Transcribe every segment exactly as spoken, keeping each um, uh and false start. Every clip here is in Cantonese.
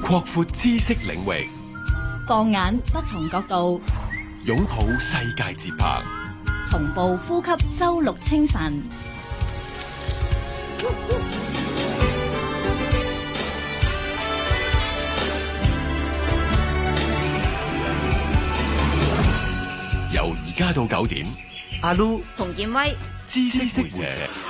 擴闊知識領域， 放眼不同角度， 擁抱世界節拍， 同步呼吸周六清晨。 由而家到九點， 阿 Lu 同建威， 知識會社。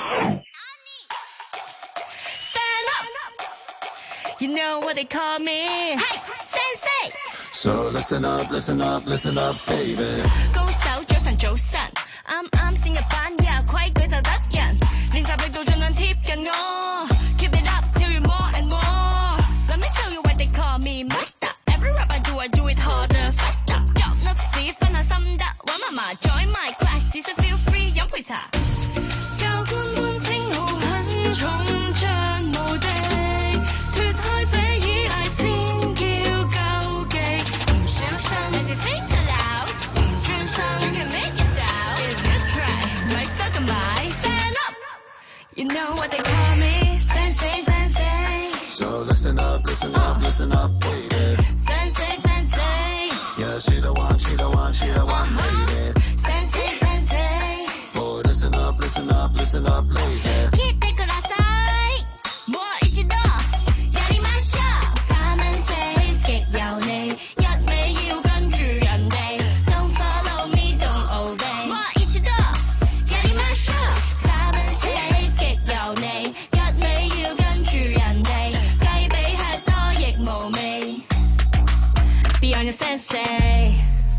You know what they call me? Hey, sensei. So listen up, listen up, listen up, baby. 高手早晨早晨，啱啱先入班呀，規矩就得人，練習力度盡量貼近我 ，keep it up till you more and more. Let me tell you what they call me, master. Every rap I do, I do it harder, faster. 作 notes 分享心得，玩麻麻 join my class， 只需 feel free 飲杯茶。教官官稱號很重，像無敵。You know what they call me? Sensei, sensei. So listen up, listen up, uh. listen up, baby. Sensei, sensei. Yeah, she the one, she the one, she the one, uh-huh. baby. Sensei, sensei. Boy, listen up, listen up, listen up, ladies. Keep it good aside. もう一度やりましょう。三蚊四極有你，一味要跟住人哋。Don't follow me, don't obey。もう一度やりましょう。三蚊四由你一味要跟住人哋，雞髀吃多亦無味。Beyond your sensei，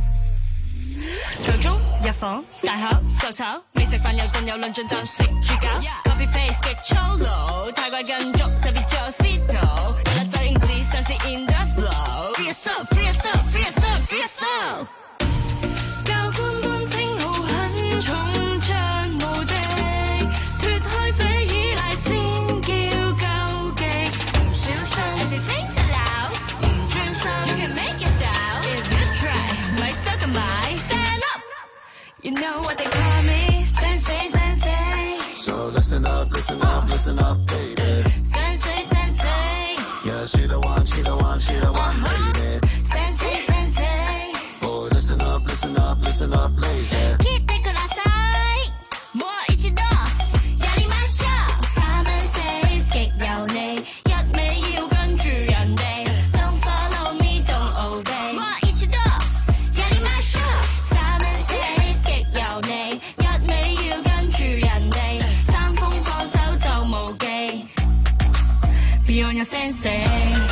途中入房大考就炒，未食飯又盡有論盡就食住搞 ，copy paste 極粗魯，太過跟足特別做司徒，有得就應指上是 in the flow。Free yourself, free yourself, free yourself, free yourself。教官官稱號很重，像無敵，脫開這依賴先叫究極，唔小心 everything 就鬧，唔專心 you can make yourself if you try， 咪收咁埋 stand up。You know what they call me? Sensei, sensei. So listen up, listen up, listen up, baby. Sensei, sensei. Yeah, she the one, she the one, she the one, uh-huh. baby. Sensei, sensei. Boy, listen up, listen up, listen up, ladies. Keep it good aside. もう一度やりましょう。三蚊四極有你，一味要跟住人哋。Don't follow me, don't obey。もう一度やりましょう。三蚊四極有你，一味要跟住人哋。三風放手就無忌。Beyond your sensei。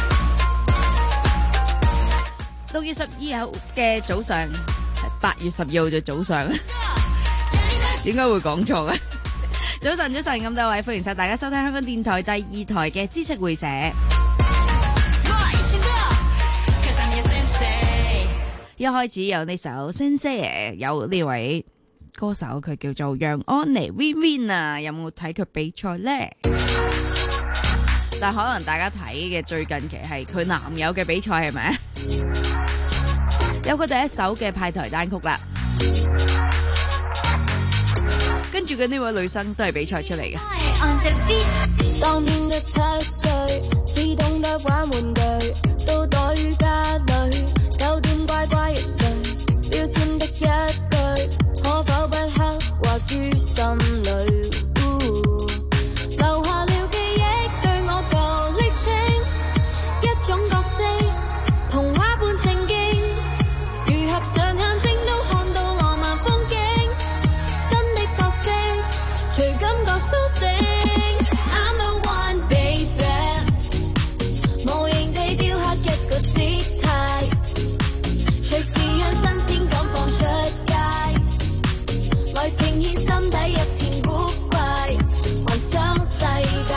六月十二號嘅早上，八月十二號嘅早上，點解會講錯啊？早晨，早晨，咁多位歡迎晒大家收聽香港電台第二台嘅知識會社。一開始有呢首《Sensei》，有呢位歌手佢叫做楊安妮 Win Win 啊，有冇睇佢比賽咧？但可能大家睇嘅最近期係佢男友嘅比賽係咪？有佢第一首嘅派台單曲啦，跟住嘅呢位女生都係比賽出嚟嘅。 當年的七歲，只懂得玩玩具，到袋於家裏，九點乖乖入睡，標籤的一句，可否不刻畫於心裏？留下了記憶，對我舊歷程，一種角色，童話般正經。如合上眼睛都看到浪漫風景，新的角色隨感覺甦醒。I'm the one baby， 無形地雕刻一個姿態，隨時讓新鮮感放出街，來呈現心底一片古怪，幻想世界。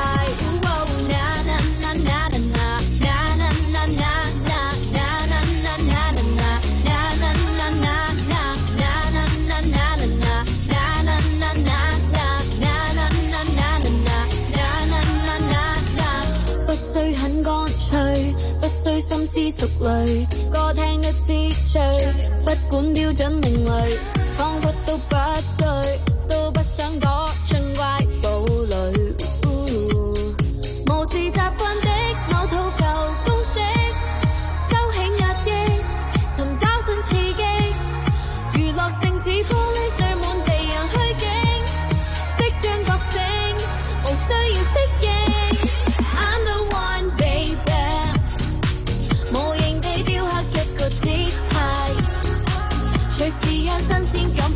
需心思熟慮，歌聽得知趣，不管標準另類，彷彿都不對，都不想躲進怪堡裏。無視習慣的某套舊公式，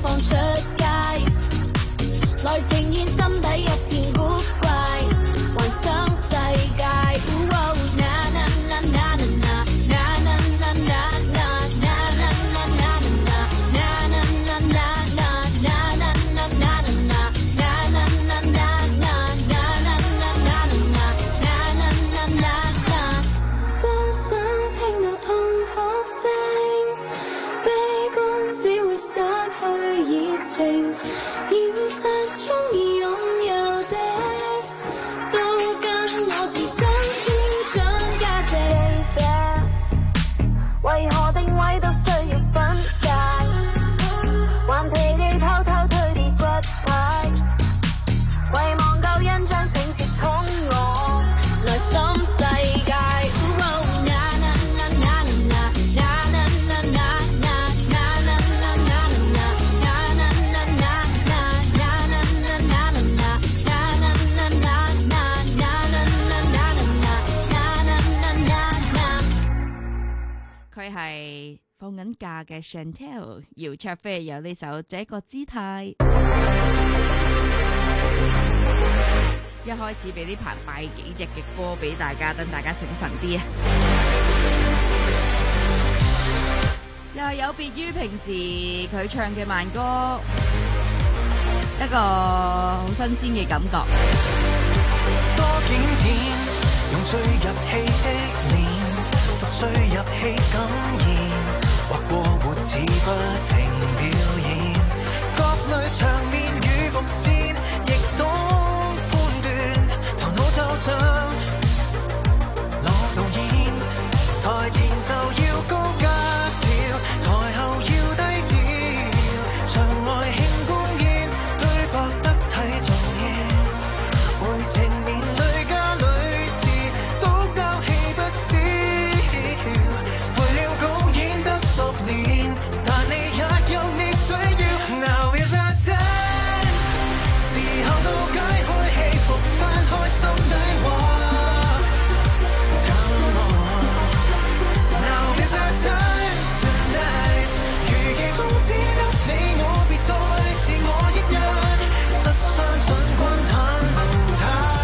放出街，來呈現心底一片古怪，幻想世界。 佢係放緊假嘅 Chantel 姚焯菲有呢首《這個姿態》。一開始俾呢排買幾隻嘅歌俾大家，等大家醒神啲啊！又係有別於平時佢唱嘅慢歌，一個好新鮮嘅感覺。 多經典，用最入戲的臉，讀最入戲感言，劃過活似不停表演，各類場面與伏線，亦懂判斷，頭腦就像落導演，台前就要高格調，台後要低調，場外慶功宴，對白得體重要，回程面對家裏事，都交戲不少，陪了公演得熟練，但你也有你需要。Now is the time， 時候到解開戲服，翻開心底話。Come on， Now is the time tonight， 如記中只得你我，別再自我一人，失相盡管坦露他。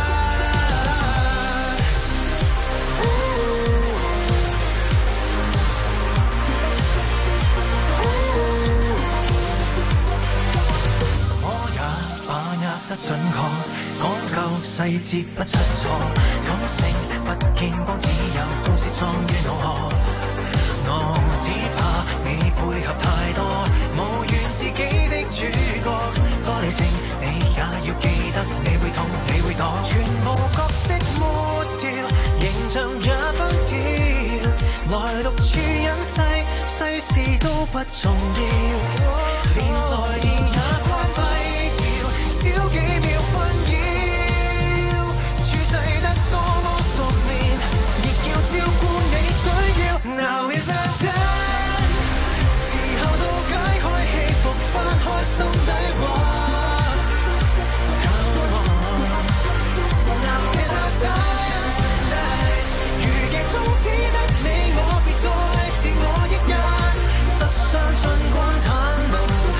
我也把握得準確，講究細節不出錯，感性不見光，只有公式裝於腦殼。我只怕你配合太多，無緣自己的主角，多理性你也要記得，你會痛你會躲，全部角色抹掉，形象也崩掉，來獨處隱世，世事都不重要，連來電也關閉掉，少幾秒紛擾，處世得多麼熟練，亦要照顧你需要。Now is the time， 時候到解開戲服，翻開心底話。Come on，Now is the time tonight， 如鏡中只得你我，別再自我一人，失相盡管坦露他。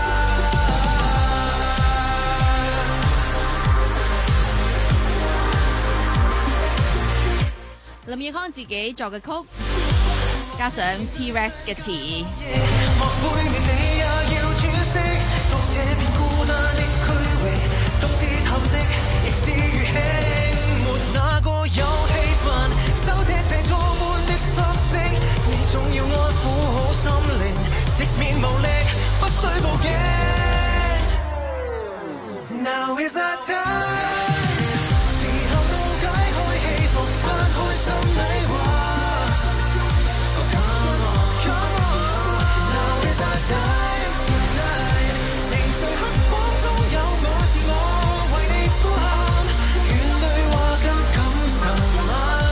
林奕匡自己作嘅曲，加上 T-Rex 嘅詞， 莫背面你也要喘息，到這片孤單的區域，獨自沉寂，亦是餘興，沒哪個有氣氛，收這些裝滿的心聲，你總要安撫好心靈，直面無力，不需報警。Now is the time， 時候到解開戲服，翻開心底話。Time tonight， 情緒黑幫中有我是我，為你呼喊，願對話更感受嗎？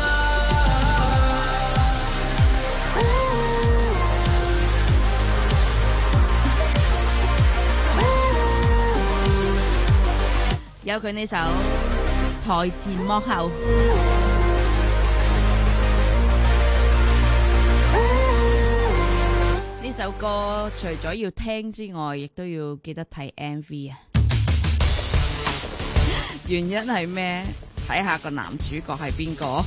有佢呢首台前幕後。呢首首歌除咗要聽之外，亦都要記得睇 M V 啊。原因係咩？睇下個男主角係邊個？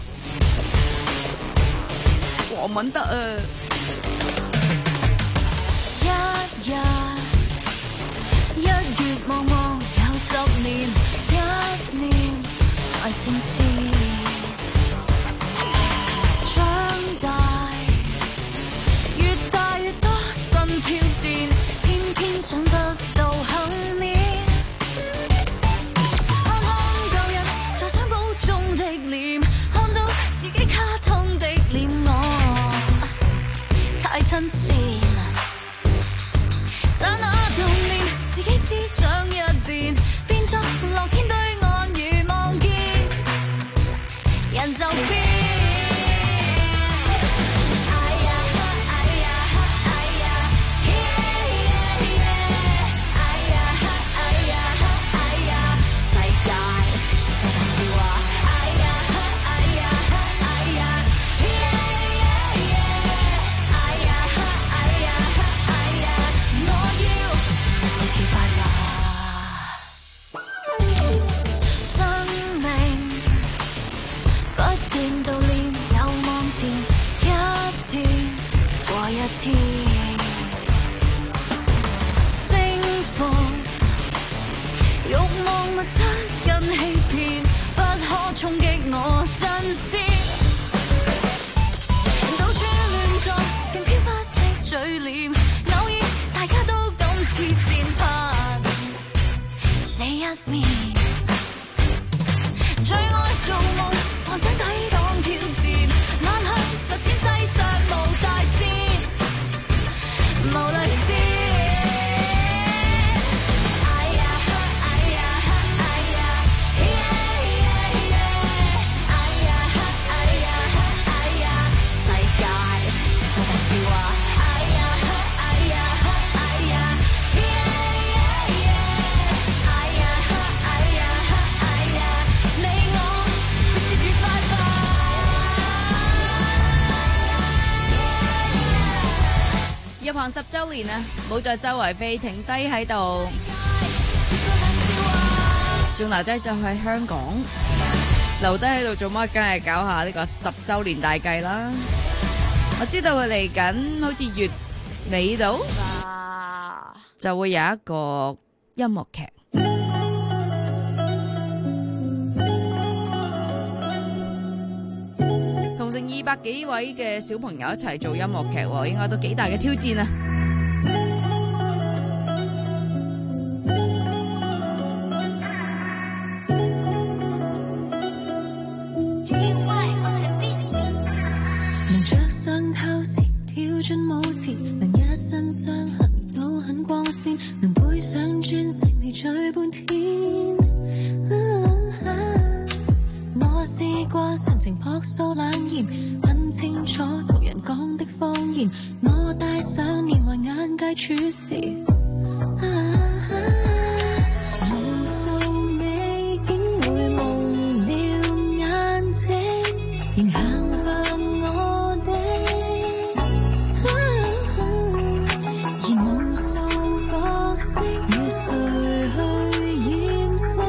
黃敏德啊！ 一日一月望望有十年，一年在城市長大，越大越多新挑戰，偏偏想得到幸免。看看舊日在相簿中的臉，看到自己卡通的臉，我太親切。剎那童年，自己思想一變，變作樂天對岸如望見，人就變。征服慾望物質跟欺騙，不可衝擊我真仙。到處亂撞，更飄忽的嘴臉，偶爾大家都咁似線拍你一面。最愛做夢，幻想抵擋挑戰，萬向實踐世上無大志。無論是哎呀哎呀哎呀哎呀哎呀哎呀，世界是個大笑話。哎呀哎呀哎呀哎呀哎呀哎呀，你我越愉快吧。入行十週年啊，冇再周圍飛，停低喺度，仲留低就喺香港，留低喺度做乜？梗係搞下呢個十週年大計啦！我知道佢嚟緊，好似月尾度就會有一個音樂劇。成二百幾位嘅小朋友一齊做音樂劇，應該都幾大嘅挑戰啊！能着上透時跳進舞池，能一身傷痕都很光鮮，能背上鑽石微醉半天。我試過神情樸素冷豔，分清楚途人講的謊言。我戴上年華眼界處事，啊啊、無數美景會蒙了眼睛，仍行向我的，啊啊、而無數角色與誰去掩飾。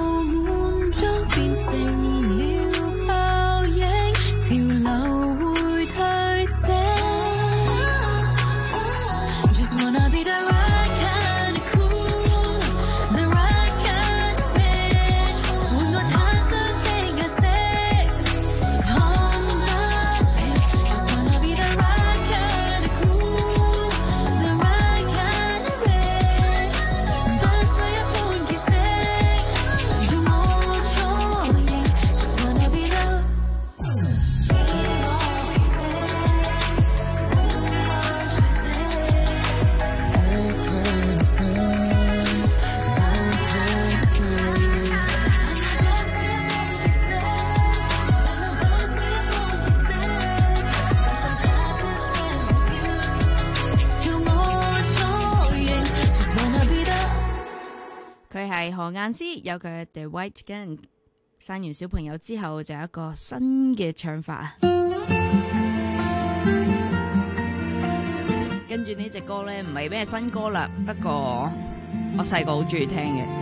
變成了泡影，潮流會係何雁詩，有佢嘅 The White Gun。生完小朋友之後就有一個新嘅唱法啊！跟住呢隻歌咧唔係咩新歌啦，不過我細個好中意聽嘅，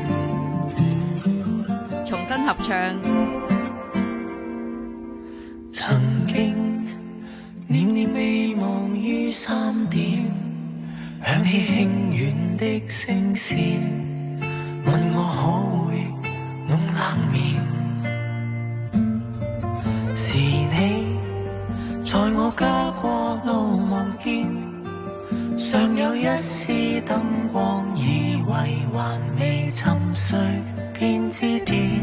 重新合唱。 曾經念念未忘於三點，響起輕軟的聲線，問我可會弄冷面。是你在我家過路望見，尚有一絲燈光，以為還未沉睡便致電。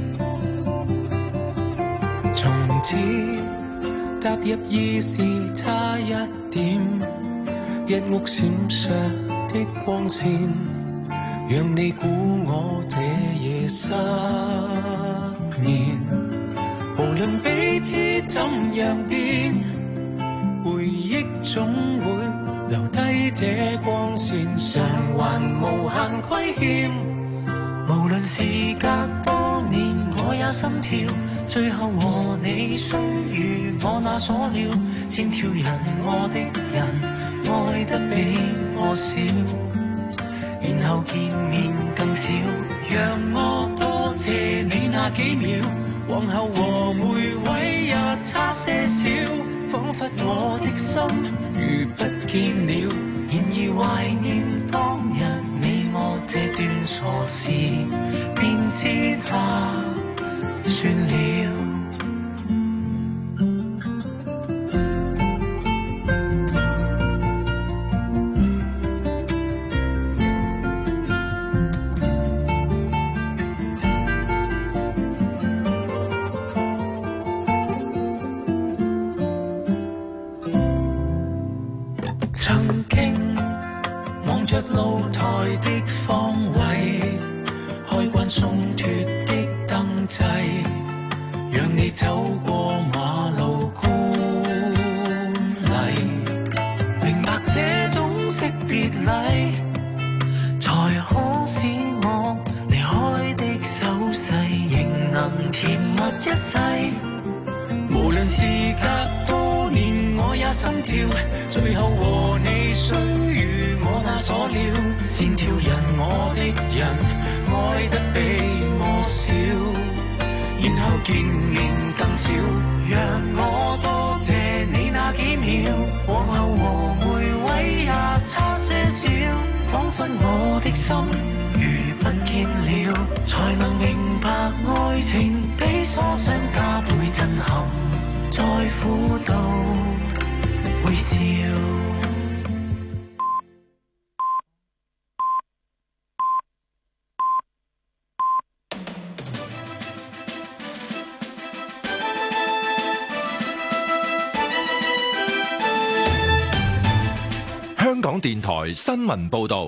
從此踏入兒時差一點，一屋閃爍的光線，讓你估我這夜失眠。無論彼此怎樣變，回憶總會留低這光線，償還無限虧欠。無論時隔多年，我也心跳，最後和你雖如我那所料，千挑人我的人，愛得比我少，然後見面更少，讓我多謝你那幾秒，往後和每位也差些少，彷彿我的心如不見了。然而懷念當日你我這段傻事，便知它算了。露台的方位，開關鬆脱的燈掣，讓你走過馬路觀禮，明白這種識別禮，才可使我離開的手勢仍能甜蜜一世。無論時隔多年，我也心跳，最後和你雖如我那所料，先挑人我的人，愛得比我少，然後見面更少，讓我多謝你那幾秒，往後和每位也差些少，彷彿我的心如不見了，才能明白愛情比所想加倍震撼，再苦都會笑。 香港電台新聞報道。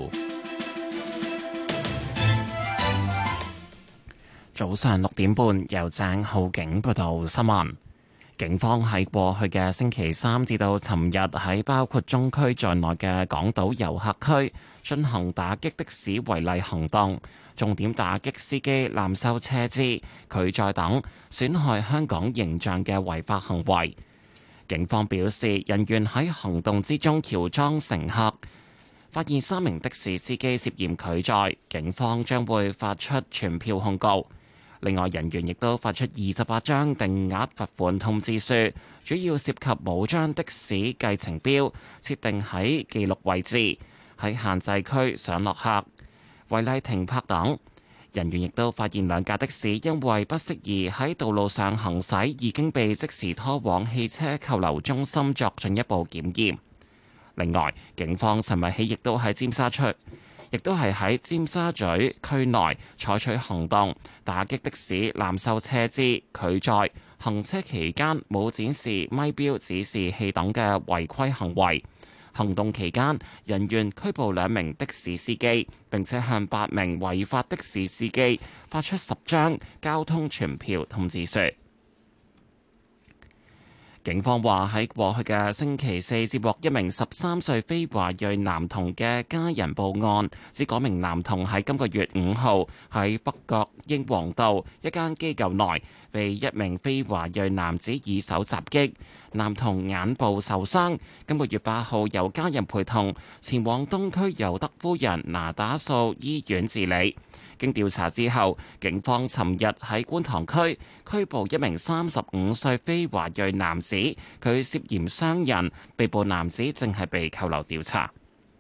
早上六點半，由鄭浩景報道新聞。警方喺過去嘅星期三至到尋日，喺包括中區在內嘅港島遊客區進行打擊的士違例行動，重點打擊司機濫收車資、拒載等損害香港形象嘅違法行為。警方表示，人員喺行動之中喬裝乘客，發現三名的士司機涉嫌拒載，警方將會發出傳票控告。另外，人員亦都發出二十八張定額罰款通知書，主要涉及冇將的士計程錶設定喺記錄位置、喺限制區上落客、違例停泊等。人員亦都發現兩架的士因為不適宜喺道路上行駛，已經被即時拖往汽車扣留中心作進一步檢驗。另外，警方尋日起亦都喺尖沙咀，亦都係喺尖沙咀區內採取行動，打擊的士濫收車資、拒載、行車期間冇展示咪標指示器等嘅違規行為。行動期間，人員拘捕兩名的士司機，並且向八名違法的士司機發出十張交通傳票通知書。 警方話喺過去嘅星期四接獲一名十三歲非華裔男童嘅家人報案，指嗰名男童喺今個月五號喺北角英皇道一間機構內被一名非華裔男子以手襲擊，男童眼部受傷。今個月八號由家人陪同前往東區尤德夫人那打素醫院治理。經調查之後，警方尋日喺觀塘區拘捕一名三十五歲非華裔男子，佢涉嫌傷人，被捕男子正係被扣留調查。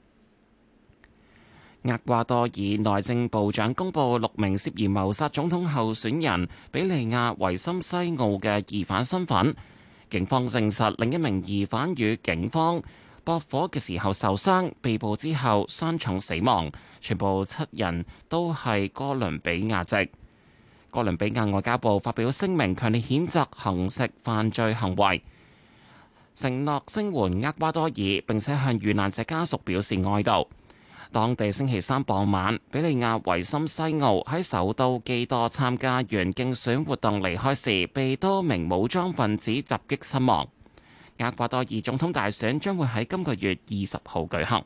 厄瓜多爾內政部長公布六名涉嫌謀殺總統候選人比利亞維森西奧嘅疑犯身份，警方證實另一名疑犯與警方駁火嘅時候受傷，被捕之後傷重死亡。全部七人都係哥倫比亞籍。哥倫比亞外交部發表聲明，強烈譴責行刺犯罪行為，承諾聲援厄瓜多爾，並且向遇難者家屬表示哀悼。當地星期三傍晚，比利亞維森西奧喺首都基多參加完競選活動離開時，被多名武裝分子襲擊身亡。厄瓜多爾總統大選將會喺今個月二十號舉行。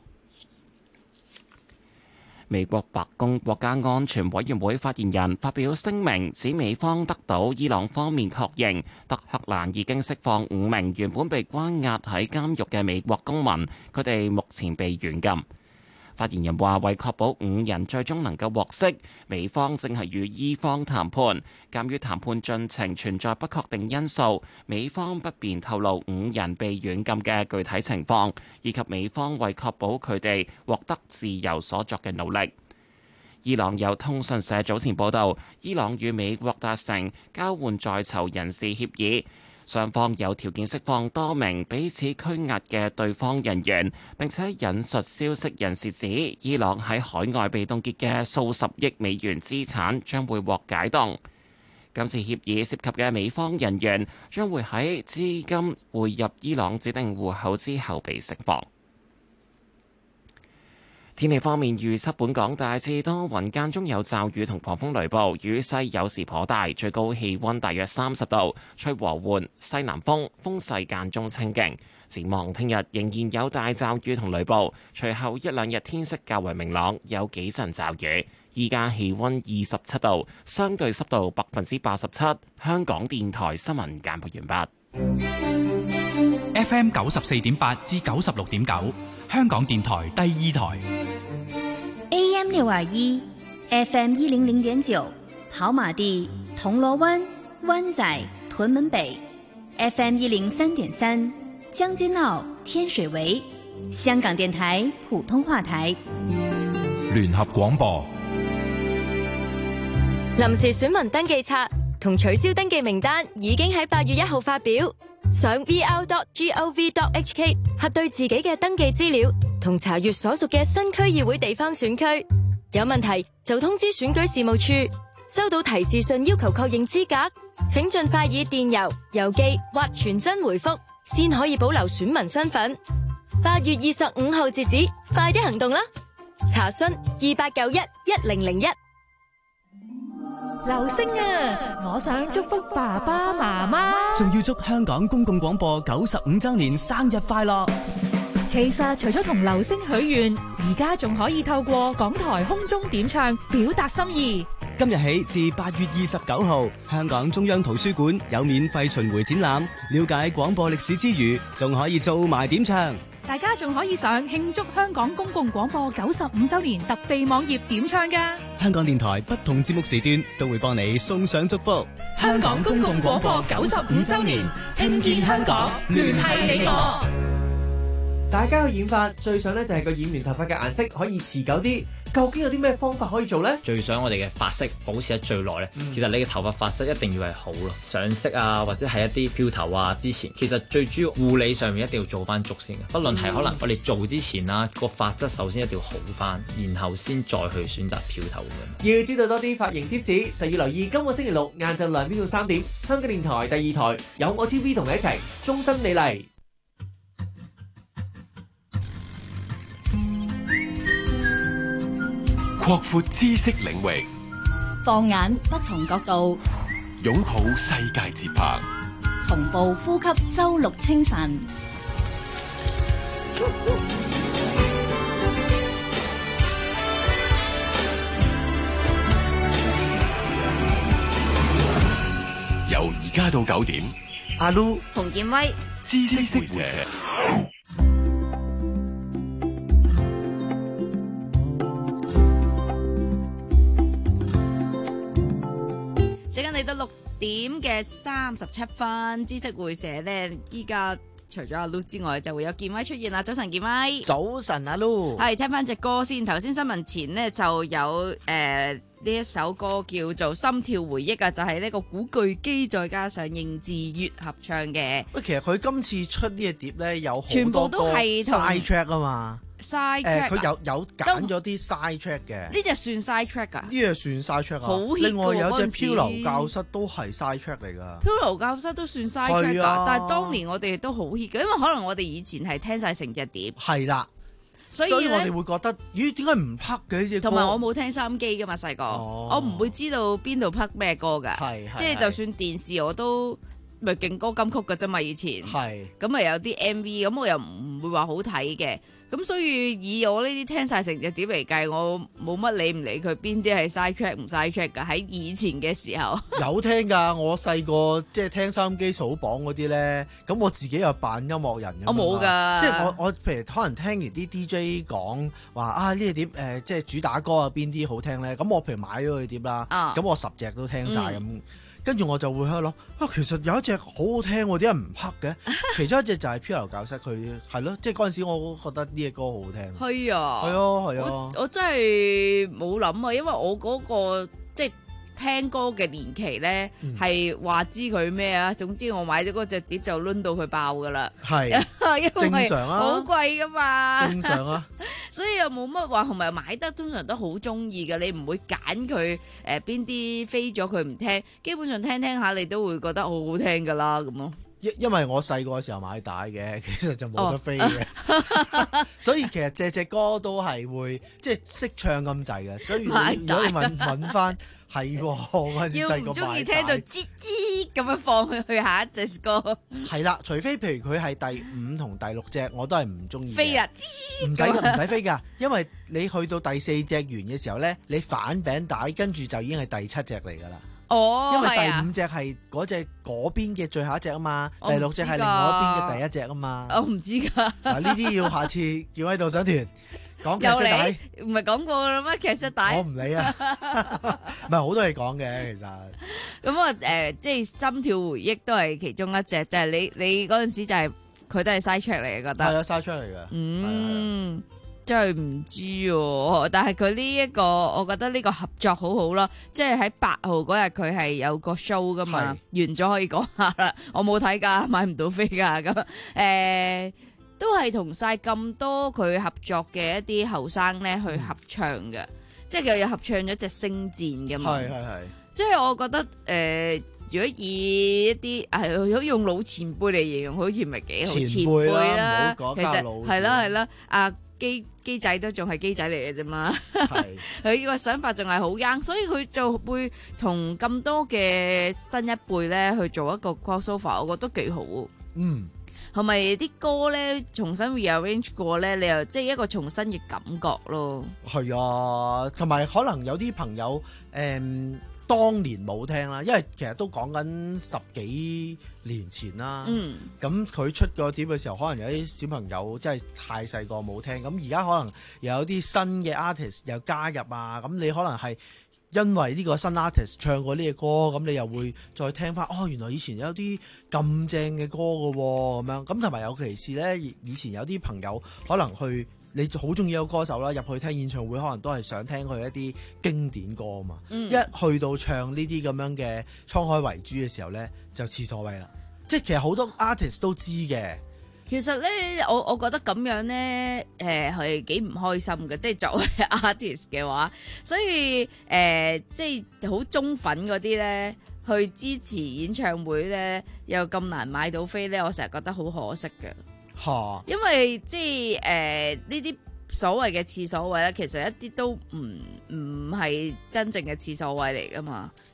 美國白宮國家安全委員會發言人發表聲明，指美方得到伊朗方面確認，德黑蘭已經釋放五名原本被關押喺監獄嘅美國公民，佢哋目前被軟禁。發言人話，為確保五人最終能夠獲釋，美方正係與伊方談判。鑑於談判進程存在不確定因素，美方不便透露五人被軟禁嘅具體情況，以及美方為確保佢哋獲得自由所作嘅努力。伊朗有通訊社早前報道，伊朗與美國達成交換在囚人士協議。雙方有條件釋放多名彼此拘押嘅對方人員，並且引述消息人士指，伊朗喺海外被凍結嘅數十億美元資產將會獲解凍。今次協議涉及嘅美方人員將會喺資金匯入伊朗指定戶口之後被釋放。天氣方面預測，本港大致多雲，間中有驟雨同狂風雷暴，雨勢有時頗大，最高氣溫大約三十度，吹和緩西南風，風勢間中清勁。展望聽日仍然有大驟雨同雷暴，隨後一兩日天色較為明朗，有幾陣驟雨。依家氣溫二十七度，相對濕度百分之八十七。香港電台新聞簡報完畢。 F M 九十四點八至九十六點九，香港電台第二台。 A M 六二一 ，F M 一零零點九，跑馬地、銅鑼灣、灣仔、屯門北 ，F M 一零三點三，將軍澳、天水圍，香港電台普通話台。 聯合廣播。 臨時選民登記冊同取消登記名單已經喺八月一號發表，上 v r dot gov dot h k 核對自己嘅登記資料，同查閱所屬嘅新區議會地方選區。有問題就通知選舉事務處。收到提示信要求確認資格，請盡快以電郵、郵寄或傳真回覆，先可以保留選民身份。八月二十五號截止，快啲行動啦！查詢二八九一一零零一。 流星啊，我想祝福爸爸媽媽， 仲要祝香港公共廣播九十五周年生日快樂。 其實除咗同流星許願，而家仲可以透過港台空中點唱表達心意。 今日起至八月二十九號，香港中央圖書館有免費巡迴展覽，了解廣播歷史之餘，仲可以做埋點唱。 大家仲可以上慶祝香港公共廣播九十五周年特備網頁點唱㗎。 香港電台不同節目時段都會幫你送上祝福。 香港公共廣播九十五周年，聽見香港，聯繫你我。 大家去染髮最想咧就係個染完頭髮嘅顏色可以持久啲，究竟有啲咩方法可以做呢？ 最想我哋嘅髮色保持得最耐咧，嗯、其實你嘅頭髮髮質一定要係好咯，上色啊或者係一啲漂頭啊之前，其實最主要護理上面一定要做翻足先嘅，不論係可能我哋做之前啦，個髮質首先一定要好翻，然後先再去選擇漂頭咁樣。 要知道多啲髮型貼士，就要留意今個星期六晏晝兩點到三點，香港電台第二台有我 T V 同你一齊終身美麗。 擴闊知識領域， 放眼不同角度， 擁抱世界節拍。 同步呼吸周六清晨。 由而家到九點，阿 Lu、 洪建威、 知識會社。 時間嚟到六點嘅三十七分，知識會社咧，依家除咗阿 Lu 之外，就會有建威出現啦。早晨，建威。 早晨，阿 Lu。係聽翻隻歌先。頭先新聞前呢，就有誒。呃呢一首歌叫做《心跳回憶》啊，就係、是、呢個古巨基再加上應智越合唱嘅。 喂，其實佢今次出呢隻碟咧，有好全部都係 side track 啊嘛。 side track 佢、呃、有有揀咗啲 side track 嘅。 呢隻算 side track 㗎？呢隻算 side track 啊。 好 hit 㗎喎。 另外有隻漂流教室都係 side track 嚟㗎。 漂流教室都算 side track 㗎、啊，但係當年我哋都好 hit 嘅，因為可能我哋以前係聽晒成隻碟。 係啦。 所以， 所以我哋會覺得，咦？點解唔拍嘅呢隻歌？ 同埋我冇聽收音機噶嘛，細個、哦，我唔會知道邊度拍咩歌噶。係，即係就算電視我都咪勁歌金曲噶啫嘛，以前。係。咁咪有啲 M V， 咁我又唔會話好睇嘅。咁所以以我呢啲聽晒成隻碟嚟計，我冇乜理唔理佢邊啲係 side track 唔 side track 噶。喺以前嘅時候有聽㗎，我細個即係聽收音機數榜嗰啲咧，咁我自己又扮音樂人咁。 我冇㗎， 即係我我譬如可能聽完啲 D J 講話啊呢隻碟誒、呃、即係主打歌啊邊啲好聽咧，咁我譬如買咗佢碟啦，咁、啊、我十隻都聽晒咁。嗯跟住我就會喺度諗，啊其實有一隻好好聽喎，點解唔黑嘅？其中一隻就係漂流教室，佢係咯，即係嗰陣時我覺得呢隻歌好好聽。 係啊， 係啊，係啊。 我我真係冇諗啊，因為我嗰、嗰個即係聽歌嘅年期咧，係話知佢咩啊？總之我買咗嗰隻碟就輪到佢爆噶啦。係，因為正常啊，好貴噶嘛。正常啊。所以又冇乜話，同埋買得通常都好中意嘅，你唔會揀佢誒邊啲飛咗佢唔聽，基本上聽聽下你都會覺得好好聽噶啦咁咯。 因因為我細個嘅時候買帶嘅，其實就冇得飛嘅，哦、所以其實隻隻歌都係會即係識唱咁滯嘅。所以如果你問問翻係喎，我細個買帶要唔中意聽到吱吱咁樣放去去下一隻歌。係啦，除非譬如佢係第五同第六隻，我都係唔中意。飛啊，吱唔使唔使飛㗎，因為你去到第四隻完嘅時候咧，你反餅帶跟住就已經係第七隻嚟㗎啦。哦，因為第五隻係嗰隻嗰邊嘅最後一隻啊嘛，第六隻係另外一邊嘅第一隻啊嘛。我唔知㗎。嗱呢啲要下次叫喺度上團講劇色帶，唔係講過啦咩劇色帶？我唔理啊，唔係好多嘢講嘅其實。咁啊誒，即係心跳回憶都係其中一隻，就係、是、你你嗰陣時就係、是、佢都係 side track 嚟嘅，覺得係啊 side track 嚟嘅。嗯。真係唔知喎，但係佢呢一個，我覺得呢個合作好好咯。即係喺八號嗰日佢係有個 show 噶嘛，完咗可以講下啦。我冇睇㗎，買唔到飛㗎咁。誒、呃，都係同晒咁多佢合作嘅一啲後生咧去合唱嘅、嗯，即係佢又合唱咗隻星戰㗎嘛。係係係。即係我覺得誒、呃，如果以一啲係如果用老前輩嚟形容，好似唔係幾好。前輩啦，唔好講其實係啦係啦，啊。機機仔都仲係機仔嚟嘅啫嘛，佢呢個想法仲係好 young，所以佢就會同咁多嘅新一輩咧去做一個 crossover，我覺得幾好。嗯，係咪啲歌咧重新 rearrange 過咧？你又即係一個重新嘅感覺咯。係啊，同埋可能有啲朋友誒。嗯當年冇聽啦，因為其實都講緊十幾年前啦。嗯，咁佢出個碟嘅時候，可能有啲小朋友真係太細個冇聽。咁而家可能又有啲新嘅 artist 又加入啊。咁你可能係因為呢個新 artist 唱過呢個歌，咁你又會再聽翻。哦，原來以前有啲咁正嘅歌㗎喎，咁樣。咁同埋有其是咧，以前有啲朋友可能去。你好中意一個歌手啦，入去聽演唱會可能都係想聽佢一啲經典歌啊嘛、嗯。一去到唱呢啲咁樣嘅滄海遺珠嘅時候咧，就似所謂啦。即係其實好多 artist 都知嘅。其實咧，我我覺得咁樣咧，誒係幾唔開心嘅。即係作為 artist 嘅話，所以誒、呃、即係好忠粉嗰啲咧，去支持演唱會咧，又咁難買到飛咧，我成日覺得好可惜嘅。因為即係誒呢啲所謂嘅次所謂咧，其實一啲都唔唔係真正嘅次所謂嚟噶嘛。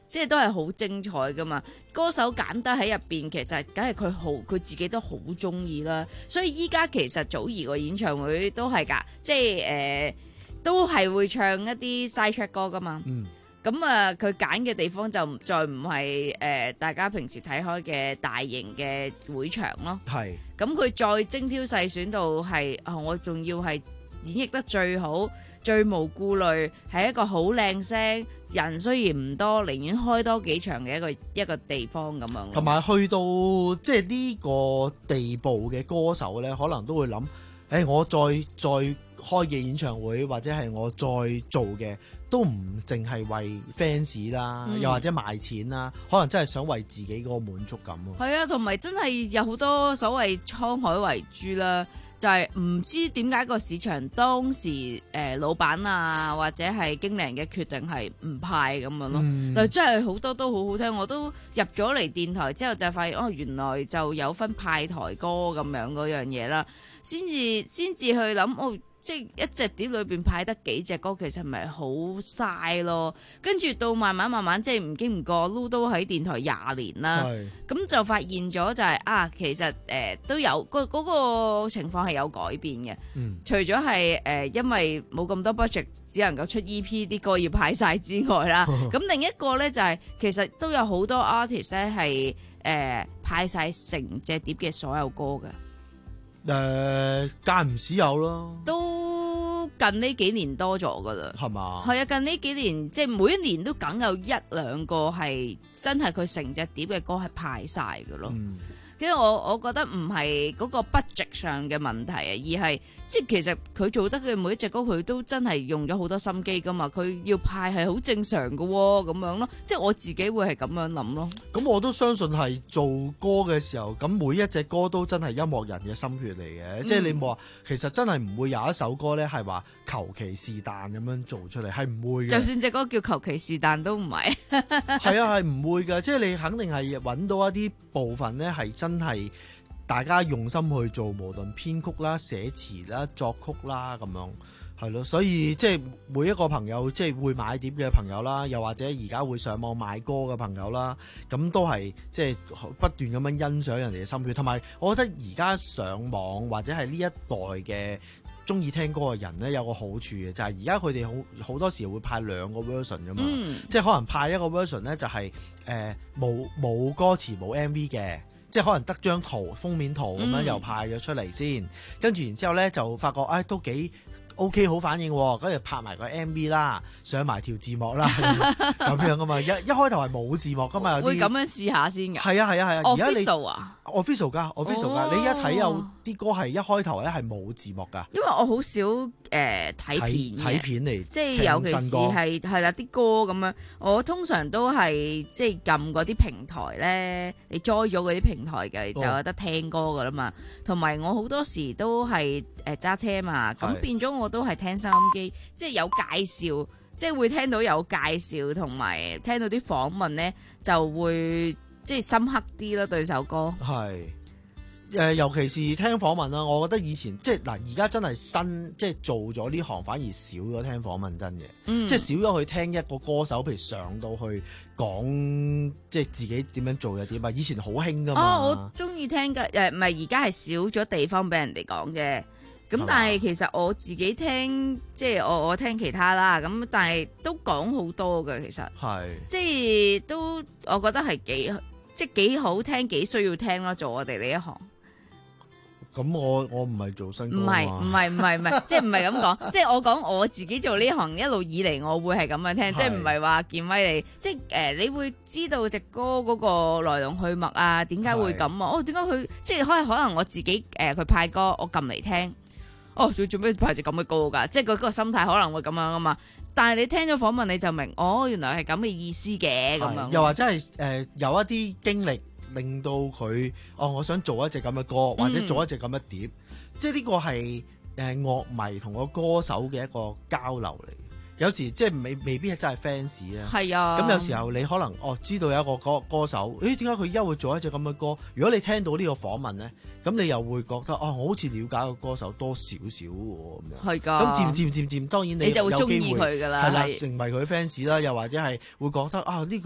即係都係好精彩噶嘛。歌手揀得喺入邊，其實梗係佢好，佢自己都好中意啦。所以依家其實祖兒個演唱會都係㗎，即係誒、呃、都係會唱一啲 side track 歌噶嘛。 嗯。 咁啊，佢揀嘅地方就再唔係誒大家平時睇開嘅大型嘅會場咯。 係。咁佢再精挑細選到係啊，我仲要係演繹得最好、最無顧慮，係一個好靚聲，人雖然唔多，寧願開多幾場嘅一個一個地方咁樣。 同埋去到即係呢個地步嘅歌手咧，可能都會諗，誒、欸、我再再開嘅演唱會或者係我再做嘅，都唔淨係為 fans 啦，嗯、又或者賣錢啦，可能真係想為自己嗰個滿足感咯。 係啊，同埋真係有好多所謂滄海遺珠啦。就係唔知點解個市場當時誒、呃、老闆啊或者係經理人嘅決定係唔派咁樣咯，嗯、但係真係好多都好好聽，我都入咗嚟電台之後就發現哦，原來就有分派台歌咁樣嗰樣嘢啦，先至先至去諗哦。即係一隻碟裏邊派得幾隻歌，其實咪好嘥咯。跟住到慢慢慢慢，即係唔經唔覺，撈都喺電台廿年啦。咁就發現咗就係、是、啊，其實誒、呃、都有嗰嗰、那個情況係有改變嘅。嗯、除咗係誒因為冇咁多 budget，只能夠出 E P 啲歌要派晒之外啦。咁另一個咧就係、是、其實都有好多 artist 咧係誒派晒成隻碟嘅所有歌嘅。 誒間唔時有咯， 都近呢幾年多咗噶啦，係嘛？係啊，近呢幾年即係每一年都梗有一兩個係真係佢成隻碟嘅歌係派晒噶咯。嗯，因為我我覺得唔係嗰個 budget 上嘅問題啊，而係即係其實佢做得嘅每一隻歌，佢都真係用咗好多心機噶嘛。佢要派係好正常噶喎，咁樣咯。即係我自己會係咁樣諗咯。咁我都相信係做歌嘅時候，咁每一隻歌都真係音樂人嘅心血嚟嘅。嗯、即係你冇話，其實真係唔會有一首歌咧係話求其是但咁樣做出嚟，係唔會嘅。 就算隻歌叫求其是但都唔係。 係啊，係唔會㗎。即係你肯定係揾到一啲部分咧係真係大家用心去做，無論編曲啦、寫詞啦、作曲啦咁樣，係咯。所以即係每一個朋友，即係會買碟嘅朋友啦，又或者而家會上網買歌嘅朋友啦，咁都係即係不斷咁樣欣賞人哋嘅心血。同埋我覺得而家上網或者係呢一代嘅中意聽歌嘅人咧，有個好處嘅就係而家佢哋好好多時會派兩個 version 噶嘛，嗯、即係可能派一個 version 咧就係誒冇冇歌詞冇 M V 嘅。即係可能得張圖封面圖咁樣又派咗出嚟先，嗯、跟住然之後咧就發覺，唉、哎、都幾 OK 好反應，跟住拍埋個 M V 啦，上埋條字幕啦，咁樣噶嘛。一一開頭係冇字幕噶嘛，有啲會咁樣試下先㗎。 係啊係啊係啊，而家你 official 啊 official 㗎 official 㗎，你一睇有啲歌係一開頭咧係冇字幕㗎。 因為我好少誒睇、呃、片睇片嚟， 即係尤其是係係啦啲歌咁樣，我通常都係即係撳嗰啲平台咧，你 join 咗嗰啲平台嘅就有得聽歌㗎啦嘛。同埋、哦、我好多時都係誒揸車嘛，咁變咗我都係聽收音機，即係有介紹，即係會聽到有介紹，同埋聽到啲訪問咧，就會即係深刻啲咯對首歌。 係誒、呃，尤其是聽訪問啦，我覺得以前即係嗱，而家真係新即係做咗呢行，反而少咗聽訪問真嘅，嗯、即係少咗去聽一個歌手，譬如上到去講即係自己點樣做嘅點啊，以前好興噶嘛。 哦，我中意聽嘅誒，唔係而家係少咗地方俾人哋講嘅。咁但係其實我自己聽，即係我我聽其他啦，咁但係都講好多嘅，其實係即係都我覺得係幾即係幾好聽，幾需要聽咯，做我哋呢一行。 咁我我唔係做新歌， 唔係唔係唔係唔係，即係唔係咁講，即係我講我自己做呢行一路以嚟，我會係咁樣聽，即係唔係話健威你，即係誒、呃、你會知道隻歌嗰個來龍去脈啊，點解會咁啊？哦，點解佢即係可能可能我自己誒佢、呃、派歌，我撳嚟聽。哦，做做咩派隻咁嘅歌㗎？即係佢嗰個心態可能會咁樣啊嘛。但係你聽咗訪問你就明，哦，原來係咁嘅意思嘅咁樣。 又或者係誒、呃、有一啲經歷令到佢，哦，我想做一隻咁嘅歌，或者做一隻咁嘅碟，嗯、即係呢個係誒、呃、樂迷同個歌手嘅一個交流嚟。有時即係未未必係真係 fans 咧，係啊。咁有時候你可能哦知道有一個歌歌手，誒點解佢而家會做一隻咁嘅歌？如果你聽到呢個訪問咧，咁你又會覺得哦，我好似了解個歌手多少少喎咁樣。係㗎。咁漸漸漸漸，當然你， 你就會中意佢㗎啦。 係啦，成為佢 fans 啦，又或者係會覺得啊呢個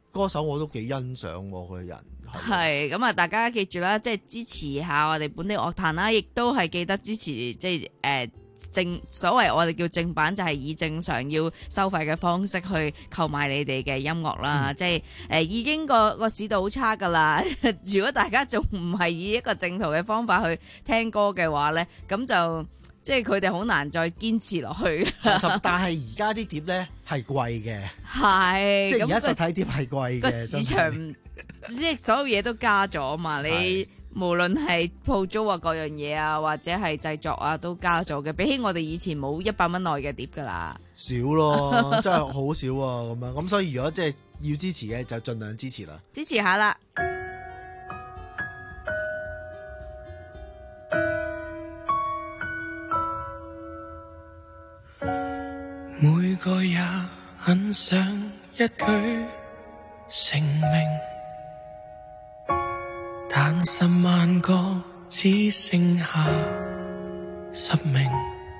歌手我都幾欣賞喎，佢個人。 係咁啊！大家記住啦，即係支持下我哋本地樂壇啦，亦都係記得支持即係誒。呃正所謂我哋叫正版，就係、是、以正常要收費嘅方式去購買你哋嘅音樂啦。嗯、即係誒、呃、已經個個市道好差噶啦。如果大家仲唔係以一個正途嘅方法去聽歌嘅話咧，咁就即係佢哋好難再堅持落去。 但係而家啲碟咧係貴嘅， 係即係而家實體碟係貴嘅。 個市場即係所有嘢都加咗嘛，你。無論係鋪租啊，各樣嘢啊，或者係製作啊，都加咗嘅。比起我哋以前冇一百蚊內嘅碟噶啦， 少咯，真係好少啊！咁樣咁，所以如果即係要支持嘅，就盡量支持啦， 支持下啦。 每個也很想一舉成名。但十萬個只剩下十名，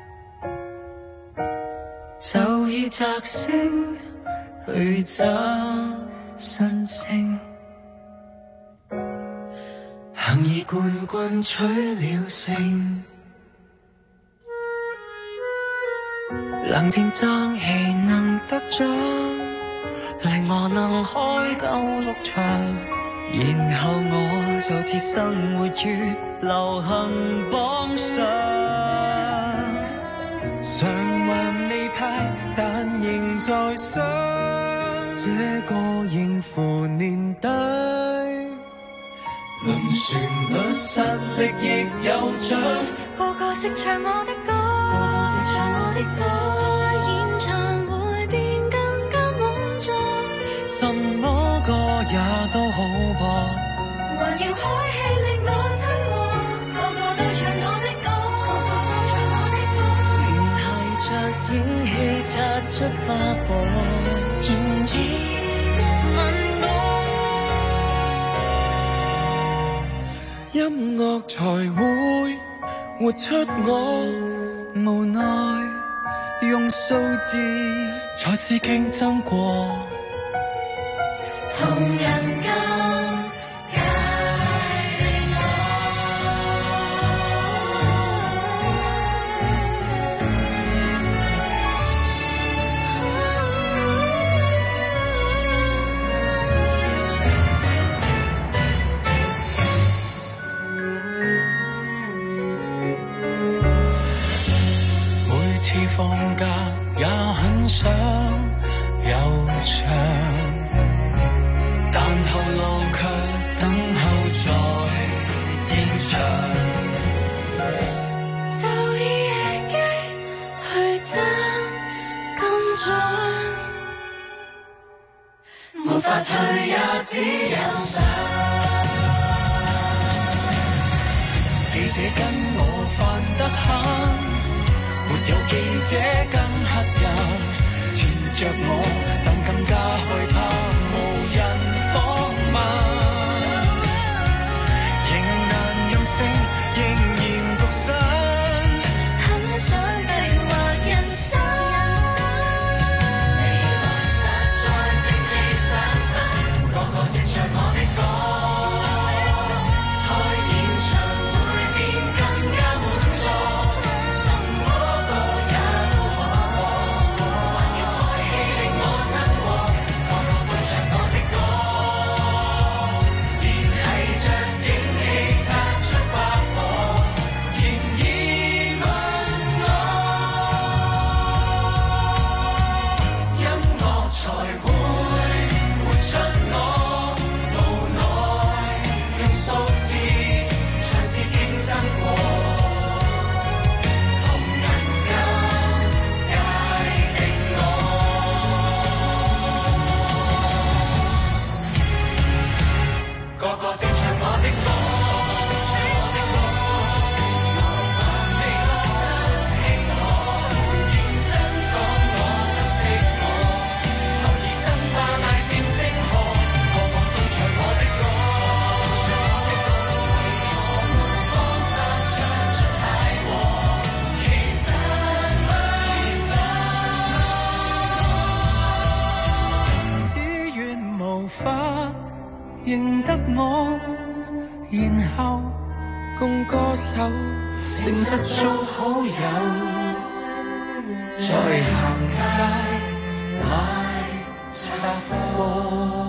就以摘星去找新星，幸而冠軍取了勝，冷戰爭氣能得獎，令我能開夠六場。然後我就似生活於流行榜上，償還未派，但仍在想這個應付年底。論旋律實力亦有獎， 個個識唱我的歌，個個識唱我的歌，演唱會變更加滿座。 什麼歌也都好播， 還要開戲令我親和，個個都唱我的歌，個個都唱我的歌， 連繫着演戲擦出花火，然而問我，音樂才會活出我，無奈用數字才是競爭過。 同人間界定每次放假也很想有場，但後浪卻等候在戰場， 就以夜機去爭金獎，沒法退也只有上。 記者跟我犯得閒，沒有記者更黑人，纏着我但更加害怕無人訪問，仍難用聲，仍然獨身， 很想計劃人生，未來實在並未上心，個個識唱我的歌，開演唱會變更加滿座，什麼歌也都可播，還要開戲令我認得我，然後共歌手誠實做好友，再行街買雜貨。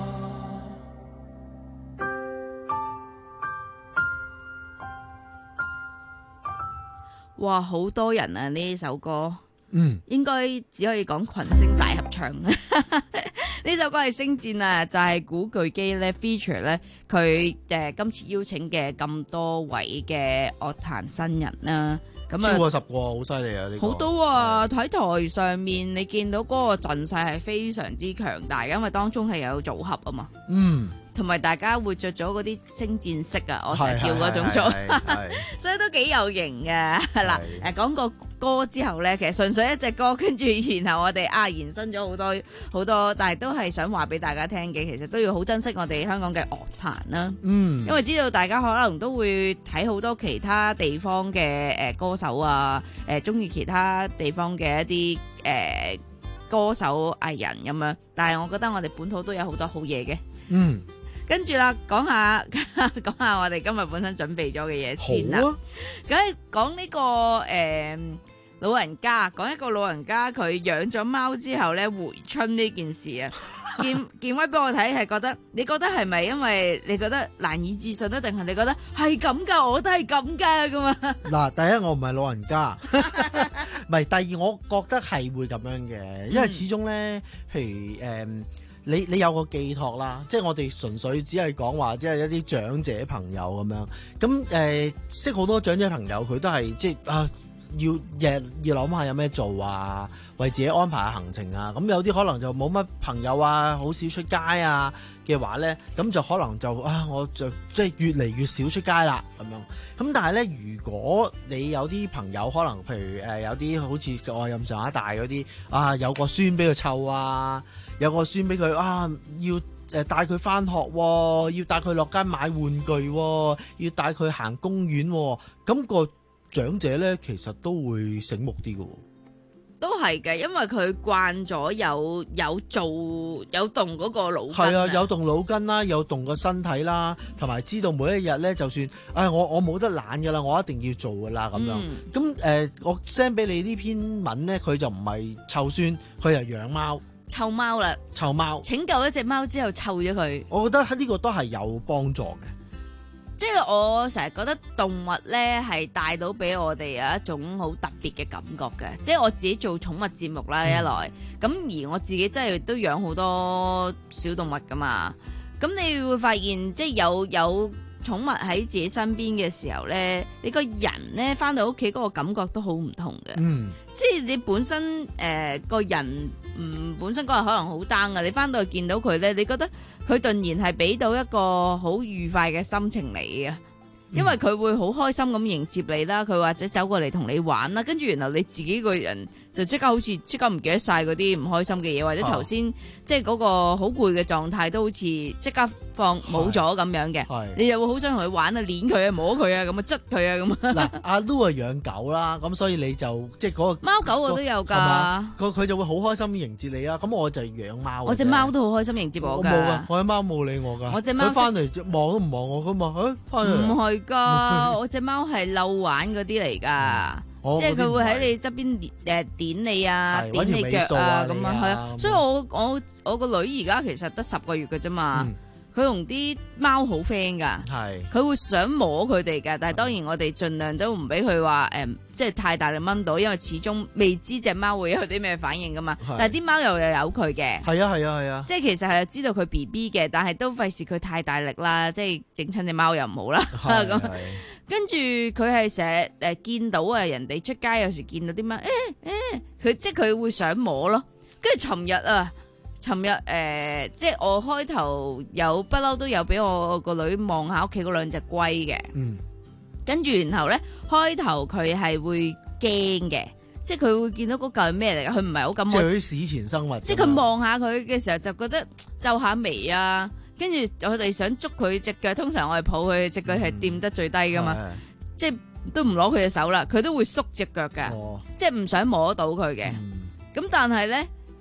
哇，好多人啊！呢首歌， 嗯， 應該只可以講群星大合唱。呢首歌係星戰啊，就係、是、古巨基咧 feature 咧，佢誒今次邀請嘅咁多位嘅樂壇新人啦，咁啊超過十個，好犀利啊！呢個好多啊！喺台上面你見到嗰個陣勢係非常之強大，因為當中係有組合啊嘛。 嗯。 同埋大家會着咗嗰啲星戰色啊，我成日叫嗰種組，所以都幾有型嘅。嗱，誒講個歌之後咧，其實純粹一隻歌，跟住然後我哋啊延伸咗好多好多，但係都係想話俾大家聽嘅，其實都要好珍惜我哋香港嘅樂壇啦。嗯，因為知道大家可能都會睇好多其他地方嘅誒歌手啊，誒中意其他地方嘅一啲誒、呃、歌手藝人咁樣，但係我覺得我哋本土都有好多好嘢嘅。嗯。跟住啦，講下講下我哋今日本身準備咗嘅嘢先啦。咁講呢個誒、呃、老人家，講一個老人家佢養咗貓之後咧回春呢件事啊。健健威俾我睇係覺得，你覺得係咪因為你覺得難以置信咧，定係你覺得係咁噶？我都係咁噶咁啊！嗱， 第一我唔係老人家，唔係第二我覺得係會咁樣嘅，因為始終咧，譬如誒。嗯你你有個寄託啦，即係我哋純粹只係講話，即係一啲長者朋友咁樣。咁誒、呃、識好多長者朋友，佢都係即係啊，要日要諗下有咩做啊，為自己安排下行程啊。咁有啲可能就冇乜朋友啊，好少出街啊嘅話咧，咁就可能就啊，我就即係越嚟越少出街啦咁樣。咁但係咧，如果你有啲朋友可能，譬如誒、呃、有啲好似我咁上下大嗰啲啊，有個孫俾佢湊啊。有個孫俾佢啊，要誒帶佢返學，要帶佢落街買玩具，要帶佢行公園，咁個長者咧其實都會醒目啲嘅。 都係嘅，因為佢慣咗有有做有動嗰個腦筋。 係啊，有動腦筋啦，有動個身體啦，同埋知道每一日咧，就算啊，我我冇得懶噶啦，我一定要做噶啦咁樣。咁誒、嗯呃，我 send 俾你呢篇文咧，佢就唔係湊孫，佢係養貓。 湊貓啦， 湊貓， 拯救一隻貓之後湊咗佢。 我覺得喺呢個都係有幫助嘅。 即係我成日覺得動物咧係帶到俾我哋有一種好特別嘅感覺嘅。即係我自己做寵物節目啦，嗯、一來咁而我自己真係都養好多小動物噶嘛。咁你會發現即係有有寵物喺自己身邊嘅時候咧，你個人咧翻到屋企嗰個感覺都好唔同嘅。嗯，即係你本身誒、呃、個人。嗯，本身嗰日可能好 down 噶，你翻到去見到佢咧，你覺得佢頓然係俾到一個好愉快嘅心情你啊，因為佢會好開心咁迎接你啦，佢或者走過嚟同你玩啦，跟住然後你自己個人就即刻好似即刻唔記得晒嗰啲唔開心嘅嘢，或者頭先、啊、即係嗰個好攰嘅狀態都好似即刻放冇咗咁樣嘅，你又會好想同佢玩啊，捏佢啊，摸佢啊，咁啊，捽佢啊，咁啊。 嗱，阿 Lu 啊養狗啦，咁所以你就即係嗰個貓狗我都有㗎， 佢佢就會好開心迎接你啦。咁我就養貓， 我隻貓都好開心迎接我㗎。 我冇啊，我隻貓冇理我㗎。 我隻貓佢翻嚟望都唔望我㗎嘛，誒翻嚟。 唔係㗎，我隻貓係遛玩嗰啲嚟㗎。即係佢會喺你側邊誒點你啊，點你腳啊咁啊，係啊。所以我我我個女而家其實得十個月嘅啫嘛。佢同啲貓好 friend 噶，佢會想摸佢哋嘅，但係當然我哋盡量都唔俾佢話誒，即係太大力掹到，因為始終未知隻貓會有啲咩反應噶嘛。但係啲貓又又有佢嘅， 係啊係啊係啊， 即係其實係知道佢 B B 嘅，但係都費事佢太大力啦，即係整親隻貓又唔好啦。咁跟住佢係成日誒見到啊人哋出街有時見到啲貓，誒誒，佢即係佢會想摸咯。跟住尋日啊。尋日誒、呃，即係我開頭有不嬲都有俾我個女望下屋企嗰兩隻龜嘅，嗯，跟住然後咧開頭佢係會驚嘅，即係佢會見到嗰嚿係咩嚟嘅，佢唔係好敢。 即係啲史前生物。 即係佢望下佢嘅時候就覺得皺下眉啊，跟住我哋想捉佢隻腳，通常我哋抱佢隻腳係掂得最低噶嘛，嗯、即係都唔攞佢隻手啦，佢都會縮隻腳噶，哦、即係唔想摸到佢嘅。咁、嗯、但係咧。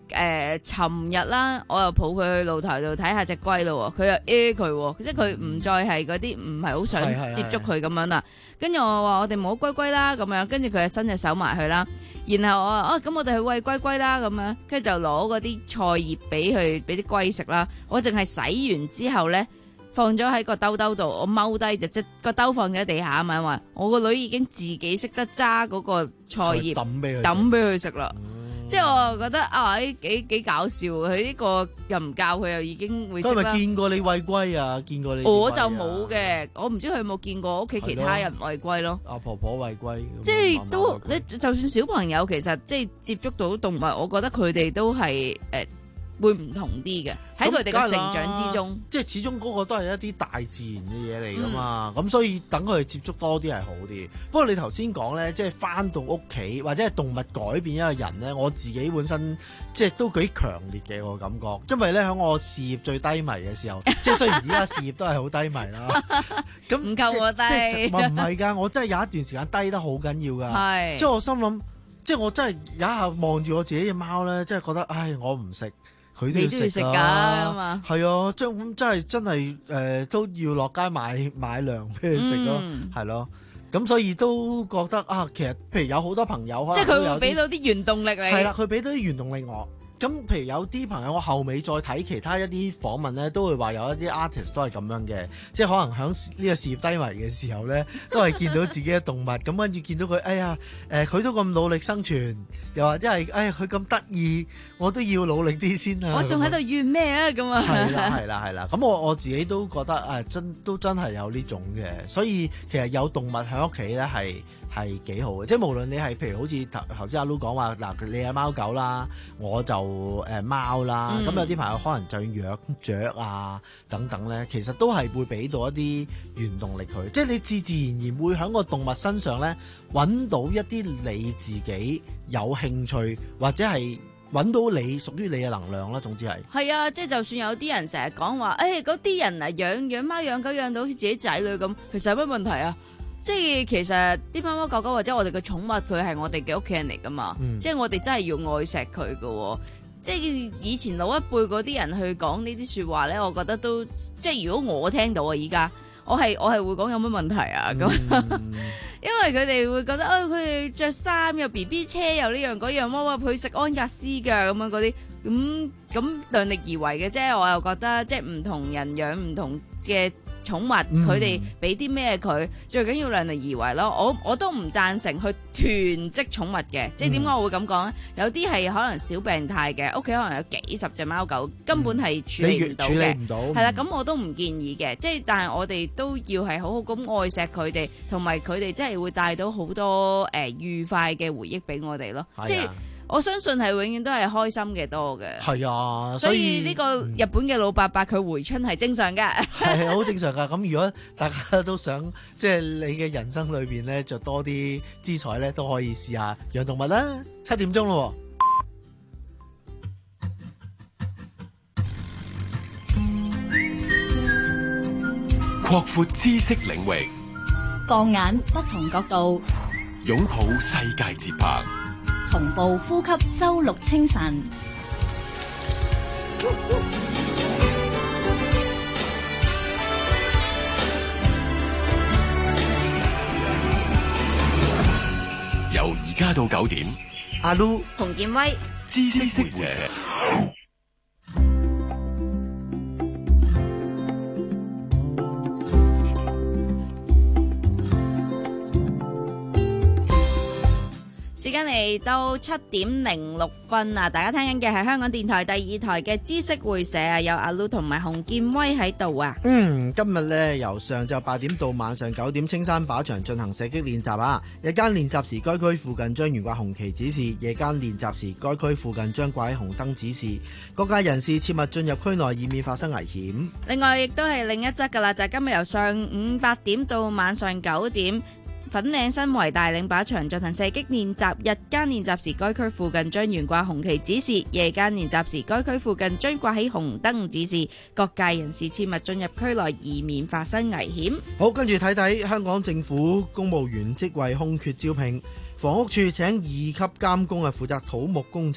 誒尋日啦，我又抱佢去露台度睇下隻龜咯，佢又誒佢，即係佢唔再係嗰啲唔係好想接觸佢咁樣啦。跟住我話我哋摸龜龜啦咁樣，跟住佢就伸隻手埋去啦。然後我話哦，咁我哋去餵龜龜啦咁樣，跟住就攞嗰啲菜葉俾佢俾啲龜食啦。我淨係洗完之後咧，放咗喺個兜兜度，我踎低就即個兜放喺地下啊嘛，因為我個女已經自己識得揸嗰個菜葉抌俾佢抌俾佢食啦。即係我覺得啊，幾幾搞笑，佢呢個又唔教佢，又已經會識啦。 佢係咪見過你餵龜啊？見過你？ 我就冇嘅，我唔知佢有冇見過屋企其他人餵龜咯。 阿婆婆餵龜， 即係都你就算小朋友其實即係接觸到動物，我覺得佢哋都係誒。呃會唔同啲嘅喺佢哋嘅成長之中， 即係始終嗰個都係一啲大自然嘅嘢嚟噶嘛，咁、嗯、所以等佢哋接觸多啲係好啲。不過你頭先講咧，即係翻到屋企或者係動物改變一個人咧，我自己本身即係都幾強烈嘅我感覺，因為咧喺我事業最低迷嘅時候，即係雖然而家事業都係好低迷啦，咁唔夠我低， 即係唔係噶，我真係有一段時間低得好緊要噶， 係， 即係我心諗，即係我真係有一下望住我自己嘅貓咧，真係覺得，唉，我唔食。佢都要食㗎，係啊，將咁真係真係誒、呃、都要落街買買糧俾佢食咯，係咯、嗯，咁所以都覺得啊，其實譬如有好多朋友， 即係佢會俾到啲原動力你，係啦，佢俾到啲原動力我。咁譬如有啲朋友，我後尾再睇其他一啲訪問咧，都會話有一啲 artist 都係咁樣嘅，即係可能喺呢個事業低迷嘅時候咧，都係見到自己嘅動物，咁跟住見到佢，哎呀，誒、呃、佢都咁努力生存，又或者係，哎呀佢咁得意，我都要努力啲先啊！ 我仲喺度怨咩啊？咁啊， 係啦係啦係啦，咁我我自己都覺得誒真都真係有呢種嘅，所以其實有動物喺屋企咧係。係幾好嘅，即係無論你係譬如好似頭頭先阿 Lu 講話嗱，你係貓狗啦，我就誒、呃、貓啦，咁、嗯、有啲朋友可能就養雀啊等等咧，其實都係會俾到一啲原動力佢，即係你自自然然會喺個動物身上咧揾到一啲你自己有興趣或者係揾到你屬於你嘅能量啦。總之係係啊，即係就算有啲人成日講話，誒嗰啲人啊養養貓養狗養到好似自己仔女咁，其實有乜問題啊？即係其實啲貓貓狗狗或者我哋嘅寵物，佢係我哋嘅屋企人嚟噶嘛，嗯、即係我哋真係要愛錫佢噶。即係以前老一輩嗰啲人去講呢啲說話咧，我覺得都即係如果我聽到啊，依家我係我係會講有乜問題啊咁，嗯、因為佢哋會覺得，哦佢哋着衫有 B B 車又呢樣嗰樣，乜乜佢食安格斯噶咁樣嗰啲，咁咁量力而為嘅啫。我又覺得即係唔同人養唔同嘅寵物，佢哋俾啲咩佢，最緊要量力而為咯。我我都唔贊成去囤積寵物嘅，即係點解我會咁講咧？有啲係可能小病態嘅，屋企可能有幾十隻貓狗，根本係處理唔到嘅。處理唔到，係啦，咁我都唔建議嘅。即係但係我哋都要係好好咁愛錫佢哋，同埋佢哋真係會帶到好多誒、呃、愉快嘅回憶俾我哋咯。即係。我相信係永遠都係開心嘅多嘅， 係啊， 所以呢個日本嘅老伯伯佢回春係正常嘅， 係好正常噶。咁如果大家都想即係你嘅人生裏邊咧，就多啲姿彩咧，都可以試下養動物啦。七點鐘咯， 擴闊知識領域， 放眼不同角度， 擁抱世界節拍。 同步呼吸周六清晨， 由而家到九點， 阿 Lu 洪建威知識會社。 時間嚟到七點零六分啊！大家聽緊嘅係香港電台第二台嘅知識會社啊，有阿 Lu 同埋洪建威喺度啊。 嗯，今日咧由上晝八點到晚上九點，青山靶場進行射擊練習啊！日間練習時，該區附近將懸掛紅旗指示；夜間練習時，該區附近將掛喺紅燈指示。各界人士切勿進入區內，以免發生危險。 另外，亦都係另一則噶啦，就係、是、今日由上午八點到晚上九點。粉嶺新圍大嶺靶場進行射擊練習，日間練習時該區附近將懸掛紅旗指示，夜間練習時該區附近將掛起紅燈指示，各界人士切勿進入區內，以免發生危險。 好，跟住睇睇香港政府公務員職位空缺招聘，房屋處請二級監工啊，負責土木工程。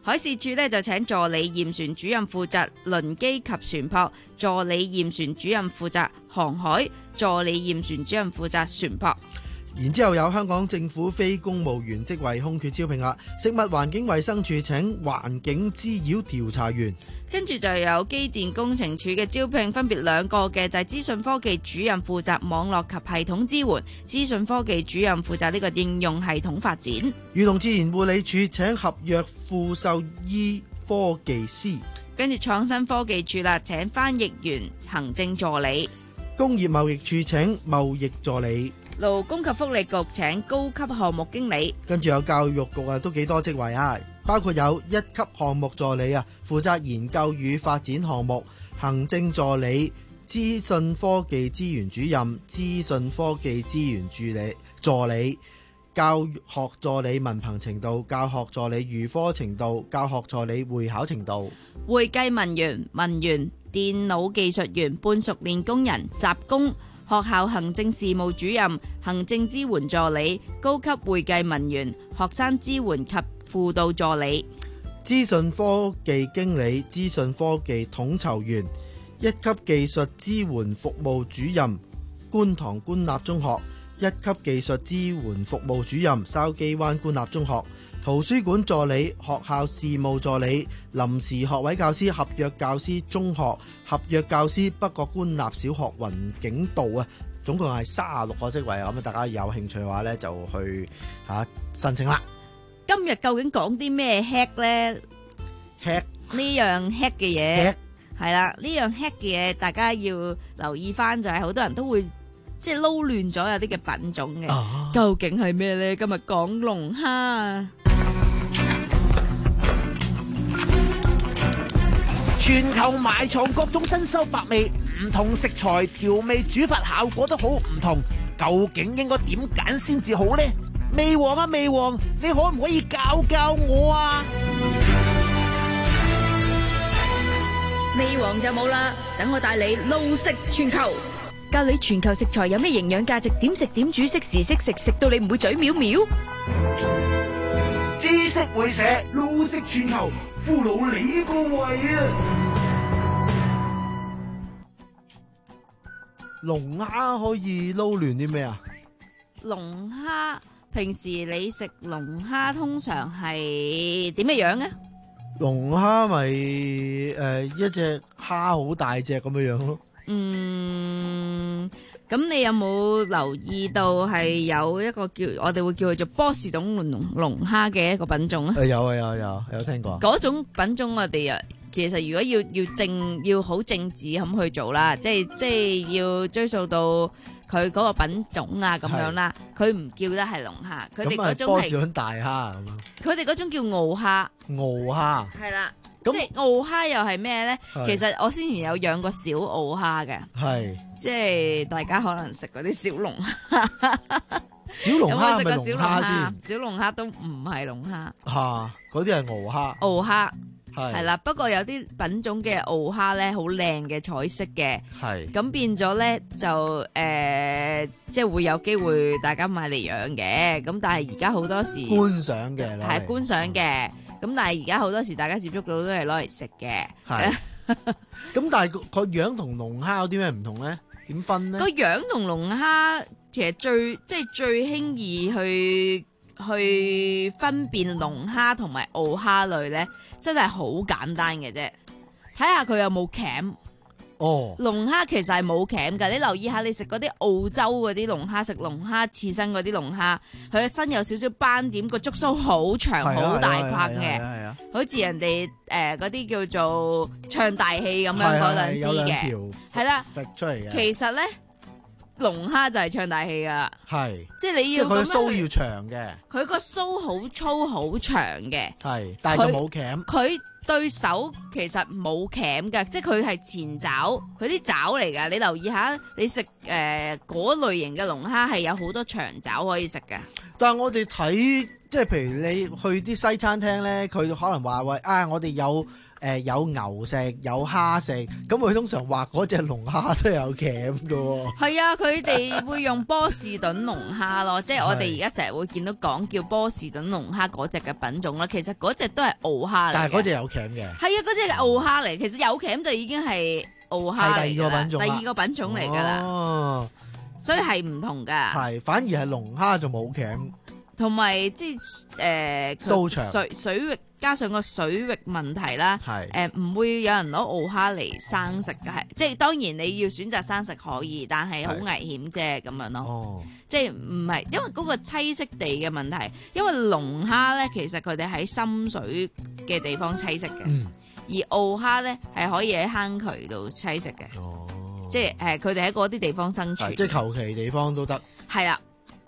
海事處呢就請助理驗船主任負責輪機及船舶，助理驗船主任負責航海，助理驗船主任負責船舶。 然之後有香港政府非公務員職位空缺招聘啦，食物環境衛生署請環境滋擾調查員。 跟住就有機電工程署嘅招聘，分別兩個嘅就係資訊科技主任負責網絡及系統支援，資訊科技主任負責呢個應用系統發展。 漁農自然護理署請合約副獸醫科技師。 跟住創新科技署啦，請翻譯員、行政助理。 工業貿易署請貿易助理。 勞工及福利局請高級項目經理。 跟住有教育局啊，都幾多職位啊，包括有一級項目助理啊，負責研究與發展項目；行政助理、資訊科技資源主任、資訊科技資源助理、助理、教學助理文憑程度、教學助理預科程度、教學助理會考程度。 會計文員、文員、電腦技術員、半熟練工人、雜工。學校行政事務主任、行政支援助理、高級會計文員、學生支援及輔導助理、 資訊科技經理、資訊科技統籌員、一級技術支援服務主任，觀塘官立中學；一級技術支援服務主任，筲箕灣官立中學；圖書館助理、學校事務助理、臨時學位教師、合約教師中學、合約教師北角官立小學雲景道啊，總共係三十六個職位啊！咁啊，大家有興趣嘅話咧，就去吓、啊、申請啦。 今日究竟講啲咩 hack 咧 ？hack 呢樣 hack 嘅嘢係啦，呢樣 hack 嘅嘢，大家要留意翻，就係好多人都會即係撈亂咗有啲嘅品種嘅，啊、究竟係咩咧？今日講龍蝦。 全球埋藏各種珍饈百味，唔同食材調味煮法效果都好唔同，究竟應該點揀先至好呢？味王啊味王，你可唔可以教教我啊？ 味王就冇啦，等我帶你撈食全球，教你全球食材有咩營養價值，點食點煮，識時識食，食到你唔會嘴藐藐。 知識會社撈食全球，俘虜你個胃啊！ 龍蝦可以撈亂啲咩啊？ 龍蝦平時你食龍蝦通常係點嘅樣嘅？ 龍蝦咪誒一隻蝦好大隻咁樣樣咯。嗯， 咁你有冇留意到係有一個叫我哋會叫佢做波士頓龍龍蝦嘅一個品種啊？ 誒有啊有有有聽過。 嗰種品種我哋啊，其實如果要要正要好正字咁去做啦，即係即係要追溯到佢嗰個品種啊咁樣啦，佢唔叫得係龍蝦，佢哋嗰種係波士頓大蝦咁樣。 佢哋嗰種叫澳蝦。 澳蝦。係啦。即係澳蝦又係咩咧？其實我先前有養過小澳蝦嘅，係即係大家可能食嗰啲小龍蝦。 小龍蝦係咪龍蝦先？ 小龍蝦都唔係龍蝦。 吓，嗰啲係澳蝦。 澳蝦係係啦，不過有啲品種嘅澳蝦咧，好靚嘅彩色嘅， 係咁變咗咧就誒、呃，即係會有機會大家買嚟養嘅。咁但係而家好多時觀賞嘅係觀賞嘅。咁但係而家好多時大家接觸到都係攞嚟食嘅， 係。咁但係個個樣同龍蝦有啲咩唔同咧？點分咧？ 個樣同龍蝦其實最即係最輕易去去分辨龍蝦同埋澳蝦類咧，真係好簡單嘅啫。睇下佢有冇鉗。 哦， 龍蝦其實係冇鉗㗎，你留意下，你食嗰啲澳洲嗰啲龍蝦，食龍蝦刺身嗰啲龍蝦，佢嘅身有少少斑點，個觸鬚好長好大塊嘅，好似人哋誒嗰啲叫做唱大戲咁樣嗰兩支嘅，係啦， 出嚟嘅。 其實咧，龍蝦就係唱大戲噶， 係， 即係你要佢鬚要長嘅， 佢個鬚好粗好長嘅， 係，但係就冇鉗， 佢。對手其實冇鉗㗎，即係佢係前爪，佢啲爪嚟㗎。你留意下，你食誒嗰類型嘅龍蝦係有好多長爪可以食㗎。 但係我哋睇，即係譬如你去啲西餐廳咧，佢可能話喂啊，我哋有誒有牛食有蝦食，咁佢通常畫嗰隻龍蝦都有鉗㗎喎。 係啊，佢哋會用波士頓龍蝦咯，即係我哋而家成日會見到講叫波士頓龍蝦嗰隻嘅品種啦。其實嗰隻都係澳蝦嚟嘅， 但係嗰隻有鉗嘅。 係啊，嗰隻係澳蝦嚟，其實有鉗就已經係澳蝦嚟㗎啦， 係第二個品種啦， 第二個品種嚟㗎啦。 哦， 所以係唔同㗎。 係，反而係龍蝦就冇鉗。 同埋即係誒水水域加上個水域問題啦，誒唔、呃、會有人攞澳蝦嚟生食嘅，係即係當然你要選擇生食可以，但係好危險啫咁樣咯。哦、即係唔係因為嗰個棲息地嘅問題，因為龍蝦咧其實佢哋喺深水嘅地方棲息嘅，嗯、而澳蝦咧係可以喺坑渠度棲息嘅，哦、即係誒佢哋喺嗰啲地方生存， 即係求其地方都得。 係啦。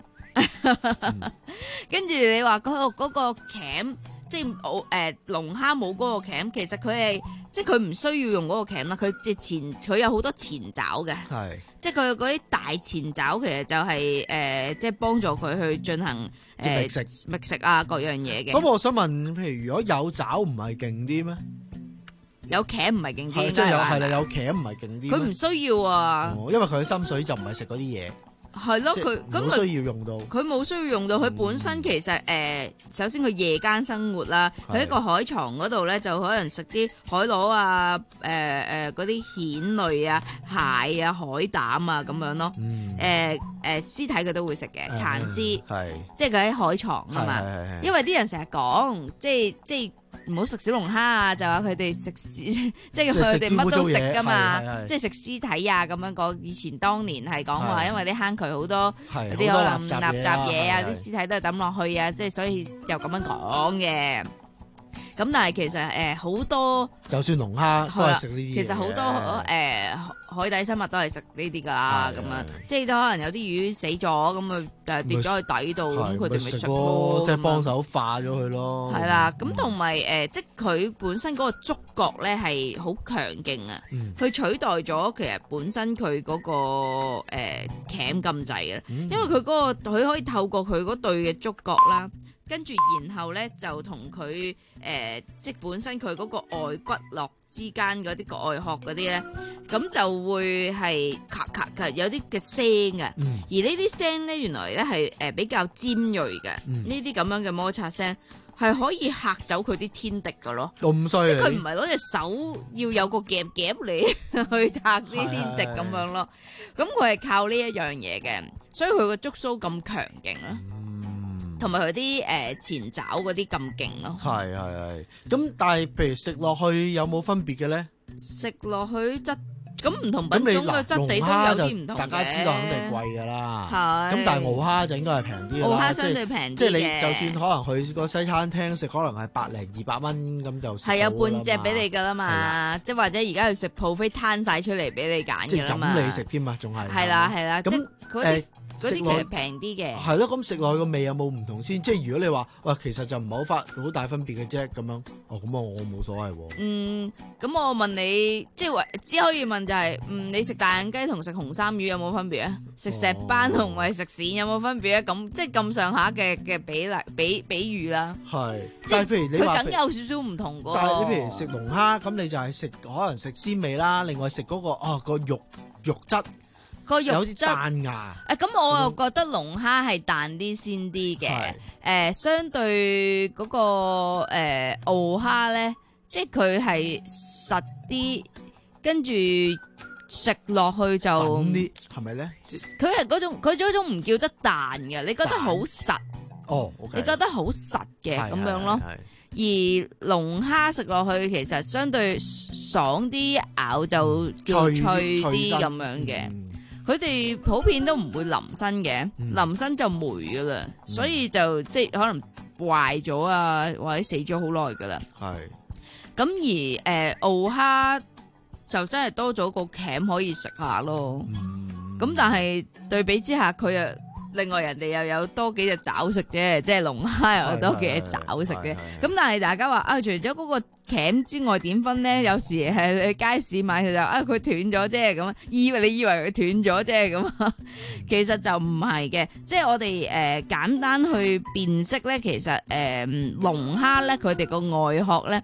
跟住你話嗰、嗰個嗰、嗰個鉗，即係澳誒龍蝦冇嗰個鉗，其實佢係即係佢唔需要用嗰個鉗啦，佢即係前佢有好多前爪嘅，係即係佢嗰啲大前爪，其實就係、是、誒、呃、即係幫助佢去進行誒覓食覓食啊各樣嘢嘅。 咁我想問，譬如如果有爪唔係勁啲咩？ 有鉗唔係勁啲？ 即係有係啦，有鉗唔係勁啲？ 佢唔需要啊、哦， 因為佢喺深水就唔係食嗰啲嘢。 係咯，佢咁冇需要用到， 佢冇需要用到。佢本身其實誒、呃，首先佢夜間生活啦，佢喺個海床嗰度咧，就可能食啲海螺啊，誒誒嗰啲蜆類啊、蟹啊、海膽啊咁樣咯。誒誒、嗯呃呃、屍體佢都會食嘅，殘屍， 嗯、 即係佢喺海床啊嘛。因為啲人成日講，即係即係。唔好食小龍蝦啊！就話佢哋食屎，即係佢哋乜都食噶嘛，即係食屍體啊咁樣講。以前當年係講話，因為啲坑渠好多啲可能垃圾嘢啊，啲屍體都係抌落去啊，即係所以就咁樣講嘅。咁但係其實誒好多，就算龍蝦都係食呢啲。其實好多誒海底生物都係食呢啲㗎啦，咁樣即係都可能有啲魚死咗，咁啊誒跌咗去底度，咁佢哋咪食咯， 即係幫手化咗佢咯。係啦，咁同埋誒，即係佢本身嗰個觸覺咧係好強勁啊，佢取代咗其實本身佢嗰個誒鉗咁滯嘅，因為佢嗰個佢可以透過佢嗰對嘅觸覺啦。跟住，然後咧就同佢誒，即係本身佢嗰個外骨骼之間嗰啲個外殼嗰啲咧，咁就會係咔咔咔有啲嘅聲嘅。嗯、而呢啲聲咧，原來咧係誒比較尖鋭嘅。呢啲咁樣嘅摩擦聲係可以嚇走佢啲天敵㗎咯。咁犀利！即係佢唔係攞隻手要有個夾夾嚟去嚇啲天敵咁樣咯。咁佢係靠呢一樣嘢嘅，所以佢個觸鬚咁強勁啦。同埋佢啲誒前爪嗰啲咁勁咯，係係係。咁但係譬如食落去有冇分別嘅咧？食落去質咁唔同品種嘅質地都有啲唔同嘅。大家知道肯定係貴㗎啦。係。咁但係澳蝦就應該係平啲啦。澳蝦相對平啲嘅。即係你就算可能去個西餐廳食，可能係百零二百蚊咁就係有半隻俾你㗎啦嘛。即係或者而家去食 buffet攤曬出嚟俾你揀㗎啦嘛。即係咁你食添嘛，仲係。係啦係啦。咁誒。嗰啲其實平啲嘅，係咯。咁食落去個味有冇唔同先？即係如果你話，哇，其實就唔係好發好大分別嘅啫，咁樣，哦，咁啊，我冇所謂喎。嗯，咁我問你，即係只可以問就係、是，嗯，你食大眼雞同食紅衫魚有冇分別啊？食石斑同埋食鱔有冇分別啊？咁即係咁上下嘅嘅比例比比喻啦。係，但係譬如你話，佢梗有少少唔同㗎。但係你譬如食龍蝦，咁你就係食可能食鮮味啦，另外食嗰、那個啊、哦那個肉肉質。個肉質彈牙，誒咁、啊、我又覺得龍蝦係彈啲鮮啲嘅，誒是、呃、相對嗰、那個誒、呃、澳蝦咧，即係佢係實啲，跟住食落去就啲，係咪咧？佢係嗰種，佢嗰種唔叫得彈嘅，你覺得好實哦，okay、你覺得好實嘅咁樣咯。而龍蝦食落去其實相對爽啲，咬就叫脆啲咁樣嘅。嗯佢哋普遍都唔會淋身嘅，嗯、淋身就霉噶啦，嗯、所以就即係可能壞咗啊，或者死咗好耐噶啦。係是。咁而誒、呃、澳蝦就真係多咗個鉗可以食下咯。咁、嗯、但係對比之下，佢又另外人哋又有多幾隻爪食啫，即係龍蝦又有多幾隻爪食啫。咁但係大家話啊，除咗嗰個鉗之外點分咧？有時係去街市買佢就啊，佢斷咗啫咁，以為你以為佢斷咗啫咁，其實就唔係嘅。即係我哋誒、呃、簡單去辨識咧，其實誒龍蝦咧佢哋個外殼咧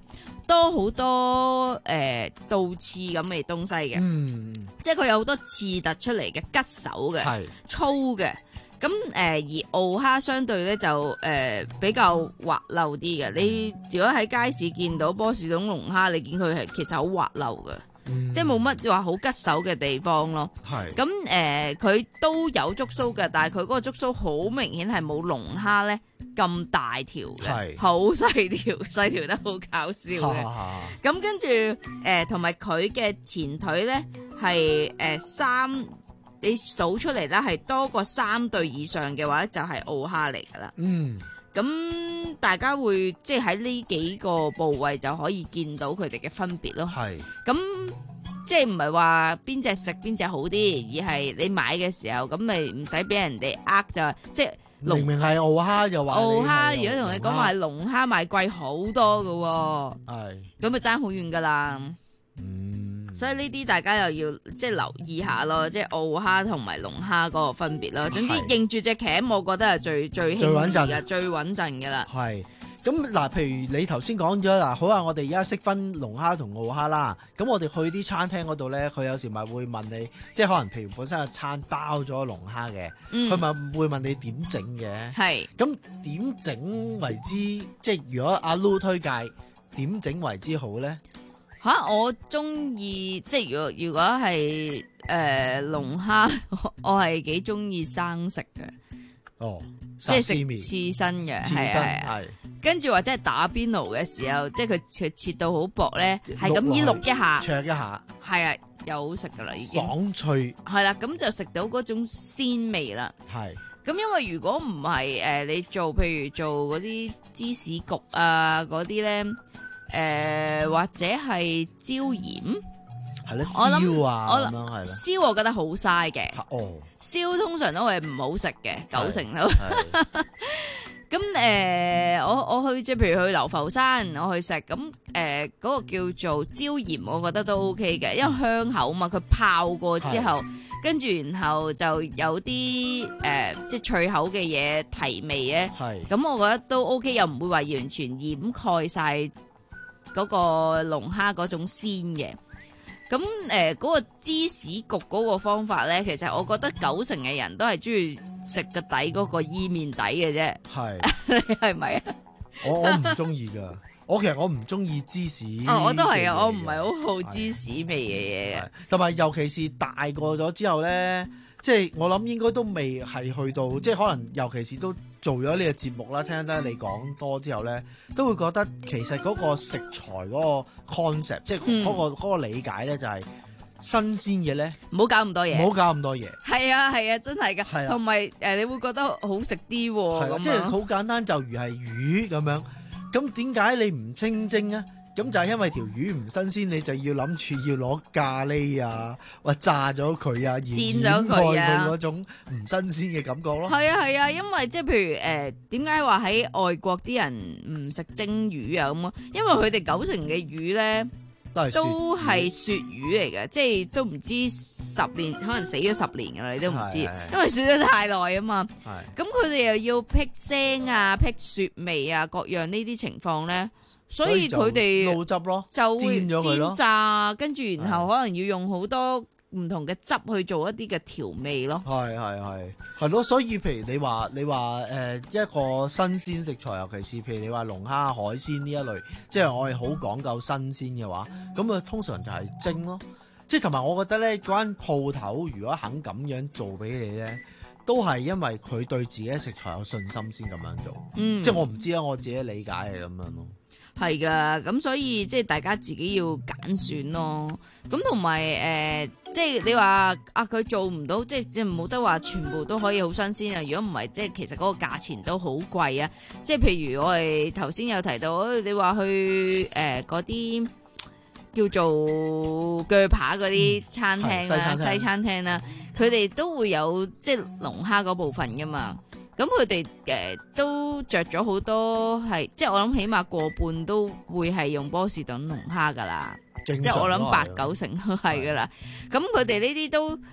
多好多誒倒刺咁嘅東西嘅， 嗯， 即係佢有好多刺突出嚟嘅吉手嘅， 係粗嘅。咁誒、呃、而澳蝦相對咧就誒、呃、比較滑溜啲嘅。你如果喺街市見到波士頓龍蝦，你見佢係其實好滑溜嘅。嗯、即係冇乜話好吉手嘅地方咯。係咁誒，佢、呃、都有觸鬚嘅，但係佢嗰個觸鬚好明顯係冇龍蝦咧咁大條嘅，好細條，細條得好搞笑嘅。咁跟住誒，同埋佢嘅前腿咧係誒三，你數出嚟咧係多過三對以上嘅話，就係澳蝦嚟噶啦。嗯。咁大家會即係喺呢幾個部位就可以見到佢哋嘅分別咯。係，咁即係唔係話邊隻食邊隻好啲，而係你買嘅時候咁咪唔使俾人哋呃就係即係。 明明係澳蝦又話澳蝦，如果同你講話係龍蝦賣貴好多噶，係咁咪爭好遠噶啦。嗯，所以呢啲大家又要即係留意下咯，即係澳蝦同埋龍蝦嗰個分別咯。總之認住隻鉗，我覺得係最最最穩陣嘅，最穩陣嘅啦。 係咁嗱，譬如你頭先講咗嗱，好啊，我哋而家識分龍蝦同澳蝦啦。咁我哋去啲餐廳嗰度咧，佢有時咪會問你，即係可能譬如本身個餐包咗龍蝦嘅，佢咪、嗯、會問你點整嘅。係咁點整為之？即係如果阿 Lu 推介點整為之好咧？ 吓、啊，我中意即係如果如果係誒龍蝦，我係幾中意生食嘅。哦，即係食刺身嘅，係係係。跟住或者係打邊爐嘅時候，即係佢切切到好薄咧，係咁依淥一下， 灼一下， 係啊，又好食噶啦，已經爽脆。係啦，咁就食到嗰種鮮味啦。係。咁因為如果唔係誒，你做譬如做嗰啲芝士焗啊嗰啲咧。誒、呃，或者係椒鹽， 係咧燒啊， 咁樣係啦。燒我覺得好嘥嘅， 哦， 燒通常都係唔好食嘅，九成都。咁誒、呃，我我去即係譬如去流浮山，我去食咁誒，嗰、呃嗰個叫做椒鹽，我覺得都 OK 嘅，因為香口嘛，佢泡過之後，跟住然後就有啲誒、呃，即係脆口嘅嘢提味咧。係，咁我覺得都 OK，又唔會話完全掩蓋晒嗰個龍蝦嗰種鮮嘅，咁誒嗰個芝士焗嗰個方法咧，其實我覺得九成嘅人都係中意食個底嗰個伊麵底嘅啫。係，你係咪啊？ 我我唔中意噶，我其實我唔中意芝士。 哦，我都係啊，我唔係好好芝士味嘅嘢嘅。 同埋尤其是大個咗之後咧，即係我諗應該都未係去到，即係可能尤其是都做咗呢個節目啦，聽得你講多之後咧，都會覺得其實嗰個食材嗰個 concept，即係嗰、嗰個嗰、嗯嗰個理解咧，就係新鮮嘅咧， 唔好搞咁多嘢， 唔好搞咁多嘢。係啊係啊，真係㗎。同埋誒，你會覺得好食啲喎。 即係好簡單，就如係魚咁樣。咁點解你唔清蒸啊？咁就係因為條魚唔新鮮，你就要諗住要攞咖喱啊，或炸咗佢啊， 煎咗佢啊， 嗰種唔新鮮嘅感覺咯。 係啊係啊，因為即係譬如誒，點解話喺外國啲人唔食蒸魚啊咁啊？因為佢哋九成嘅魚咧都係鱈魚嚟嘅，即係都唔知十年，可能死咗十年噶啦，你都唔知，因為鱈得太耐啊嘛。咁佢哋又要辟腥啊、辟鱈味啊，各樣呢啲情況咧。所以佢哋撈汁咯， 就會煎咗佢咯， 煎炸，跟住然後可能要用好多唔同嘅汁去做一啲嘅調味咯。 係係係係咯，所以譬如你話你話誒、呃、一個新鮮食材，尤其是譬如你話龍蝦、海鮮呢一類，即係我係好講究新鮮嘅話，咁啊通常就係蒸咯。即係同埋我覺得咧，嗰間鋪頭如果肯咁樣做俾你咧，都係因為佢對自己食材有信心先咁樣做。嗯，即係我唔知啊，我自己理解係咁樣咯。 係噶，咁所以即係大家自己要揀選咯。咁同埋誒，即係你話啊，佢做唔到，即係即係冇得話全部都可以好新鮮啊。如果唔係，即係其實嗰個價錢都好貴啊。即係譬如我哋頭先有提到，你話去誒嗰啲叫做鋸扒嗰啲餐廳啦、嗯、西餐廳啦，佢哋都會有即係龍蝦嗰部分噶嘛。咁佢哋誒都着咗好多係，即係我諗起碼過半都會係用波士頓龍蝦噶啦，即係我諗八九成都係噶啦。咁佢哋呢啲都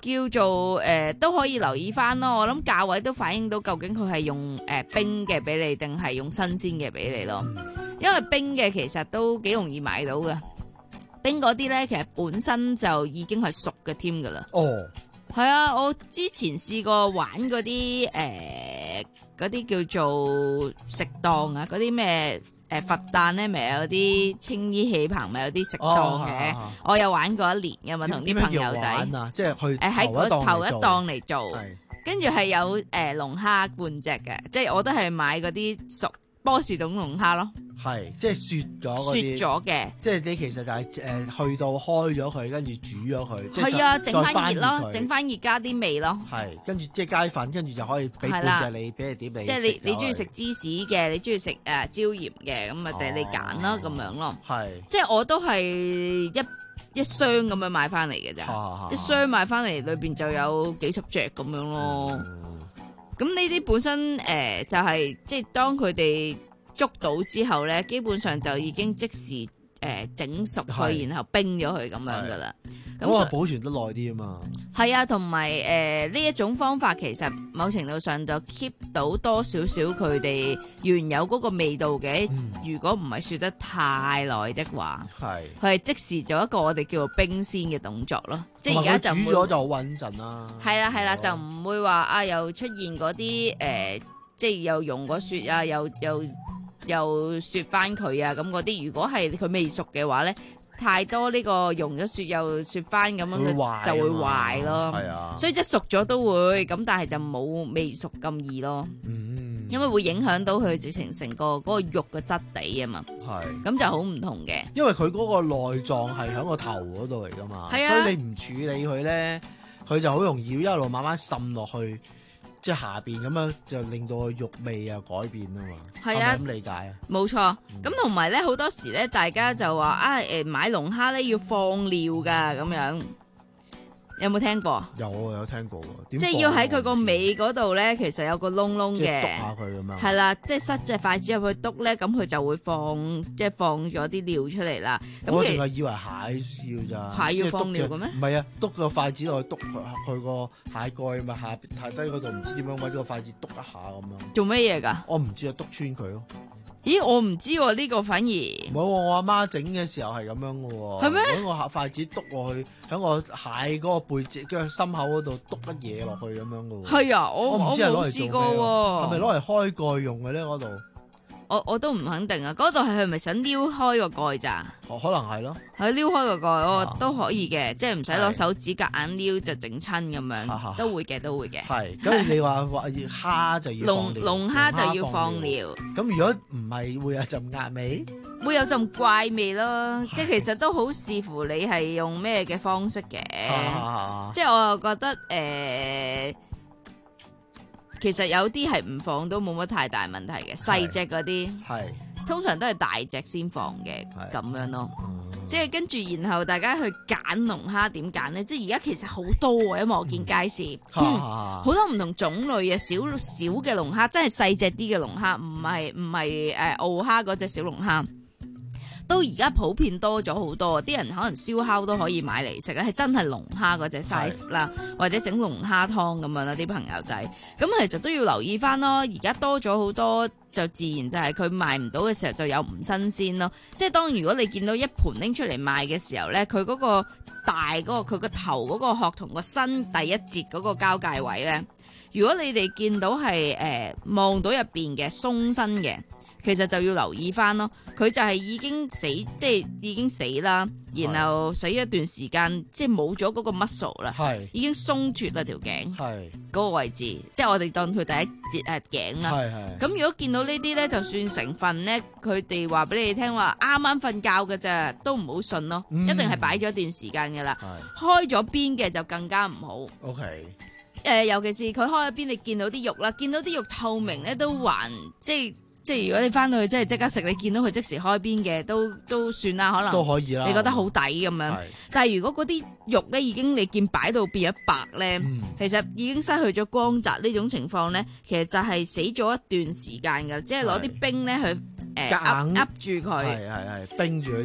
叫做誒、呃、都可以留意翻咯。我諗價位都反映到究竟佢係用誒、呃、冰嘅俾你，定係用新鮮嘅俾你咯。因為冰嘅其實都幾容易買到嘅，冰嗰啲咧其實本身就已經係熟嘅添噶啦。 哦， 係啊，我之前試過玩嗰啲誒嗰啲叫做食檔啊，嗰啲咩？誒佛誕咧，咪有啲青衣戲棚，咪有啲食檔嘅。 哦、 我有玩過一年嘅嘛，同啲朋友仔。 啊、即係去誒喺嗰頭一檔嚟做， 是跟住係有誒、呃、龍蝦半隻嘅，即係我都係買嗰啲熟波士頓龍蝦咯。 係，即係雪咗嗰啲。雪咗嘅， 即係你其實就係、是、誒、呃、去到開咗佢，跟住煮咗佢。 係啊，整翻熱咯，整翻熱加啲味咯。 係，跟住即係街粉，跟住就可以俾半隻你，俾隻碟你。 即係你你中意食芝士嘅，你中意食誒椒鹽嘅，咁咪定你揀啦咁樣咯。係，即係我都係一一箱咁樣買翻嚟嘅咋，啊、一箱買翻嚟裏邊就有幾十隻咁樣咯。咁呢啲本身誒、呃、就係、是、即係當佢哋捉到之後咧，基本上就已經即時誒整、呃、熟佢，然後冰咗佢咁樣噶啦。咁我話保存得耐啲啊嘛。 係啊，同埋誒呢一種方法其實某程度上就 keep 到多少少佢哋原有嗰個味道嘅。嗯、如果唔係雪得太耐的話，係佢係即時做一個我哋叫做冰鮮嘅動作咯。即係而家就煮咗就好穩陣啦。 係啦係啦，就唔會話啊又出現嗰啲誒，即係又溶過雪啊，又又又雪翻佢啊咁嗰啲。如果係佢未熟嘅話咧，太多呢個溶咗雪又雪翻咁樣，就會壞咯。係啊，所以即係熟咗都會咁，但係就冇未熟咁易咯。嗯，因為會影響到佢直情成個嗰個肉嘅質地啊嘛。係，咁就好唔同嘅。 因為佢嗰個內臟係喺個頭嗰度嚟噶嘛，係啊，所以你唔處理佢咧，佢就好容易一路慢慢滲落去。即係下邊咁樣就令到個肉味啊改變啊嘛，係啊，咁理解啊？ 冇錯，咁同埋咧好多時咧，大家就話啊誒買龍蝦咧要放料噶咁樣，有冇聽過？ 有啊，有聽過喎。 即係要喺佢個尾嗰度咧，其實有個窿窿嘅， 即係篤下佢咁樣。係啦，即係塞隻筷子入去篤咧，咁佢就會放，即係放咗啲料出嚟啦。 我淨係以為蟹要咋， 蟹要放料嘅咩？ 唔係啊，篤個筷子落去篤佢個蟹蓋咪下下低嗰度，唔知點樣揾個筷子篤一下咁樣。 做咩嘢㗎？ 我唔知啊，篤穿佢咯。咦， 我唔知喎，呢個反而冇喎，我阿媽整嘅時候係咁樣嘅喎。 係咩？ 揾個筷子篤落去，喺我蟹嗰個背脊跟住心口嗰度篤乜嘢落去咁樣嘅喎。 係啊，我我唔知係攞嚟做咩喎。係咪攞嚟開蓋用嘅咧？嗰度？ 我我都唔肯定啊！嗰度係係咪想撩開個蓋咋？ 可能係咯， 係撩開個蓋，我都可以嘅，即係唔使攞手指夾硬撩就整親咁樣，都會嘅，都會嘅。係， 咁你話話蝦就要龍龍蝦就要放料。 咁如果唔係會有陣壓味？ 會有陣怪味咯，即係其實都好視乎你係用咩嘅方式嘅。即係我又覺得誒。其實有啲係唔放都冇乜太大問題嘅，細隻嗰啲，通常都係大隻先放嘅，咁樣咯。嗯、即係跟住，然後大家去揀龍蝦點揀咧？即係而家其實好多啊，因為我見街市，好、嗯嗯、多唔同種類嘅小小嘅龍蝦，真係細隻啲嘅龍蝦，唔係唔係誒澳蝦嗰隻小龍蝦。都而家普遍多咗好多，啲人可能燒烤都可以買嚟食咧，係真係龍蝦嗰隻 size 啦，或者整龍蝦湯咁樣啦，啲朋友仔。咁其實都要留意翻咯，而家多咗好多，就自然就係佢賣唔到嘅時候就有唔新鮮咯。即係當如果你見到一盤拎出嚟賣嘅時候咧，佢嗰個大嗰、嗰個佢個頭嗰個殼同個身第一節嗰個交界位咧，如果你哋見到係誒望到入邊嘅鬆身嘅。其實就要留意翻咯，佢就係已經死，即係已經死啦，然後死一段時間，即係冇咗嗰個 muscle 啦，已經鬆脱啦條頸，嗰個位置，即係我哋當佢第一節係頸啦。咁如果見到呢啲咧，就算成分咧，佢哋話俾你聽話啱啱瞓覺嘅咋，都唔好信咯，嗯、一定係擺咗一段時間噶啦，開咗邊嘅就更加唔好。OK。誒、呃，尤其是佢開咗邊，你見到啲肉啦，見到啲肉透明咧，都還即係。即係如果你翻到去即係即刻食，你見到佢即時開邊嘅都都算啦，可能都可以啦。你覺得好抵咁樣，但係如果嗰啲肉咧已經你見擺到變咗白咧，嗯、其實已經失去咗光澤呢種情況咧，其實就係死咗一段時間㗎，即係攞啲冰咧去誒夾硬噏住佢， 係係係冰住佢啫。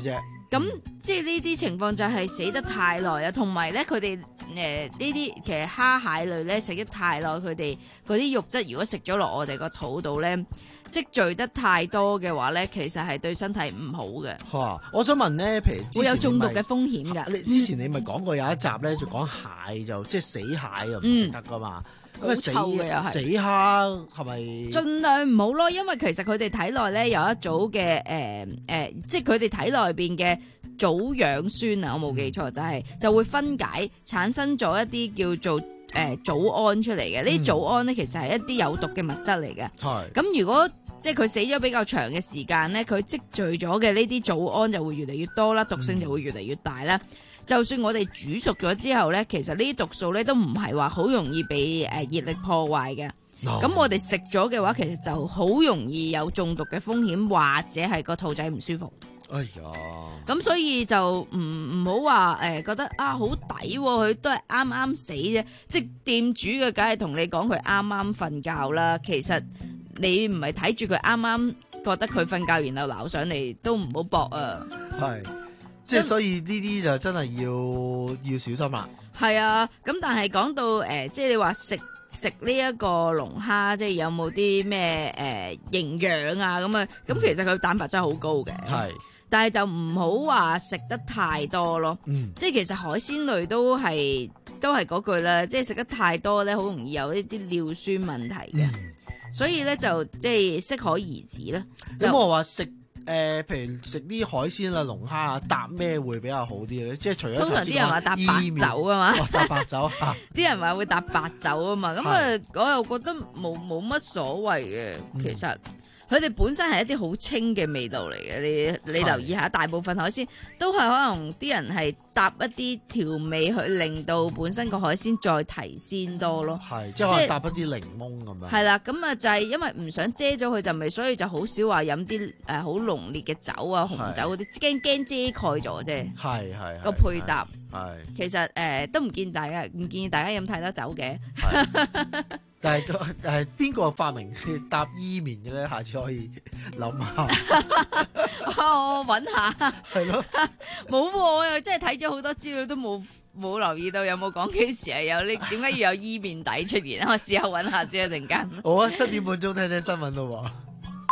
咁即係呢啲情況就係死得太耐啊，同埋咧佢哋誒呢啲其實蝦蟹類咧食得太耐，佢哋嗰啲肉質如果食咗落我哋個肚度咧，積聚得太多嘅話咧，其實係對身體唔好嘅。 嚇！我想問咧，譬如會有中毒嘅風險㗎。 你之前你咪講過有一集咧，就講蟹就即係死蟹又唔食得噶嘛？咁啊死死蝦係咪？ 盡量唔好咯，因為其實佢哋體內咧有一組嘅誒誒，即係佢哋體內邊嘅組氧酸啊，我冇記錯就係、是、就會分解產生咗一啲叫做誒、呃、組胺出嚟嘅。呢啲組胺咧其實係一啲有毒嘅物質嚟嘅。係咁、嗯、如果即係佢死咗比較長嘅時間咧，佢積聚咗嘅呢啲組胺就會越嚟越多啦，毒性就會越嚟越大啦。嗯就算我哋煮熟咗之後咧，其實呢啲毒素咧都唔係話好容易被誒熱力破壞嘅。咁、oh. 我哋食咗嘅話，其實就好容易有中毒嘅風險，或者係個肚仔唔舒服。 哎呀！ 咁所以就唔唔好話誒覺得啊好抵，佢都係啱啱死啫。即係店主嘅，梗係同你講佢啱啱瞓覺啦。其實你唔係睇住佢啱啱覺得佢瞓覺，然後撈上嚟都唔好搏啊。係。 即係所以呢啲就真係要要小心啦。係啊，咁但係講到誒、呃，即係你話食食呢一個龍蝦，即係有冇啲咩誒營養啊咁啊？咁、嗯、其實佢蛋白質好高嘅。係，但係就唔好話食得太多咯。嗯，即係其實海鮮類都係都係嗰句啦，即係食得太多咧，好容易有一啲尿酸問題嘅。嗯、所以咧就即係適可而止啦。 咁我話食。誒、呃，譬如食啲海鮮啊、龍蝦啊，搭咩會比較好啲咧？即係除咗通常啲人話搭白酒啊嘛， 搭白酒嚇， 啲人話會搭白酒啊嘛，咁啊，我又覺得冇冇乜所謂嘅，其實。嗯佢哋本身係一啲好清嘅味道嚟嘅，你你留意下，大部分海鮮都係可能啲人係搭一啲調味去令到本身個海鮮再提鮮多咯。係，即係可以搭一啲檸檬咁樣。係啦，咁啊就係因為唔想遮咗佢陣味，所以就好少話飲啲誒好濃烈嘅酒啊、紅酒嗰啲，驚驚遮蓋咗啫。係係個配搭。係。其實誒、呃、都唔建議大家，唔建議大家飲太多酒嘅。 但係誒邊個發明搭伊麵嘅咧？下次可以諗下。 我揾下。係咯。冇喎，我又真係睇咗好多資料都冇冇留意到有冇講幾時係有呢？點解要有伊麵底出現？我試下揾下先一陣間。 好啊，七點半鐘聽聽新聞咯喎。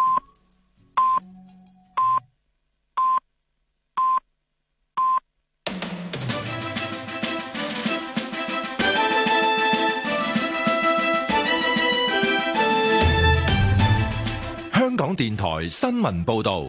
香港電台新聞報道，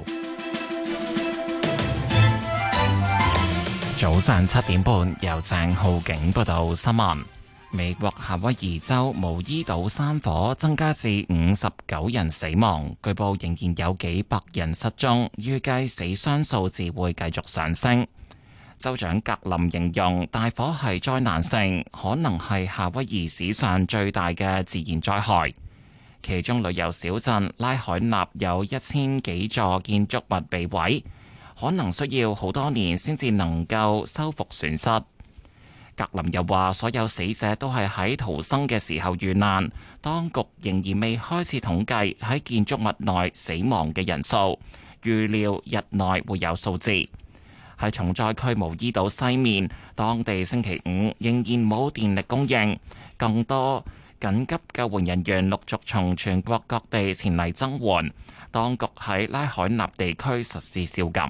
早上七點半由鄭浩景報道新聞。美國夏威夷州毛伊島山火增加至五十九人死亡，據報仍然有幾百人失蹤，預計死傷數字會繼續上升。州長格林形容大火係災難性，可能係夏威夷史上最大嘅自然災害。其中旅遊小鎮拉海納有一千幾座建築物被毀，可能需要好多年先至能夠修復損失。格林又話，所有死者都係喺逃生嘅時候遇難，當局仍然未開始統計喺建築物內死亡嘅人數，預料日內會有數字。喺重災區毛伊島西面，當地星期五仍然冇電力供應，更多緊急救援人員陸續從全國各地前嚟增援，當局喺拉海納地區實施宵禁。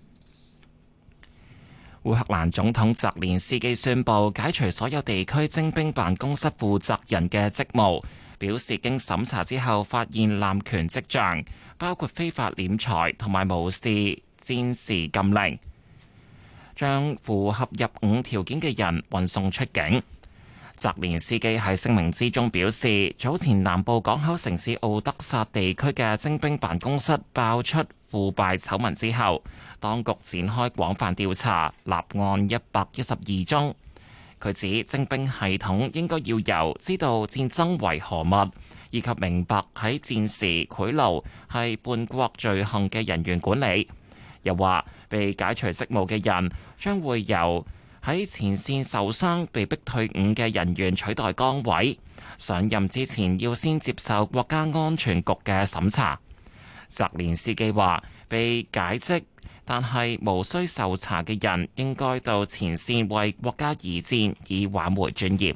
烏克蘭總統澤連斯基宣布解除所有地區徵兵辦公室負責人嘅職務，表示經審查之後發現濫權跡象，包括非法斂財同埋無視戰時禁令，將符合入伍條件嘅人運送出境。澤連斯基喺聲明之中表示，早前南部港口城市奧德薩地區嘅徵兵辦公室爆出腐敗醜聞之後，當局展開廣泛調查，立案一百一十二宗。佢指徵兵系統應該要由知道戰爭為何物，以及明白喺戰時賄賂係叛國罪行嘅人員管理。又話被解除職務嘅人將會由喺前線受傷被逼退伍嘅人員取代崗位，上任之前要先接受國家安全局嘅審查。澤連斯基話被解職但係無需受查嘅人應該到前線為國家而戰，以挽回尊嚴。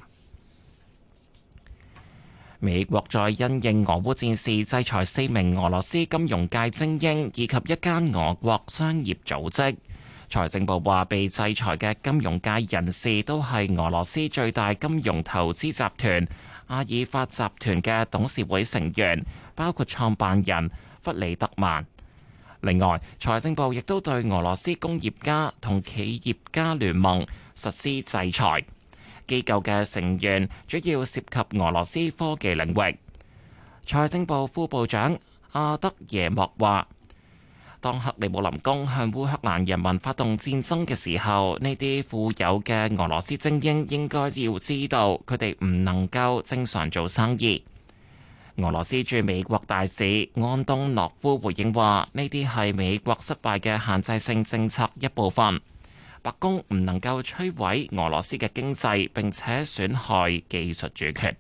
美國再因應俄烏戰事制裁四名俄羅斯金融界精英以及一間俄國商業組織。財政部話，被制裁嘅金融界人士都係俄羅斯最大金融投資集團阿爾法集團嘅董事會成員，包括創辦人弗里德曼。另外，財政部亦都對俄羅斯工業家同企業家聯盟實施制裁。機構嘅成員主要涉及俄羅斯科技領域。財政部副部長阿德耶莫話，當克里姆林宮向烏克蘭人民發動戰爭嘅時候，呢啲富有嘅俄羅斯精英應該要知道，佢哋唔能夠正常做生意。俄羅斯駐美國大使安東諾夫回應話，呢啲係美國失敗嘅限制性政策一部分。白宮唔能夠摧毀俄羅斯嘅經濟，並且損害技術主權。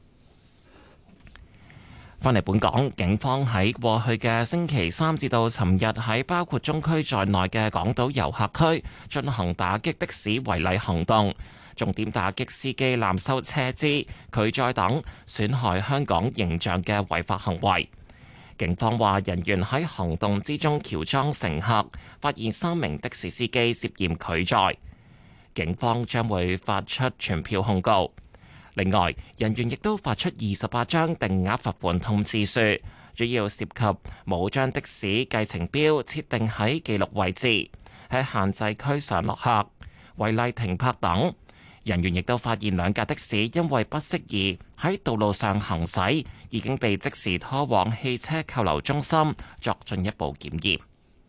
返嚟本港，警方喺過去嘅星期三至到尋日喺包括中區在內嘅港島遊客區進行打擊的士違例行動，重點打擊司機濫收車資、拒載等損害香港形象嘅違法行為。警方話，人員喺行動之中喬裝乘客，發現三名的士司機涉嫌拒載，警方將會發出傳票控告。另外，人員亦都發出二十八張定額罰款通知書，主要涉及冇將的士計程錶設定喺記錄位置、喺限制區上落客、違例停泊等。人員亦都發現兩架的士因為不適宜喺道路上行駛，已經被即時拖往汽車扣留中心作進一步檢驗。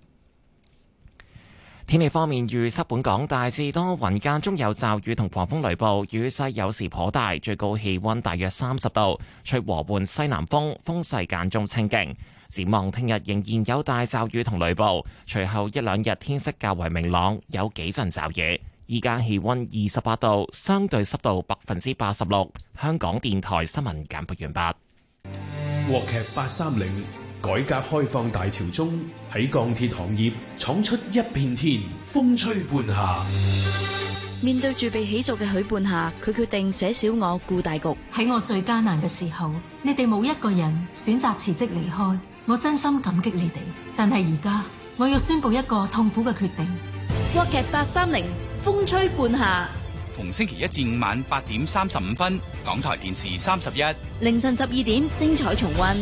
天氣方面，預測本港大致多雲，間中有驟雨同狂風雷暴，雨勢有時頗大，最高氣溫大約三十度，吹和緩西南風，風勢間中清勁。展望聽日仍然有大驟雨同雷暴，隨後一兩日天色較為明朗，有幾陣驟雨。依家氣溫二十八度，相對濕度百分之八十六。香港電台新聞簡報完畢。 國劇八三零，改革開放大潮中，喺鋼鐵行業闖出一片天，風吹半夏。 面對住被起訴嘅許半夏，佢決定捨小我顧大局。 喺我最艱難嘅時候，你哋冇一個人選擇辭職離開，我真心感激你哋。但係而家，我要宣布一個痛苦嘅決定。 國劇八三零，風吹半夏， 逢星期一至五晚八點三十五分，港台電視三十一， 凌晨十二點精彩重溫。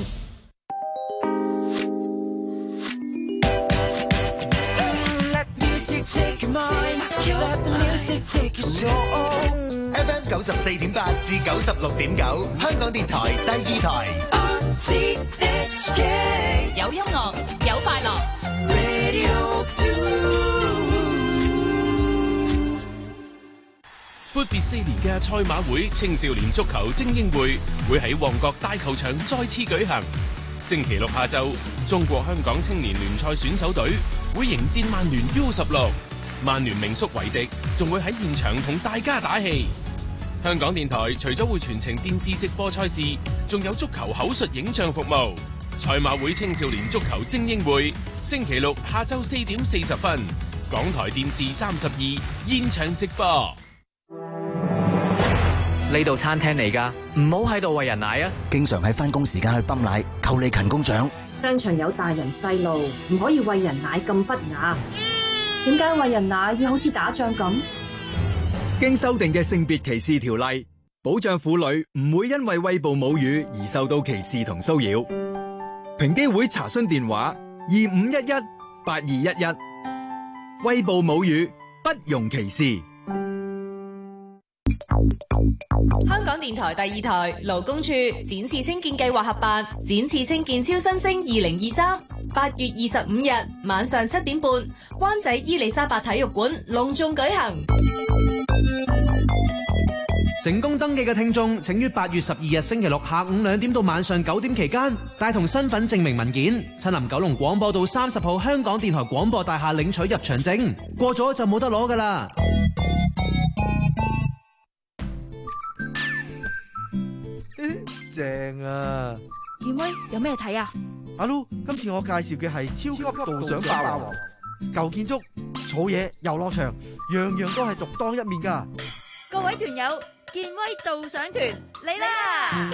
F M 九十四點八至九十六點九，香港電台第二台。 有音樂，有快樂。 闊別四年嘅賽馬會青少年足球精英會會喺旺角大球場再次舉行。星期六下晝，中國香港青年聯賽選手隊會迎戰曼聯 U 十六，曼聯名宿維迪仲會喺現場同大家打氣。香港電台除咗會全程電視直播賽事，仲有足球口述影像服務。賽馬會青少年足球精英會星期六下晝四點四十分，港台電視三十二現場直播。 呢度餐廳嚟㗎，唔好喺度餵人奶啊！經常喺返工時間去泵奶，扣你勤工獎。 商場有大人細路，唔可以餵人奶咁不雅。點解餵人奶要好似打仗咁？ 經修訂嘅性別歧視條例，保障婦女唔會因為餵哺母乳而受到歧視同騷擾。平機會查詢電話：二五一一八二一一。餵哺母乳，不容歧視。 香港電台第二台勞工處展翅青見計劃合辦展翅青見超新星二零二三，八月二十五日晚上七點半，灣仔伊利沙伯體育館隆重舉行。 成功登記嘅聽眾，請於八月十二日星期六下午兩點到晚上九點期間，帶同身份證明文件，親臨九龍廣播道三十號香港電台廣播大廈領取入場證。過咗就冇得攞㗎喇。 正啊！ 健威有咩睇啊？ 阿 Lu，今次我介紹嘅係超級導賞霸王。 舊建築、草野、遊樂場，樣樣都係獨當一面㗎。 各位團友，健威導賞團嚟啦！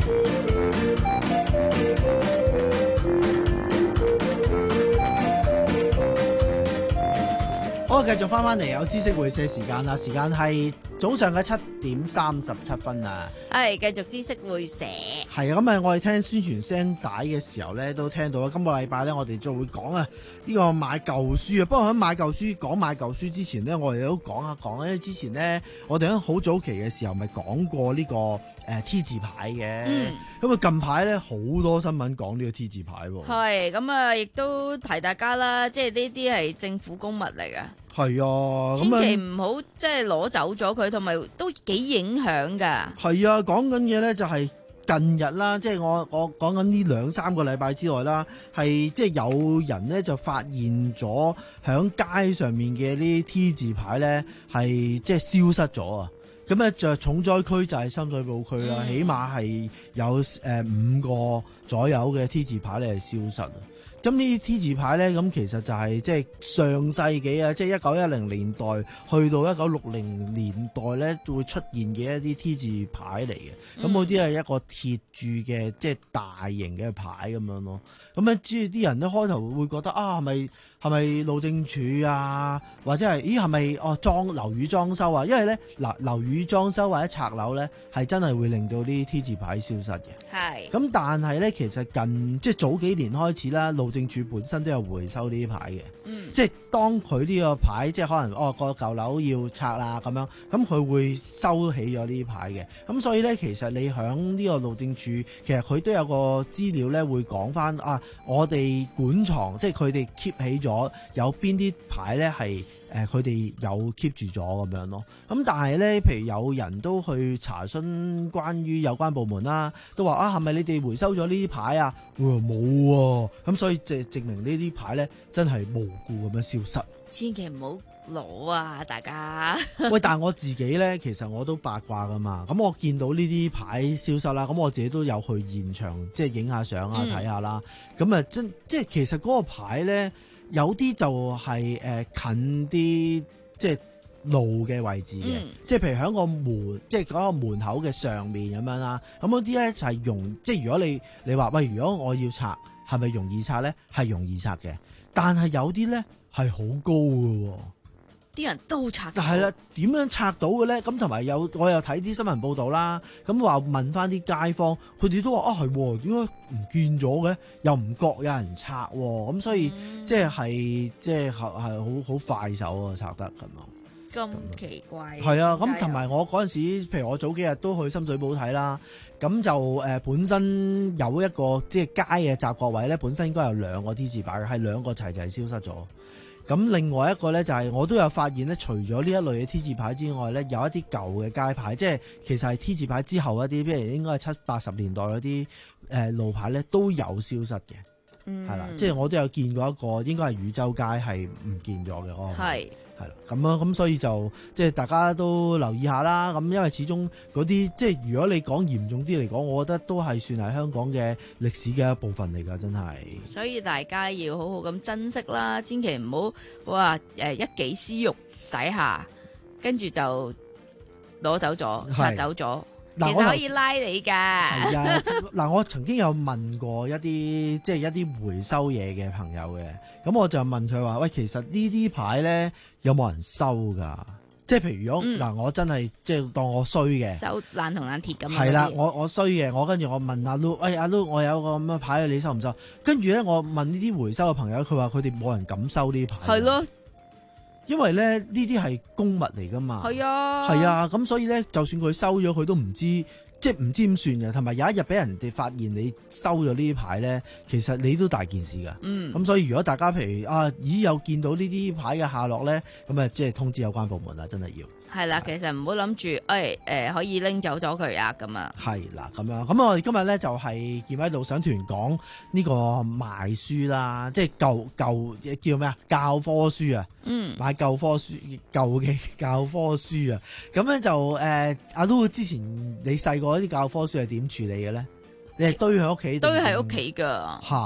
好，繼續翻翻嚟有知識會社時間啦，時間係早上嘅七點三十七分啊！ 係繼續知識會社， 係啊，咁啊，我哋聽宣傳聲帶嘅時候咧，都聽到啦。今個禮拜咧，我哋就會講啊呢個買舊書啊。不過喺買舊書講買舊書之前咧，我哋都講下講，因為之前咧，我哋喺好早期嘅時候咪講過呢、這個誒、呃、T 字牌嘅。咁啊、嗯、近排咧好多新聞講呢個 T 字牌喎。 係咁啊，亦都提大家啦，即係呢啲係政府公物嚟嘅。 係啊， 千祈唔好即係攞走咗佢，同埋都幾影響噶。 係啊，講緊嘅咧就係近日啦，即係我我講緊呢兩三個禮拜之內啦，係即係有人咧就發現咗響街上面嘅呢啲 T 字牌咧係即係消失咗啊！咁咧就重災區就係深水埗區啦，嗯、起碼係有誒五個左右嘅 T 字牌咧係消失啊！咁呢啲 T 字牌咧，咁其實就係即係上世紀啊，即係一九一零年代去到一九六零年代咧，會出現嘅一啲 T 字牌嚟嘅。咁嗰啲係一個鐵鑄嘅，即係大型嘅牌咁樣咯。咁咧，即係啲人咧開頭會覺得啊，係咪係咪路政署啊，或者係咦係咪哦裝樓宇裝修啊？因為咧嗱樓宇裝修或者拆樓咧，係真係會令到啲 T 字牌消失嘅。 係。 咁但係咧，其實近即係早幾年開始啦，路政署本身都有回收呢啲牌嘅。嗯。即係當佢呢個牌，即係可能哦個舊樓要拆啦咁樣，咁佢會收起咗呢啲牌嘅。咁所以咧，其實你響呢個路政署，其實佢都有個資料咧，會講翻啊，我哋館藏即係佢哋 keep 起咗有邊啲牌咧係誒佢哋有 keep 住咗咁樣咯。咁但係咧，譬如有人都去查詢關於有關部門啦，都話啊係咪你哋回收咗呢啲牌啊？冇喎，咁所以即係證明呢啲牌咧真係無故咁樣消失。 千祈唔好攞啊！大家喂，但係我自己咧，其實我都八卦噶嘛。咁我見到呢啲牌消失啦，咁我自己都有去現場，即係影下相啊，睇下啦。咁啊，真即係其實嗰個牌咧，有啲就係、是、誒、呃、近啲，即係路嘅位置嘅，嗯、即係譬如喺個門，即係嗰個門口嘅上面咁樣啦。咁嗰啲咧就係容，即係如果你你話喂，如果我要拆，係咪容易拆咧？係容易拆嘅，但係有啲咧係好高嘅。 啲人都拆， 但係啦，點樣拆到嘅咧？咁同埋有，我又睇啲新聞報道啦。咁話問翻啲街坊，佢哋都話啊係，點解唔見咗嘅？又唔覺有人拆喎。咁所以、嗯、即係即係係好好快手啊，拆得咁咯。 咁奇怪。 係啊，咁同埋我嗰陣時，譬如我早幾日都去深水埗睇啦。咁就誒、呃、本身有一個即係街嘅雜角位咧，本身應該有兩個 T 字牌嘅，係兩個齊齊消失咗。咁另外一個咧就係、是、我都有發現咧，除咗呢一類嘅 T 字牌之外咧，有一啲舊嘅街牌，即係其實係 T 字牌之後一啲，譬如應該係七八十年代嗰啲誒路牌咧都有消失嘅，係、嗯、啦，即係我都有見過一個，應該係汝州街係唔見咗嘅，我係係啦，咁樣咁所以就即係大家都留意下啦。咁因為始終嗰啲即係如果你講嚴重啲嚟講，我覺得都係算係香港嘅歷史嘅一部分嚟㗎，真係。 所以大家要好好咁珍惜啦，千祈唔好哇誒一己私欲底下，跟住就攞走咗、拆走咗。其實可以拉你㗎。係啊， 嗱，我曾經有問過一啲即係一啲回收嘢嘅朋友嘅，咁我就問佢話：喂，其實呢啲牌咧有冇人收㗎？即係譬如如果嗱、嗯，我真係即係當我衰嘅， 收爛銅爛鐵咁。 係啦，我我衰嘅，我跟住我問阿 Lu，喂阿 Lu，我有個咁嘅牌，你收唔收？跟住咧，我問呢啲回收嘅朋友，佢話佢哋冇人敢收呢啲牌。係咯。因為咧呢啲係公物嚟噶嘛，係啊，係啊，咁所以咧，就算佢收咗，佢都唔知，即係唔知點算嘅。同埋有一日俾人哋發現你收咗呢啲牌咧，其實你都大件事噶。嗯，咁所以如果大家譬如啊，咦有見到呢啲牌嘅下落咧，咁啊即係通知有關部門啦，真係要。係啦，其實唔好諗住，誒、哎、誒、呃、可以拎走咗佢啊咁啊。 係啦，咁樣，咁我哋今日咧就係健威導賞團講呢個賣書啦，即係舊舊叫咩啊？教科書啊，嗯，買舊科書舊嘅教科書啊，咁咧就誒阿 Lu 之前你細個啲教科書係點處理嘅咧？你係堆喺屋企？堆喺屋企噶。吓。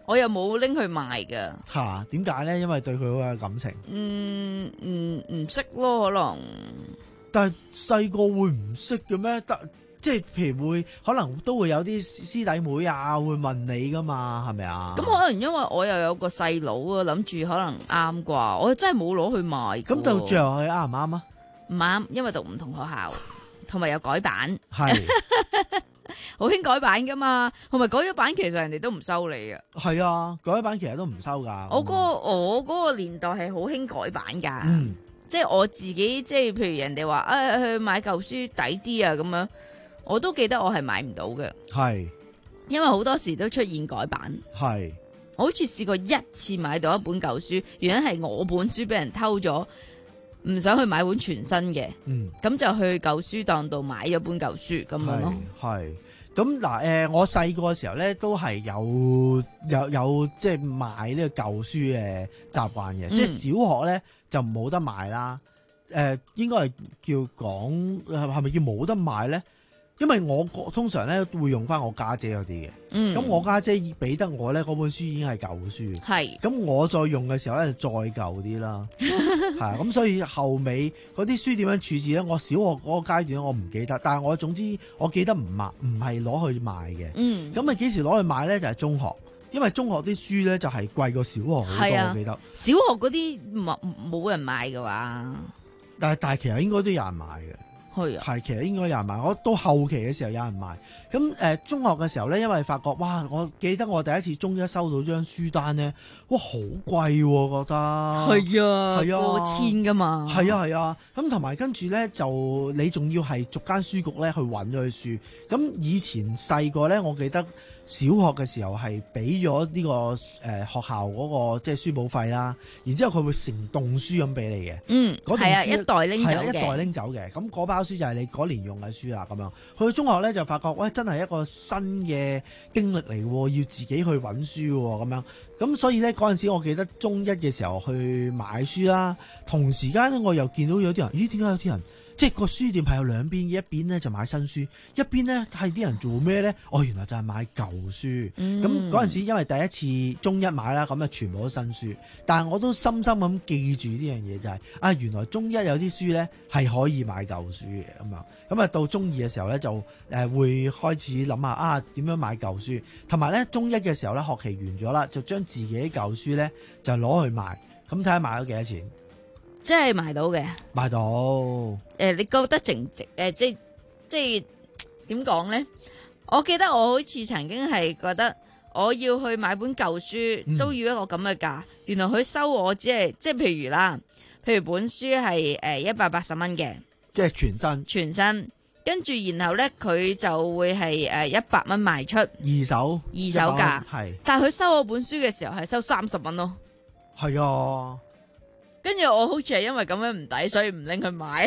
我又冇拎去賣㗎。 嚇，點解咧？因為對佢好有感情。 嗯，唔唔識咯，可能。 但係細個會唔識嘅咩？得即係譬如會，可能都會有啲師弟妹啊，會問你噶嘛，係咪啊？ 咁可能因為我又有個細佬啊，諗住可能啱啩，我真係冇攞去賣。 咁到最後佢啱唔啱啊？ 唔啱，因為讀唔同學校，同埋有改版。 係。 好興改版噶嘛，同埋改咗版其實人哋都唔收你啊。 係啊，改咗版其實都唔收噶。 我嗰、嗰個我嗰個年代係好興改版噶， 嗯、 即係我自己即係譬如人哋話誒去買舊書抵啲啊咁樣，我都記得我係買唔到嘅。 係， 因為好多時都出現改版。 係， 我好似試過一次買到一本舊書，原因係我本書俾人偷咗，唔想去買本全新嘅，咁、 嗯、 就去舊書檔度買咗本舊書咁樣咯。 係，咁嗱誒，我細個嘅時候咧，都係有有有即係買呢個舊書嘅習慣嘅，嗯、即係小學咧就冇得買啦。誒、呃，應該係叫講係咪叫冇得買咧？因為我通常咧會用翻我家姐嗰啲嘅，咁、嗯、我家姐俾得我咧嗰本書已經係舊書，係，咁我再用嘅時候咧就再舊啲啦，係，咁所以後尾嗰啲書點樣處置咧？我小學嗰個階段我唔記得，但係我總之我記得唔賣，唔係攞去賣嘅，嗯，咁啊幾時攞去賣咧？就係、是、中學，因為中學啲書咧就係貴過小學好多，啊、我記得。小學嗰啲冇冇人買嘅話， 但係但係其實應該都有人買嘅。係啊，係其實應該有人買，我到後期嘅時候有人買。咁誒、呃，中學嘅時候咧，因為發覺哇，我記得我第一次中一收到張書單咧，哇，好貴喎，覺得係啊，係啊，過千噶嘛， 係啊係啊。咁同埋跟住咧，就你仲要係逐間書局咧去揾咗佢書。咁以前細個咧，我記得小學嘅時候係俾咗呢個誒、呃、學校嗰、那個即係書簿費啦，然之後佢會成棟書咁俾你嘅，嗯，係啊，一袋拎走嘅，一袋拎走嘅。咁嗰包書就係你嗰年用嘅書啦，咁樣去到中學咧就發覺，喂，真係一個新嘅經歷嚟喎，要自己去揾書喎，咁樣。咁所以咧嗰陣時，我記得中一嘅時候去買書啦，同時間咧我又見到有啲人，咦？點解有啲人？即係個書店係有兩邊，一邊咧就買新書，一邊咧係啲人做咩咧？哦，原來就係買舊書。咁嗰陣時，因為第一次中一買啦，咁啊全部都新書。但係我都深深咁記住呢樣嘢就係、是、啊，原來中一有啲書咧係可以買舊書嘅咁樣。咁啊到中二嘅時候咧就誒會開始諗下啊點樣買舊書，同埋咧中一嘅時候咧學期完咗啦，就將自己啲舊書咧就攞去賣，咁睇下賣咗幾多錢。 即係賣到嘅， 賣到。誒、 呃，你覺得值唔值？誒、呃，即係即係點講咧？我記得我好似曾經係覺得我要去買本舊書、嗯、都要一個咁嘅價，原來佢收我只係即係譬如啦，譬如本書係誒一百八十蚊嘅， 即係全新， 全新，跟住然後咧佢就會係誒一百蚊賣出二手， 二手價係，但係佢收我本書嘅時候係收三十蚊咯， 係啊。 跟住我好似係因為咁樣唔抵，所以唔拎去買。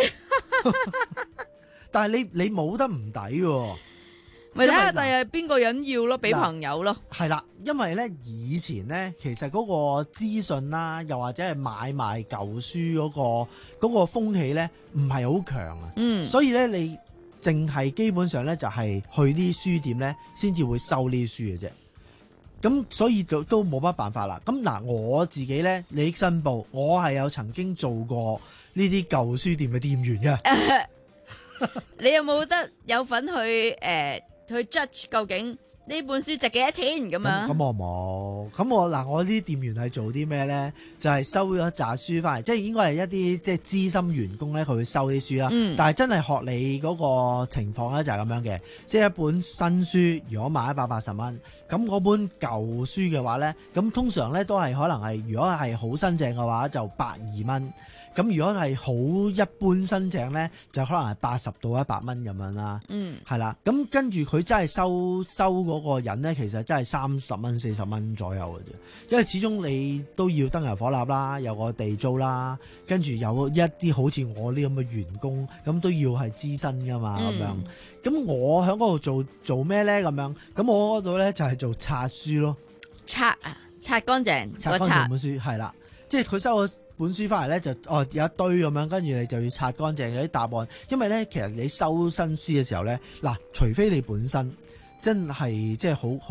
但係你你冇得唔抵喎， 咪睇下第日邊個人要咯，俾朋友咯。 係啦，因為咧以前咧，其實嗰個資訊啦，又或者係買賣舊書嗰個嗰個風氣咧，唔係好強啊。嗯，所以咧你淨係基本上咧就係去啲書店咧，先至會收呢啲書嘅啫。咁所以就都冇乜辦法啦。咁嗱，我自己咧，利益申報，我係有曾經做過呢啲舊書店嘅店員嘅。 你有冇得有份去誒、呃、去 judge 究竟呢本書值幾多錢咁樣？咁我冇。咁我嗱，我呢啲店員係做啲咩咧？就係、是、收咗一紮書翻嚟，即係應該係一啲即係資深員工咧，佢會收啲書啦。嗯、但係真係學你嗰個情況咧，就係咁樣嘅。即係一本新書，如果賣一百八十蚊，咁嗰本舊書嘅話咧，咁通常咧都係可能係，如果係好新淨嘅話，就百二蚊。咁如果係好一般新淨咧，就可能係八十到一百蚊咁樣啦。嗯，係啦。咁跟住佢真係收收嗰個人咧，其實真係三十蚊、四十蚊左右嘅啫。因為始終你都要燈油火蠟啦，有個地租啦，跟住有一啲好似我呢咁嘅員工，咁都要係資薪噶嘛咁、嗯、樣。咁我喺嗰度做做咩咧？咁樣，咁我嗰度咧就係做擦書咯。 擦啊，擦乾淨， 擦乾淨本書係啦，即係佢收咗本書翻嚟咧，就哦有一堆咁樣，跟住你就要擦乾淨有啲答案。因為咧，其實你收新書嘅時候咧，嗱，除非你本身真係即係好好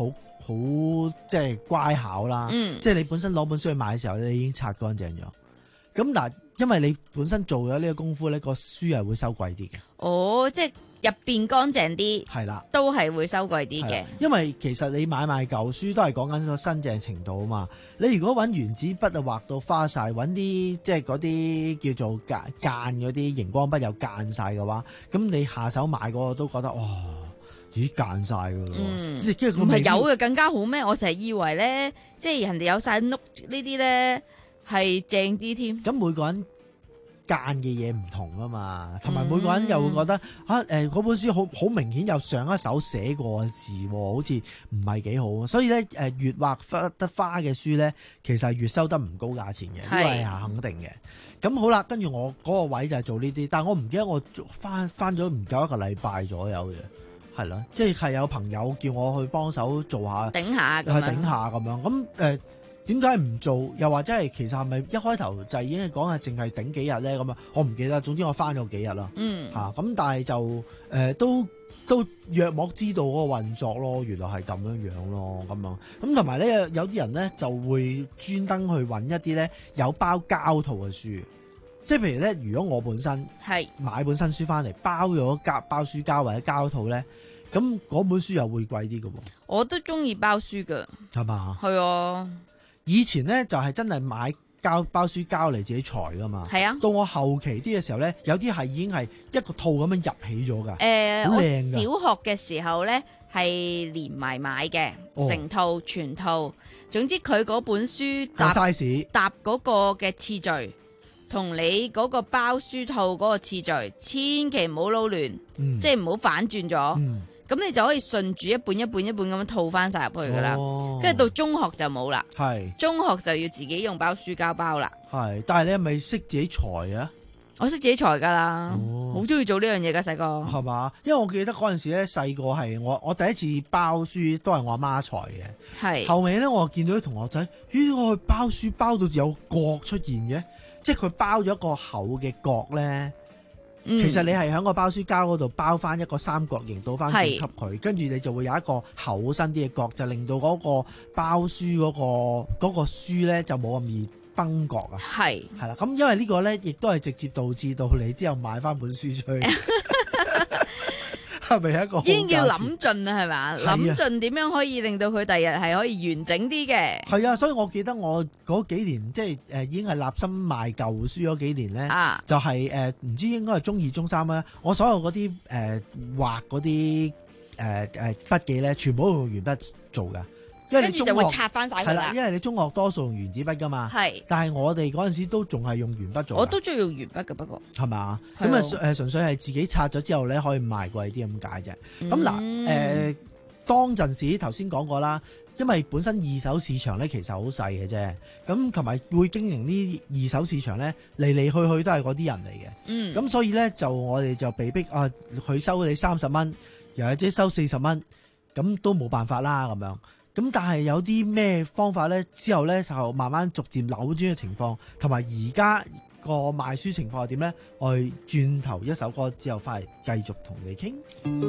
好即係乖巧啦， 嗯、 即係你本身攞本書去買嘅時候，你已經擦乾淨咗。咁嗱，因為你本身做咗呢個功夫咧，個書係會收貴啲嘅。 哦，即係入邊乾淨啲， 係啦， 都係會收貴啲嘅。 因為其實你買賣舊書都係講緊個新淨程度啊嘛。你如果揾原子筆啊畫到花晒，揾啲即係嗰啲叫做間間嗰啲熒光筆又間晒嘅話，咁你下手買嗰個都覺得哇，咦間晒㗎咯。 嗯， 即係唔係有嘅更加好咩？我成日以為咧，即係人哋有晒 note 呢啲咧。係正啲添， 咁每個人間嘅嘢唔同啊嘛，同埋每個人又會覺得啊誒嗰、呃、本書好好明顯有上一手寫過嘅字，好似唔係幾好，所以咧誒越畫得花嘅書咧，其實係越收得唔高價錢嘅，呢個係肯定嘅。咁好啦，跟住我嗰個位就係做呢啲，但係我唔記得我翻翻咗唔夠一個禮拜左右嘅，係咯，即係有朋友叫我去幫手做下頂下， 係頂下咁樣，咁誒。點解唔做？又或者係其實係咪一開頭就已經係講係淨係頂幾日咧？咁啊，我唔記得。總之我翻咗幾日啦。 嗯。 嚇咁、啊，但係就誒、呃、都都約莫知道嗰個運作咯。原來係咁樣樣咯，咁樣咁同埋咧，有啲人咧就會專登去揾一啲咧有包膠套嘅書，即係譬如咧，如果我本身係買本新書翻嚟，包咗膠包書膠或者膠套咧，咁嗰本書又會貴啲嘅喎。 我都中意包書㗎， 係嘛？ 係啊。 以前咧就係、是、真係買膠包書膠嚟自己裁噶嘛，係啊。到我後期啲嘅時候咧，有啲係已經係一個套咁樣入起咗噶。誒、 呃，我小學嘅時候咧係連埋買嘅，成套、哦、全套。總之佢嗰本書搭 size 搭嗰個嘅次序，同你嗰個包書套嗰個次序，千祈唔好撈亂，嗯、即係唔好反轉咗。嗯咁你就可以順住一半一半一半咁樣套翻晒入去噶啦，跟住、哦、到中學就冇啦。係中學就要自己用包書膠包啦。係，但係你係咪識自己裁啊？我識自己裁噶啦，好中意做呢樣嘢噶細個。係嘛？因為我記得嗰陣時咧，細個係我我第一次包書都係我阿媽裁嘅。係後尾咧，我見到啲同學仔，咦，我去包書包到有角出現嘅，即係佢包咗一個厚嘅角咧。嗯、其實你係喺個包書膠嗰度包翻一個三角形倒翻轉給佢，跟住你就會有一個厚身啲嘅角，就令到嗰個包書嗰、嗰個嗰、嗰個書咧就冇咁易崩角啊。係係啦，咁因為呢個咧亦都係直接導致到你之後買翻本書出去。係咪一個已經要諗盡啦？係嘛，諗盡點樣可以令到佢第日係可以完整啲嘅？係啊，所以我記得我嗰幾年即係誒、呃、已經係立心賣舊書嗰幾年咧，啊、就係誒唔知應該係中二中三啦。我所有嗰啲誒畫嗰啲誒誒筆記咧，全部都用鉛筆做噶。因為你中學就會拆翻晒佢啦，因為你中學多數用原子筆噶嘛。係，但係我哋嗰陣時都仲係用鉛筆做。我都中意用鉛筆嘅，不過係嘛？咁啊誒，純粹係自己拆咗之後咧，可以賣貴啲咁解啫。咁嗱誒，當陣時頭先講過啦，因為本身二手市場咧其實好細嘅啫。咁同埋會經營呢二手市場咧，嚟嚟去去都係嗰啲人嚟嘅。嗯。咁所以咧就我哋就被逼啊，佢收你三十蚊，又或者收四十蚊，咁都冇辦法啦咁樣。咁但係有啲咩方法咧？之後咧就慢慢逐漸扭轉嘅情況，同埋而家個賣書情況係點咧？我哋轉頭一首歌之後翻嚟繼續同你傾。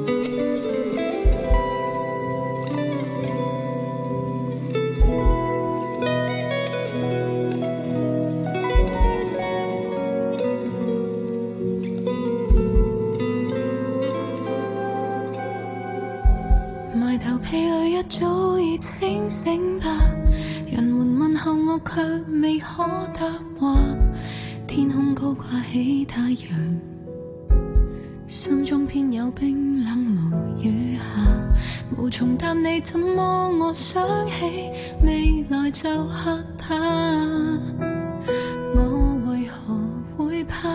埋頭婢女一早已清醒吧，人們問候我卻未可答話，天空高掛起太陽，心中偏有冰冷無雨下，無從答你怎麼我想起未來就嚇怕，我為何會怕，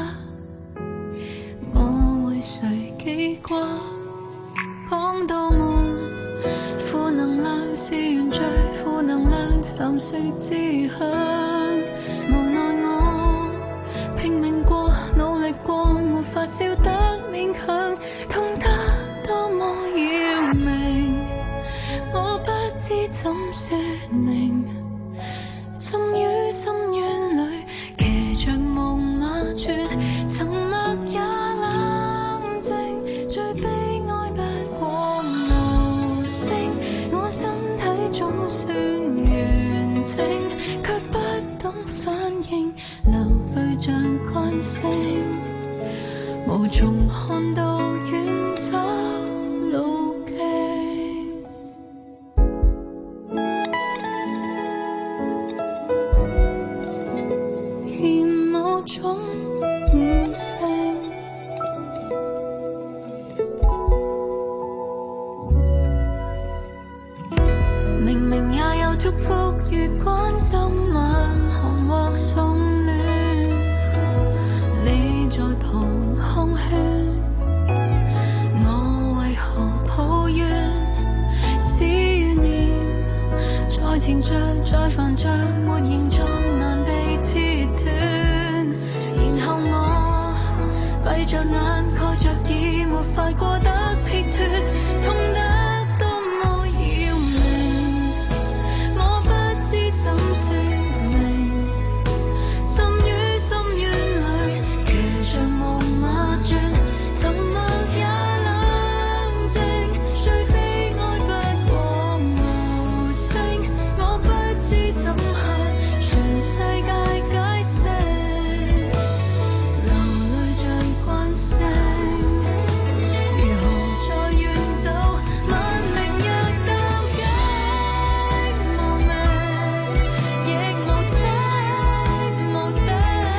我為誰記掛，講到悶負能量是原罪，負能量蠶食志向，無奈我拼命過，努力過，沒法笑得勉強，痛得多麼要命，我不知怎說明，浸於深淵裏，騎着夢馬傳，沉默也冷靜，最悲哀不過無聲，我身體無從看到遠走路徑，欠某種悟性。明明也有祝福與關心，問紅或送暖，你在旁空勸，我為何抱怨？思念在纏着，在煩着，沒形狀難被切斷。然後我閉着眼，蓋着耳，沒法過得撇脱，痛得多麼要命，我不知怎說明。心於深淵裏，騎着木馬轉，沉默也冷靜，最悲哀不過無聲。我不知怎向全世界解釋，流淚像慣性，如何再遠走？晚明日鬥擊無名，亦無聲無底，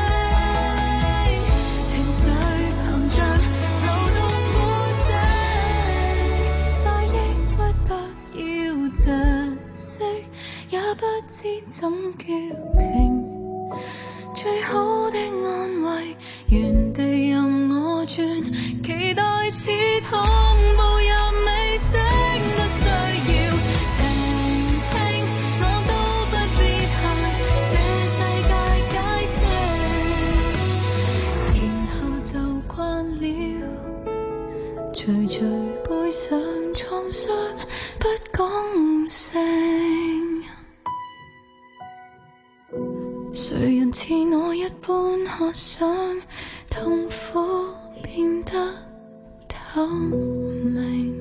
情緒膨脹，流動呼聲，再抑鬱得要窒息，也不知怎叫停。最好的安慰，原地任我轉，期待似痛步入尾聲，不需要澄清，我都不必向這世界解釋，然後就慣了，徐徐背上創傷，不講聲。誰人似我一般渴想痛苦變得透明？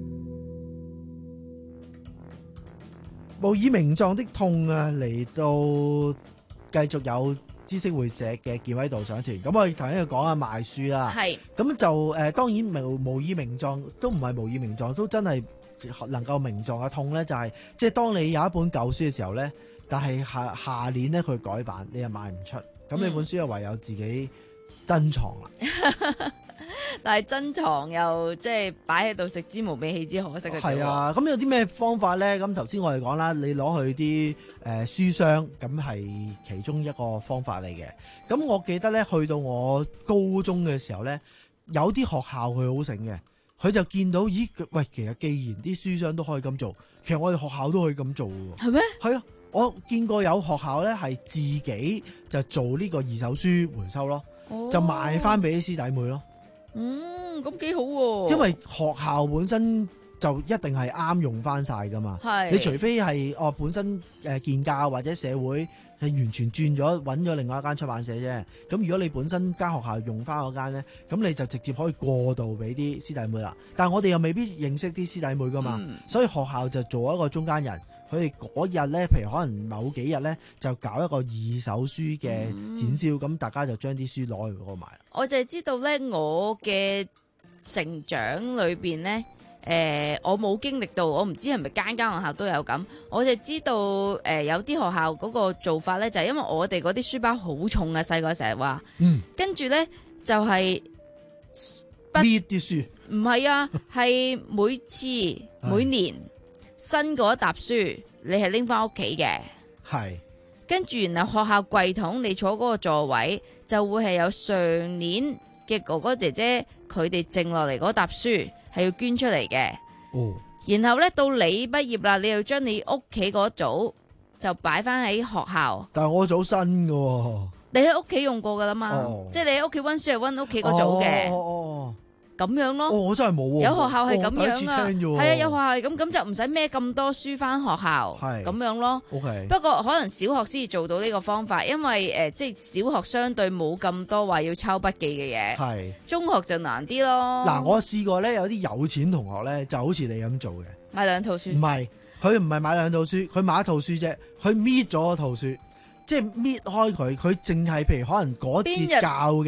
無以名狀的痛啊，嚟到繼續有知識會社嘅健委導賞團。咁我哋頭先要講下賣書啦， 係咁就誒、呃，當然無無以名狀都唔係無以名狀，都真係能夠名狀嘅痛咧，就係、是、即係當你有一本舊書嘅時候咧。但係下下年咧佢改版，你又賣唔出，咁你本書又唯有自己珍藏啦。 但係珍藏又即係擺喺度食之無味棄之可惜嘅。 係啊，咁有啲咩方法咧？咁頭先我哋講啦，你攞去啲誒、呃、書箱，咁係其中一個方法嚟嘅。咁我記得咧，去到我高中嘅時候咧，有啲學校佢好醒嘅，佢就見到咦喂，其實既然啲書箱都可以咁做，其實我哋學校都可以咁做喎。 係咩？ 係啊。我見過有學校咧係自己就做呢個二手書回收咯，哦、就賣翻俾啲師弟妹咯。 嗯，咁幾好喎。 因為學校本身就一定係啱用翻晒噶嘛。係，你除非係哦本身誒建教或者社會係完全轉咗揾咗另外一間出版社啫。咁如果你本身間學校用翻嗰間咧，咁你就直接可以過渡俾啲師弟妹啦。但係我哋又未必認識啲師弟妹噶嘛，嗯、所以學校就做一個中間人。佢哋嗰日咧，譬如可能某幾日咧，就搞一個二手書嘅展銷，咁、嗯、大家就將啲書攞去嗰度賣。 我就係知道咧，我嘅成長裏邊咧，誒、呃，我冇經歷到，我唔知係咪間間學校都有咁。我就知道，誒、呃，有啲學校嗰個做法咧，就係因為我哋嗰啲書包好重啊，細個成日話，嗯，跟住咧就係搣啲書， 唔係啊，係每次每年。新嗰一沓書，你係拎翻屋企嘅，係跟住然後學校櫃桶，你坐嗰個座位就會係有上年嘅哥哥姐姐佢哋剩落嚟嗰沓書係要捐出嚟嘅。哦，然後咧到你畢業啦，你要將你屋企嗰組就擺翻喺學校。 但係我組新嘅， 你喺屋企用過噶啦嘛，哦、即係你喺屋企溫書係溫屋企嗰組嘅。哦哦咁樣咯， 哦，我真係冇喎。 有學校係咁樣啊，係啊，有學校係咁，咁就唔使孭咁多書翻學校，係咁樣咯。OK，不過可能小學先至做到呢個方法，因為誒，即係小學相對冇咁多話要抄筆記嘅嘢，係中學就難啲咯。嗱， 我試過咧，有啲有錢同學咧，就好似你咁做嘅， 買兩套書。唔係，佢唔係買兩套書，佢買一套書啫，佢搣咗一套書，即係搣開佢，佢淨係譬如可能嗰節教嘅。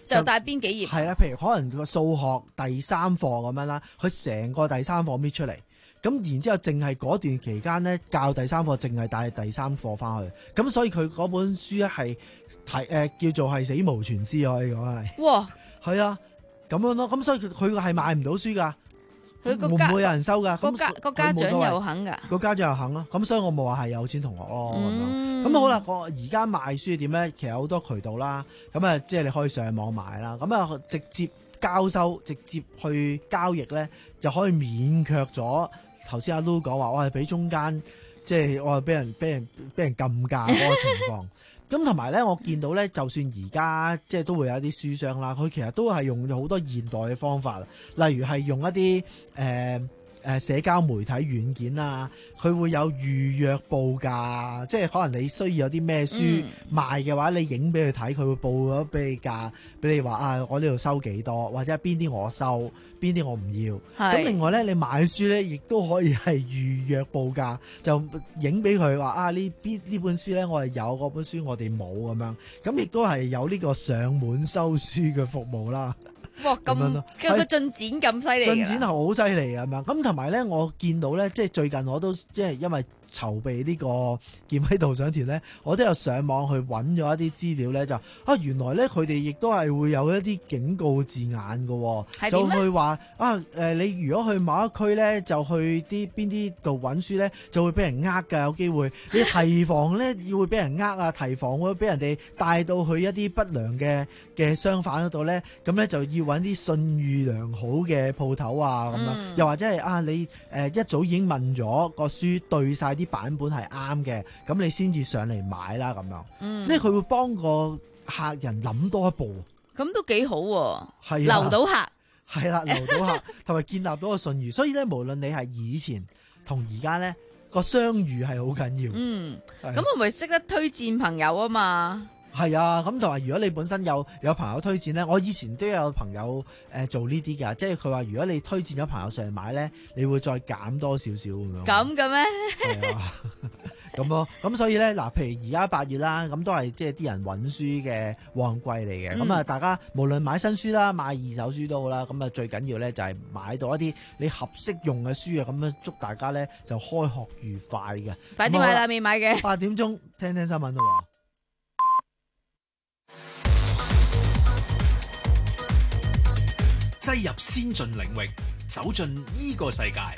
就帶邊幾頁？ 係啦，譬如可能個數學第三課咁樣啦，佢成個第三課搣出嚟。咁然之後，淨係嗰段期間咧教第三課，淨係帶第三課翻去。咁所以佢嗰本書咧係係誒叫做係死無全屍可以講係。 哇！ 係啊，咁樣咯。咁所以佢佢係賣唔到書㗎。 佢個會唔會有人收㗎？ 個家個家長又肯㗎。 個家長又肯咯。咁所以我冇話係有錢同學咯。咁、 嗯、 樣咁好啦。我而家賣書點咧？其實好多渠道啦。咁啊，即係你可以上網買啦。咁啊，直接交收、直接去交易咧，就可以免卻咗。頭先阿 Lu 講話，我係俾中間，即係我係俾人俾人俾人撳價嗰個情況。咁同埋咧，我見到咧，就算而家即係都會有一啲書商啦，佢其實都係用咗好多現代嘅方法，例如係用一啲誒誒社交媒體軟件啊，佢會有預約報價，即係可能你需要有啲咩書賣嘅話，嗯、你影俾佢睇，佢會報咗俾你價，俾你話啊，我呢度收幾多，或者邊啲我收，邊啲我唔要。咁另外咧，你買書咧，亦都可以係預約報價，就影俾佢話啊，呢邊呢本書咧，我係有，嗰本書我哋冇咁樣。咁亦都係有呢個上門收書嘅服務啦。 哇！咁佢個進展咁犀利， 進展係好犀利咁樣。咁同埋咧，我見到咧，即係最近我都即係因為籌備呢個劍輝導賞團咧，我都有上網去揾咗一啲資料咧，就啊原來咧佢哋亦都係會有一啲警告字眼嘅，就去話啊誒、呃、你如果去某一區咧，就去啲邊啲度揾書咧，就會俾人呃㗎，有機會你提防咧要會俾人呃啊，提防會俾人哋帶到去一啲不良嘅嘅商販嗰度咧，咁咧就要揾啲信譽良好嘅鋪頭啊咁樣，嗯、又或者係啊你誒、呃、一早已經問咗個書對晒啲版本係啱嘅，咁你先至上嚟買啦咁樣，嗯、即係佢會幫個客人諗多一步， 咁都幾好喎， 係留到客， 係啦，留到客，同埋建立到個信譽，所以咧無論你係以前同而家咧個相遇係好緊要， 嗯，咁我咪識得推薦朋友啊嘛。 係啊，咁同埋如果你本身有有朋友推薦咧，我以前都有朋友誒、呃、做呢啲㗎，即係佢話如果你推薦咗朋友上嚟買咧，你會再減多少少咁樣。 咁嘅咩？ 係啊，咁咯，咁所以咧嗱，譬如而家八月啦，咁都係即係啲人揾書嘅旺季嚟嘅，咁啊、嗯、大家無論買新書啦，買二手書都好啦，咁啊最緊要咧就係買到一啲你合適用嘅書啊，咁樣祝大家咧就開學愉快嘅。 快啲買啦，未買嘅。 八點鐘聽聽新聞咯。 擠入先進領域，走進呢個世界。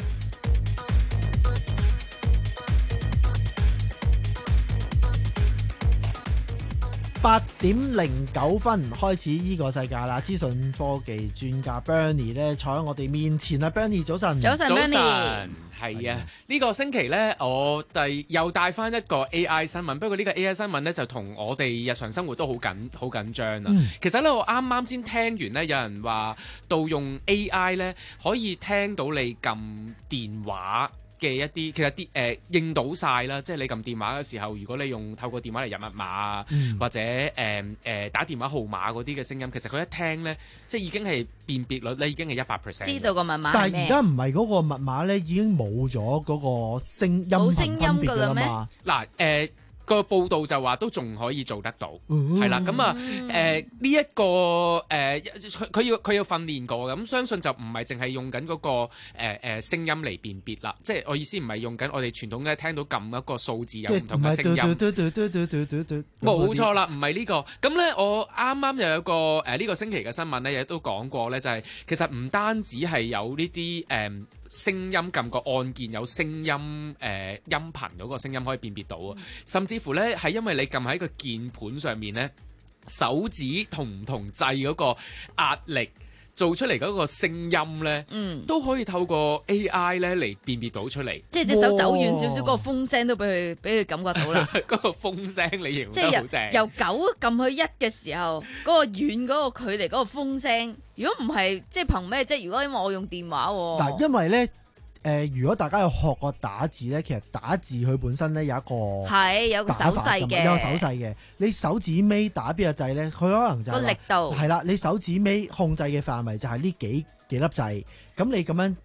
八點零九分開始呢個世界啦！資訊科技專家 Bernie 咧坐喺我哋面前啊 Bernie 早晨， 早晨 Bernie。 係啊，呢個星期呢，我第又帶翻一個 A I 新聞，不過呢個 A I 新聞呢，就同我哋日常生活都好緊好緊張啊。嗯、其實呢，我啱啱先聽完呢，有人話到用 A I 呢，可以聽到你撳電話嘅一啲，其實啲誒、呃、應到晒啦，即係你撳電話嘅時候，如果你用透過電話嚟入密碼啊，嗯、或者誒誒、呃、打電話號碼嗰啲嘅聲音，其實佢一聽咧，即係已經係辨別率咧，已經係一百 percent。 知道個密碼。 但係而家唔係嗰個密碼咧，已經冇咗嗰個聲音頻分別㗎啦嘛。 嗱誒。呃個報道就話都仲可以做得到，係啦、嗯，咁啊誒呢一個誒佢佢要佢要訓練過嘅，咁相信就唔係淨係用緊嗰、那個誒誒、呃、聲音嚟辨別啦，即係我意思唔係用緊我哋傳統咧聽到撳一個數字有唔同嘅聲音，冇錯啦，唔係呢個。咁咧我啱啱又有個誒呢、呃這個星期嘅新聞咧，亦都講過咧，就係、是、其實唔單止係有呢啲誒。呃聲音撳個按鍵有聲音誒、呃、音頻嗰個聲音可以辨別到啊，甚至乎咧係因為你撳喺個鍵盤上面咧，手指同唔同掣嗰個壓力做出嚟嗰個聲音咧，嗯，都可以透過 A I 咧嚟辨別到出嚟。 即係隻手走遠少少，嗰、嗰個風聲都俾佢俾佢感覺到啦。 嗰個風聲你形容得好正。 由九撳去一嘅時候，嗰、嗰個遠嗰個距離嗰個風聲。如果唔係，即係憑咩？即係如果因為我用電話喎。 嗱，因為咧，誒、呃，如果大家有學過打字咧，其實打字佢本身咧有一個係有個手勢嘅， 有個手勢嘅。你手指尾打邊個掣咧？佢可能就係、 個力度係啦。你手指尾控制嘅範圍就係呢幾幾粒掣。咁你咁樣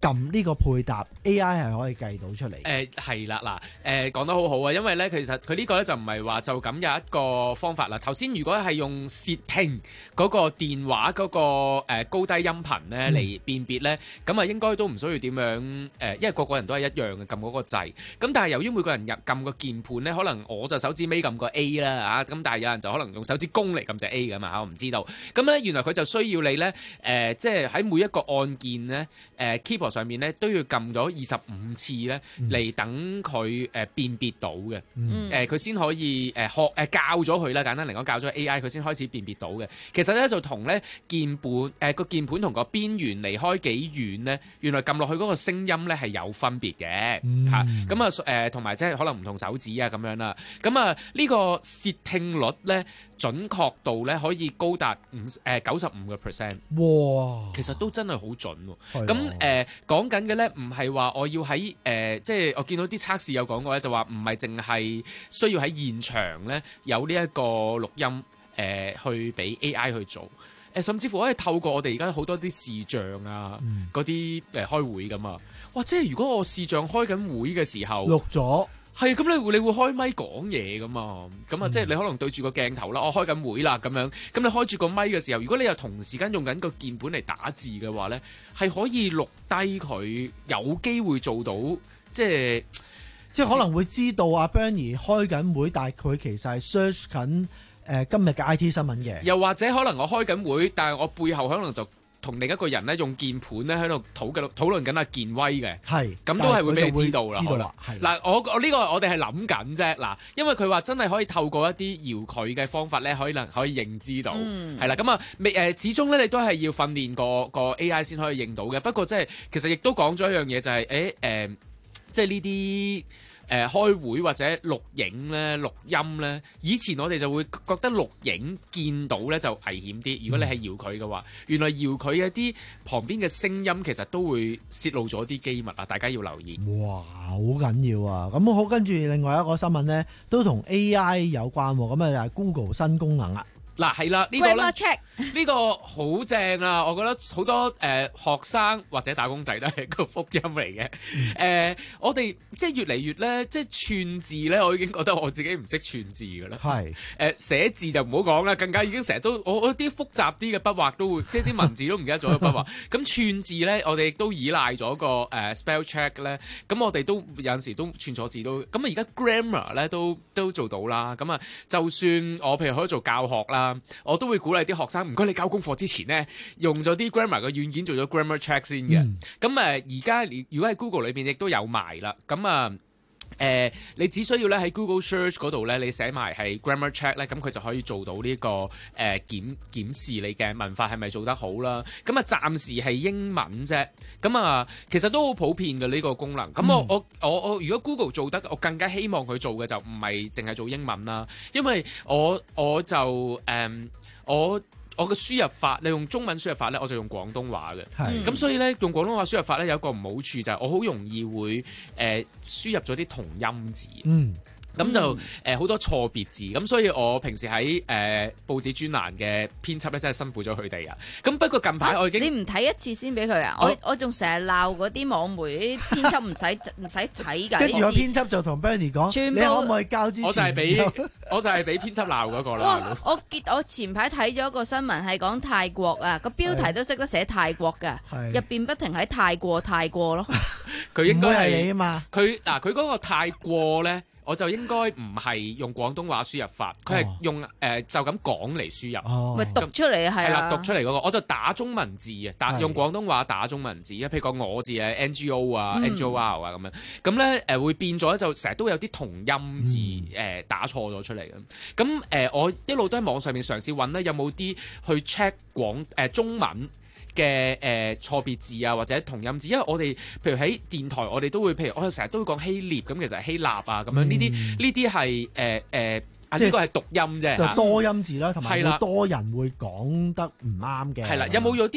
撳呢個配搭 A I 係可以計到出嚟。 誒係啦，嗱誒講得好好啊，因為咧其實佢呢個咧就唔係話就咁有一個方法啦。頭先如果係用竊聽嗰個電話嗰個誒高低音頻咧嚟辨別咧，咁啊應該都唔需要點樣誒，因為個個人都係一樣嘅撳嗰個掣。咁但係由於每個人入撳個鍵盤咧，可能我就手指尾撳個 A 啦嚇，咁但係有人就可能用手指公嚟撳隻 A 㗎嘛，我唔知道。咁咧原來佢就需要你咧誒，即係喺每一個按鍵咧誒 keyboard 上面咧都要撳咗二十五次咧嚟等佢誒辨別到嘅，誒佢先可以誒學誒教咗佢啦。簡單嚟講，教咗 A I 佢先開始辨別到嘅。其實咧就同咧鍵盤誒個鍵盤同個邊緣離開幾遠咧，原來撳落去嗰個聲音咧係有分別嘅嚇。咁啊誒同埋即係可能唔同手指啊咁樣啦。咁啊呢個竊聽率咧準確度咧可以高達五誒九十五個 percent。哇！其實都真係好準喎。咁誒講緊嘅咧唔係話我要喺誒、呃、即係我見到啲測試有講過咧，就話唔係淨係需要喺現場咧有呢一個錄音誒、呃、去俾 A I 去做誒、呃，甚至乎可以透過我哋而家好多啲視像啊嗰啲誒開會咁啊。哇！即係如果我視像開緊會嘅時候錄咗。 係咁，你會你會開咪講嘢噶嘛？咁啊，即係你可能對住個鏡頭啦，我開緊會啦咁樣。咁你開住個咪嘅時候，如果你又同時間用緊個鍵盤嚟打字嘅話咧，係可以錄低佢，有機會做到即係即係可能會知道阿 Bernie 開緊會，但係佢其實係 search 緊誒今日嘅 I T 新聞嘅。 又或者可能我開緊會，但係我背後可能就同另一個人咧用鍵盤咧喺度討嘅討論緊阿健威嘅，係咁都係會俾你知道啦。 知道啦，係嗱，我我呢個我哋係諗緊啫。嗱，因為佢話真係可以透過一啲遙距嘅方法咧，可能可以認知到，係啦。咁啊，未誒，始終咧你都係要訓練個個 A I 先可以認到嘅。不過即係其實亦都講咗一樣嘢，就係誒誒，即係呢啲。誒、呃、開會或者錄影咧、錄音咧，以前我哋就會覺得錄影見到咧就危險啲。如果你係遙距嘅話，原來遙距嘅啲旁邊嘅聲音其實都會泄露咗啲機密啊！大家要留意。 哇，好緊要啊！咁好，跟住另外一個新聞咧，都同 A I 有關喎。咁啊，就係 Google 新功能啦。 嗱係啦，呢個咧呢個好正啊！我覺得好多誒、呃、學生或者打工仔都係個福音嚟嘅。誒、嗯呃，我哋即係越嚟越咧，即係串字咧，我已經覺得我自己唔識串字㗎啦。係誒、呃、寫字就唔好講啦，更加已經成日都我我啲複雜啲嘅筆畫都會，即係啲文字都唔記得咗嘅筆畫。咁串字咧，我哋亦都依賴咗個誒、呃、spell check 咧。咁我哋都有陣時都串錯字都。咁啊而家 grammar 咧都都做到啦。咁啊，就算我譬如可以做教學啦。我都會鼓勵啲學生，唔該你交功課之前呢，用咗啲 grammar 嘅軟件做咗 grammar check 先嘅。咁誒而家如果喺 Google 裏邊亦都有埋啦。咁啊誒、呃，你只需要咧喺 Google Search 嗰度咧，你寫埋係 grammar check 咧，咁佢就可以做到呢、這個誒、呃、檢檢視你嘅文法係咪做得好啦。咁啊，暫時係英文啫。咁啊，其實都好普遍嘅呢、這個功能。咁我、嗯、我我我如果 Google 做得，我更加希望佢做嘅就唔係淨係做英文啦，因為我我就誒、嗯、我。我嘅輸入法，你用中文輸入法咧，我就用廣東話嘅。係，咁所以咧用廣東話輸入法咧有一個唔好處就係我好容易會誒、呃、輸入咗啲同音字。嗯。咁就誒好、呃、多錯別字，咁所以我平時喺誒、呃、報紙專欄嘅編輯咧，真係辛苦咗佢哋啊！咁不過近排我已經、啊、你唔睇一次先俾佢啊！我我仲成日鬧嗰啲網媒編輯唔使唔使睇㗎。跟住個編輯就同 Bernie 講，全部你可唔可以交之前？我就係俾我就係俾編輯鬧嗰個啦。我結我前排睇咗個新聞係講泰國啊，個標題都識得寫泰國㗎，入邊不停喺泰國泰國咯。佢應該係你啊嘛。佢嗱佢嗰個泰國咧。我就應該唔係用廣東話輸入法，佢係用誒、呃、就咁講嚟輸入，咪、哦、讀出嚟係啦，讀出嚟嗰、那個，我就打中文字啊，打用廣東話打中文字，譬如講我字啊 N G O 啊 N G O R 啊咁樣，咁咧誒會變咗就成日都有啲同音字誒、呃、打錯咗出嚟嘅，咁誒、呃、我一路都喺網上面嘗試揾咧有冇啲去 check 廣誒、呃、中文嘅誒、呃、錯別字啊，或者同音字，因為我哋譬如喺電台，我哋都會譬如我哋成日都會講希臘，咁其實係希臘啊咁樣，呢啲呢啲係誒誒啊呢個係讀音啫，就多音字啦，同埋好多人會講得唔啱嘅。係啦，有冇有啲係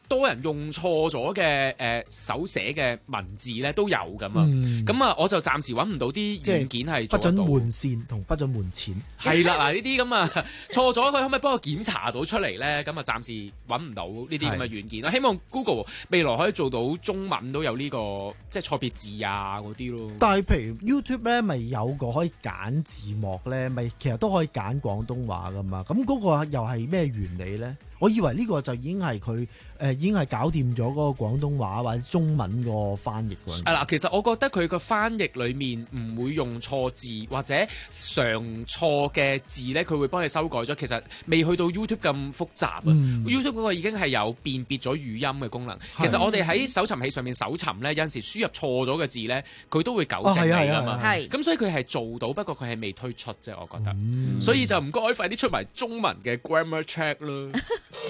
多人用錯咗嘅誒手寫嘅文字咧都有咁啊。咁、嗯、啊，我就暫時揾唔到啲軟件係做得到。 不准換線同不准換錢。 係啦，嗱呢啲咁啊錯咗，佢可唔可以幫我檢查到出嚟咧？咁啊，暫時揾唔到呢啲咁嘅軟件啦。希望 Google 未來可以做到中文都有呢、這個即係錯別字啊嗰啲咯。 但係譬如 YouTube 咧，咪有個可以揀字幕咧，咪其實都可以揀廣東話噶嘛。咁嗰個又係咩原理咧？我以為呢個就已經係佢誒已經係搞掂咗嗰個廣東話或者中文個翻譯㗎。 係啦，其實我覺得佢個翻譯裡面唔會用錯字或者常錯嘅字咧，佢會幫你修改咗。其實未去到 YouTube 咁複雜啊。嗯、YouTube 嗰個已經係有辨別咗語音嘅功能。其實我哋喺搜尋器上面搜尋咧，有陣時輸入錯咗嘅字咧，佢都會糾正你㗎嘛。係咁，所以佢係做到，不過佢係未推出啫。我覺得，嗯、所以就唔該快啲出埋中文嘅 grammar check 啦。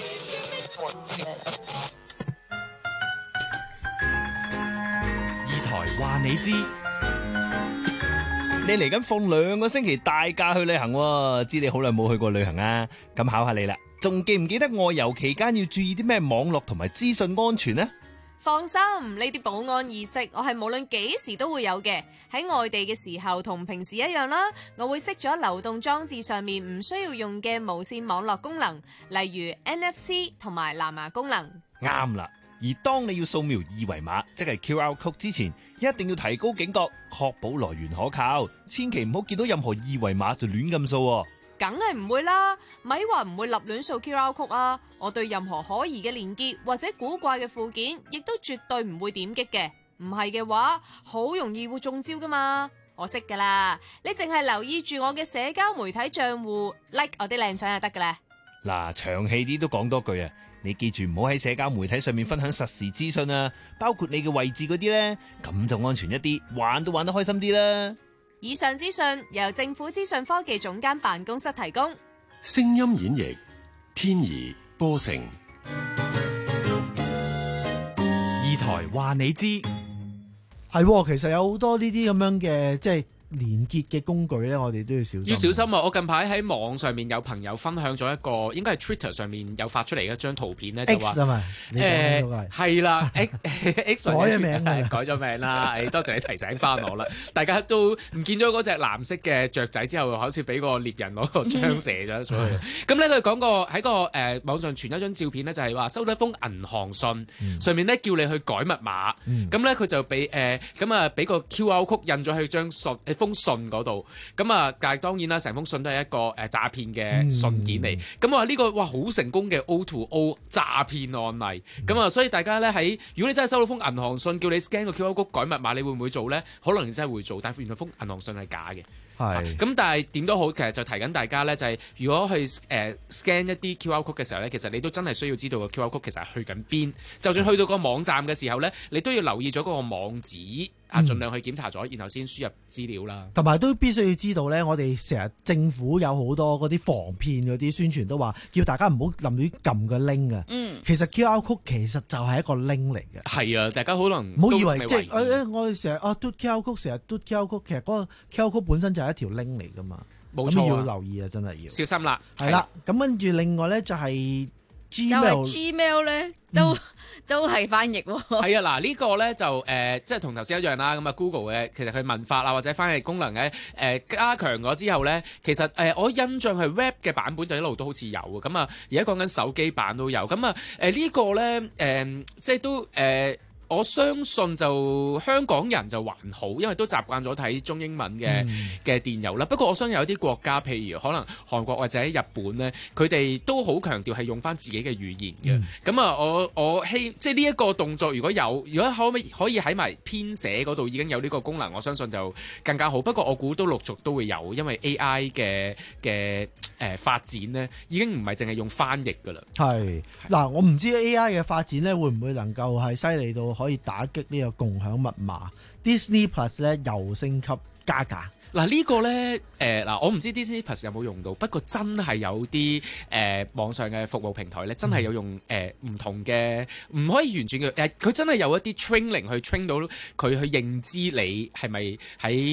二台話你知， 你嚟緊放兩個星期大假去旅行喎，知你好耐冇去過旅行啊，咁考下你啦，仲記唔記得外遊期間要注意啲咩網絡同埋資訊安全呢？ 放心，呢啲保安意識我係無論幾時都會有嘅。喺外地嘅時候同平時一樣啦，我會熄咗流動裝置上面唔需要用嘅無線網絡功能，例如 N F C 同埋藍牙功能。 啱啦，而當你要掃描二維碼，即係 Q R code 之前，一定要提高警覺，確保來源可靠，千祈唔好見到任何二維碼就亂咁掃。 梗係唔會啦，咪話唔會立亂掃 Q R code 啊！我對任何可疑嘅連結或者古怪嘅附件，亦都絕對唔會點擊嘅。唔係嘅話，好容易會中招噶嘛。我識噶啦，你淨係留意住我嘅社交媒體賬戶 ，like 我啲靚相就得噶啦。 嗱，長氣啲都講多句啊！你記住唔好喺社交媒體上面分享實時資訊啊，包括你嘅位置嗰啲呢，咁就安全一啲，玩都玩得開心啲啦。 以上資訊由政府資訊科技總監辦公室提供。 聲音演繹天怡波成。 二台話你知， 係其實有好多呢啲咁樣嘅即係連結嘅工具咧，我哋都要小心。 要小心啊！我近排喺網上面有朋友分享咗一個，應該係 Twitter 上面有發出嚟一張圖片咧，就話誒係啦 ，X 改咗名改咗名啦！誒，多謝你提醒翻我啦。大家都唔見咗嗰隻藍色嘅雀仔之後，好似俾個獵人攞個槍射咗出去。咁咧佢講過喺個誒、呃、網上傳一張照片咧，就係、是、話收到一封銀行信，嗯、上面咧叫你去改密碼。咁咧佢就俾誒咁啊俾個 Q R code 印咗喺張信。封信嗰度，咁啊，但係當然啦，成封信都係一個誒詐騙嘅信件嚟。咁啊、嗯，呢個哇好成功嘅 O to O 詐騙案例。咁啊、嗯，所以大家咧喺如果你真係收到封銀行信，叫你 scan 個 Q R code 改密碼，你會唔會做咧？可能你真係會做，但係原來封銀行信係假嘅。係。咁、啊、但係點都好，其實就提緊大家咧，就係、是、如果去誒、呃、scan 一啲 Q R code 嘅時候咧，其實你都真係需要知道個 Q R code 其實係去緊邊。就算去到個網站嘅時候咧，你都要留意咗嗰個網址。啊，盡量去檢查咗，然後先輸入資料啦。同埋都必須要知道咧，我哋成日政府有好多嗰啲防騙嗰啲宣傳都話，叫大家唔好臨亂撳個 link 啊。嗯，其實 Q R code 其實就係一個 link 嚟嘅。係啊，大家可能唔好以為即係誒誒，我哋成日啊嘟 Q R code，成日嘟 Q R code，其實嗰個 Q R code 本身就係一條 link 嚟噶嘛。冇錯啊，要留意啊，真係要小心啦。係啦，咁跟住另外咧就係 Gmail， Gmail 咧都。嗯都係翻譯喎。係啊，嗱呢個咧就誒，即係同頭先一樣啦。咁啊，Google 嘅其實佢文法啊或者翻譯功能咧誒加強咗之後咧，其實誒我印象係 Web 嘅版本就一路都好似有嘅。咁啊，而家講緊手機版都有。咁啊誒呢個咧誒，即係都誒。我相信就香港人就還好，因為都習慣咗睇中英文嘅嘅電郵啦。不過我相信有啲國家，譬如可能韓國或者日本咧，佢哋都好強調係用翻自己嘅語言嘅。咁啊、嗯，我我希即係呢一個動作，如果有，如果可唔可以可以喺埋編寫嗰度已經有呢個功能，我相信就更加好。不過我估都陸續都會有，因為 A I 嘅嘅誒發展咧，已經唔係淨係用翻譯㗎啦。係嗱，我唔知 A I 嘅發展咧，會唔會能夠係犀利到可以打擊呢個共享密碼 ？Disney Plus 咧又升級加價。嗱呢個咧誒嗱，我唔知 Disney Plus 有冇用到，不過真係有啲誒、呃、網上嘅服務平台咧，真係有用誒唔、呃、同嘅，唔可以完全嘅誒，佢、呃、真係有一啲 training 去 train 到佢去認知你係咪喺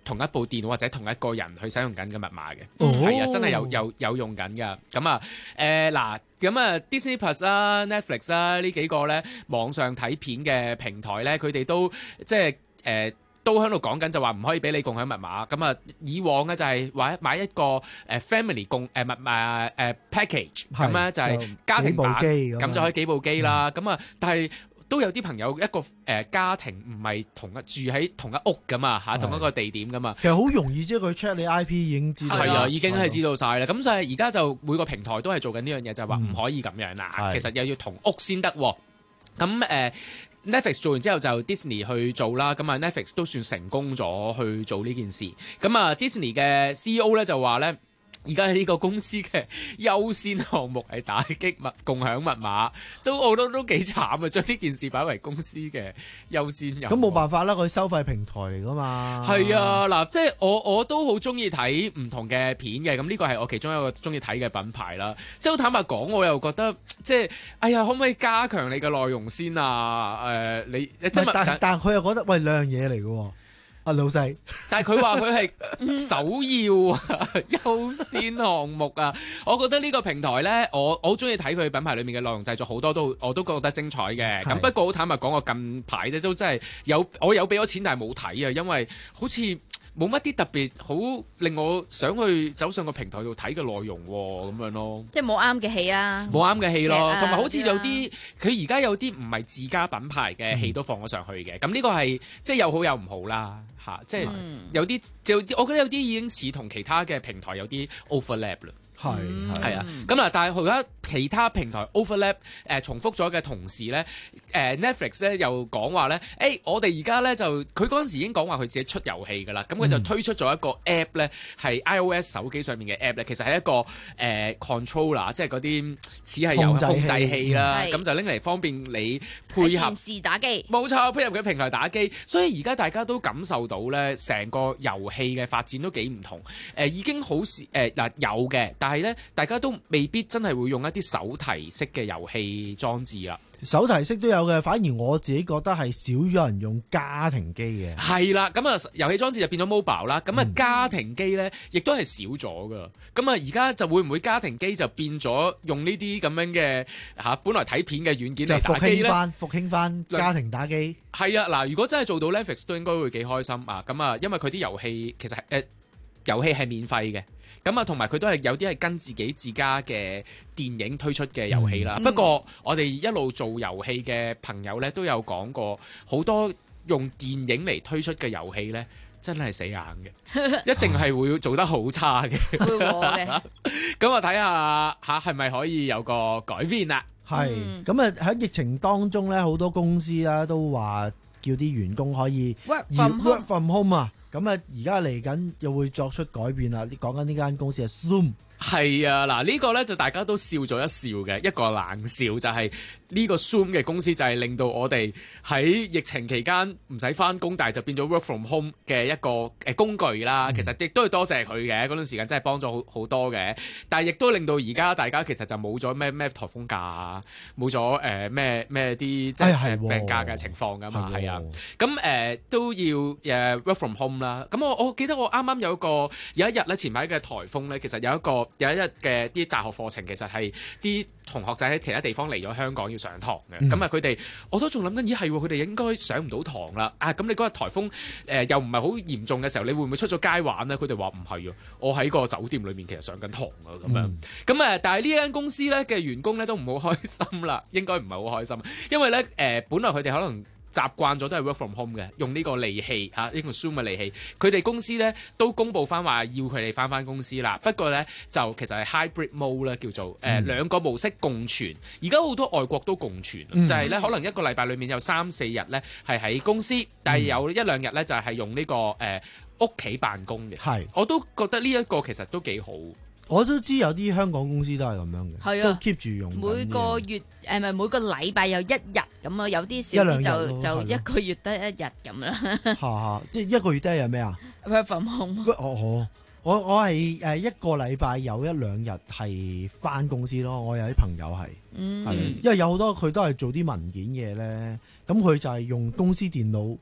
同一部電腦或者同一個人去使用緊嘅密碼嘅， 哦係啊，真係有有有用緊㗎。咁啊誒嗱，咁啊 Disney Plus 啦、Netflix 啦呢幾個咧網上睇片嘅平台咧，佢哋都即係誒。呃都喺度講緊就話唔可以俾你共享密碼，咁啊以往嘅就係話買一個誒 family 共誒密碼誒 package，咁咧就係家庭版，咁就可以幾部機啦。咁啊，但係都有啲朋友一個誒家庭唔係同一住喺同一屋噶嘛嚇，同一個地點噶嘛。 其實好容易啫，佢 check 你 I P 已經知道。 係啊，已經係知道晒啦。咁所以而家就每個平台都係做緊呢樣嘢，就係話唔可以咁樣啦。其實又要同屋先得。咁誒。Netflix 做完之後就 Disney 去做啦，咁啊 Netflix 都算成功咗去做呢件事。咁啊 Disney 嘅 C E O 咧就話咧，而家喺呢個公司嘅優先項目係打擊密共享密碼，都我都都幾慘啊！將呢件事擺為公司嘅優先任務。 咁冇辦法啦，佢收費平台嚟噶嘛。 係啊，嗱，即係我我都好中意睇唔同嘅片嘅，咁呢個係我其中一個中意睇嘅品牌啦。即係好坦白講，我又覺得即係，哎呀，可唔可以加強你嘅內容先啊？誒、呃，你即係但但佢又覺得喂兩樣嘢嚟嘅喎。啊老細， 但係佢話佢係首要優先項目啊！我覺得呢個平台呢，我我好中意睇佢品牌裏面嘅內容製作，好多都我都覺得精彩嘅。咁不過好坦白講，我近排咧都真係有我有俾咗錢，但係冇睇啊，因為好似冇乜啲特別好令我想去走上個平台度睇嘅內容喎，咁樣咯。 即係冇啱嘅戲啦， 冇啱嘅戲咯，同埋、啊、好似有啲佢而家有啲唔係自家品牌嘅戲都放咗上去嘅。咁呢、嗯、個係即係有好有唔好啦，嚇！即係有啲就我覺得有啲已經似同其他嘅平台有啲 overlap 啦。 係係啊，咁嗱，但係而家其他平台 overlap 誒、呃、重複咗嘅同時咧，誒、呃、Netflix 咧又講話咧，誒、欸、我哋而家咧就佢嗰陣時已經講話佢自己出遊戲㗎啦，咁佢就推出咗一個 app 咧，係 iOS 手機上面嘅 app 咧，其實係一個誒、呃、controller，即係嗰啲似係有控制器啦，咁就拎嚟方便你配合電視打機， 冇錯，配合佢平台打機，所以而家大家都感受到咧，成個遊戲嘅發展都幾唔同，誒、呃、已經好誒嗱有嘅。但係咧，大家都未必真係會用一啲手提式嘅遊戲裝置啦。 手提式都有嘅，反而我自己覺得係少咗人用家庭機嘅。 係啦，咁啊遊戲裝置就變咗 mobile 啦，咁啊家庭機咧亦都係少咗噶。咁啊而家就會唔會家庭機就變咗用呢啲咁樣嘅嚇、啊，本來睇片嘅軟件嚟打機咧？復興翻， 復興翻家庭打機。 係啊，嗱，如果真係做到 Netflix 都應該會幾開心啊！咁啊，因為佢啲遊戲其實誒、呃、遊戲係免費嘅。咁啊，同埋佢都係有啲係跟自己自家嘅電影推出嘅遊戲啦。嗯、不過我哋一路做遊戲嘅朋友咧，都有講過好多用電影嚟推出嘅遊戲咧，真係死硬嘅，一定係會做得好差嘅。會嘅。咁我睇下嚇係咪可以有個改變啦？ 係。咁啊喺疫情當中咧，好多公司啦都話叫啲員工可以 work from home, work from home 啊。咁啊，而家嚟緊又會作出改變啦。講緊呢間公司係 Zoom。 係啊，嗱、這、呢個呢就大家都笑咗一笑嘅一個冷笑，就係、是、呢個 Zoom 嘅公司就係令到我哋喺疫情期間唔使返工，但係就變咗 work from home 嘅一個誒工具啦。嗯、其實亦都係多謝佢嘅嗰段時間，真係幫咗好好多嘅。但係亦都令到而家大家其實就冇咗咩咩颱風假，冇咗誒咩咩啲即係病假嘅情況㗎嘛。係啊，咁誒、呃、都要誒 work from home 啦。咁我我記得我啱啱有一個有一日咧前排嘅颱風咧，其實有一個。有一日嘅啲大學課程其實係啲同學仔喺其他地方嚟咗香港要上堂嘅，咁啊佢哋我都仲諗緊，咦係喎，佢哋應該上唔到堂啦。啊咁你嗰日颱風誒、呃、又唔係好嚴重嘅時候，你會唔會出咗街玩咧？佢哋話唔係啊，我喺個酒店裏面其實上緊堂啊咁樣。咁啊、嗯，但係呢間公司咧嘅員工咧都唔好開心啦，應該唔係好開心，因為咧誒、呃、本來佢哋可能習慣咗都係 work from home 嘅，用呢個利器嚇，呢個 Zoom 嘅利器。佢哋公司咧都公佈翻話要佢哋翻翻公司啦。不過咧就其實係 hybrid mode 咧，叫做誒、呃嗯、兩個模式共存。而家好多外國都共存，嗯、就係咧可能一個禮拜裡面有三四日咧係喺公司，但係有一兩日咧就係用呢、這個誒屋企辦公嘅。係，我都覺得呢一個其實都幾好。 我都知有啲香港公司都係咁樣嘅， 係啊， 都 keep 住用。 每個月誒咪每個禮拜有一日咁啊，有啲少啲就就一個月得一日咁啦。 嚇嚇，即係一個月得一日咩啊 ？Work from home。 我我我係誒一個禮拜有一兩日係返公司咯。我有啲朋友係，嗯，因為有好多佢都係做啲文件嘢咧，咁佢就係用公司電腦。咁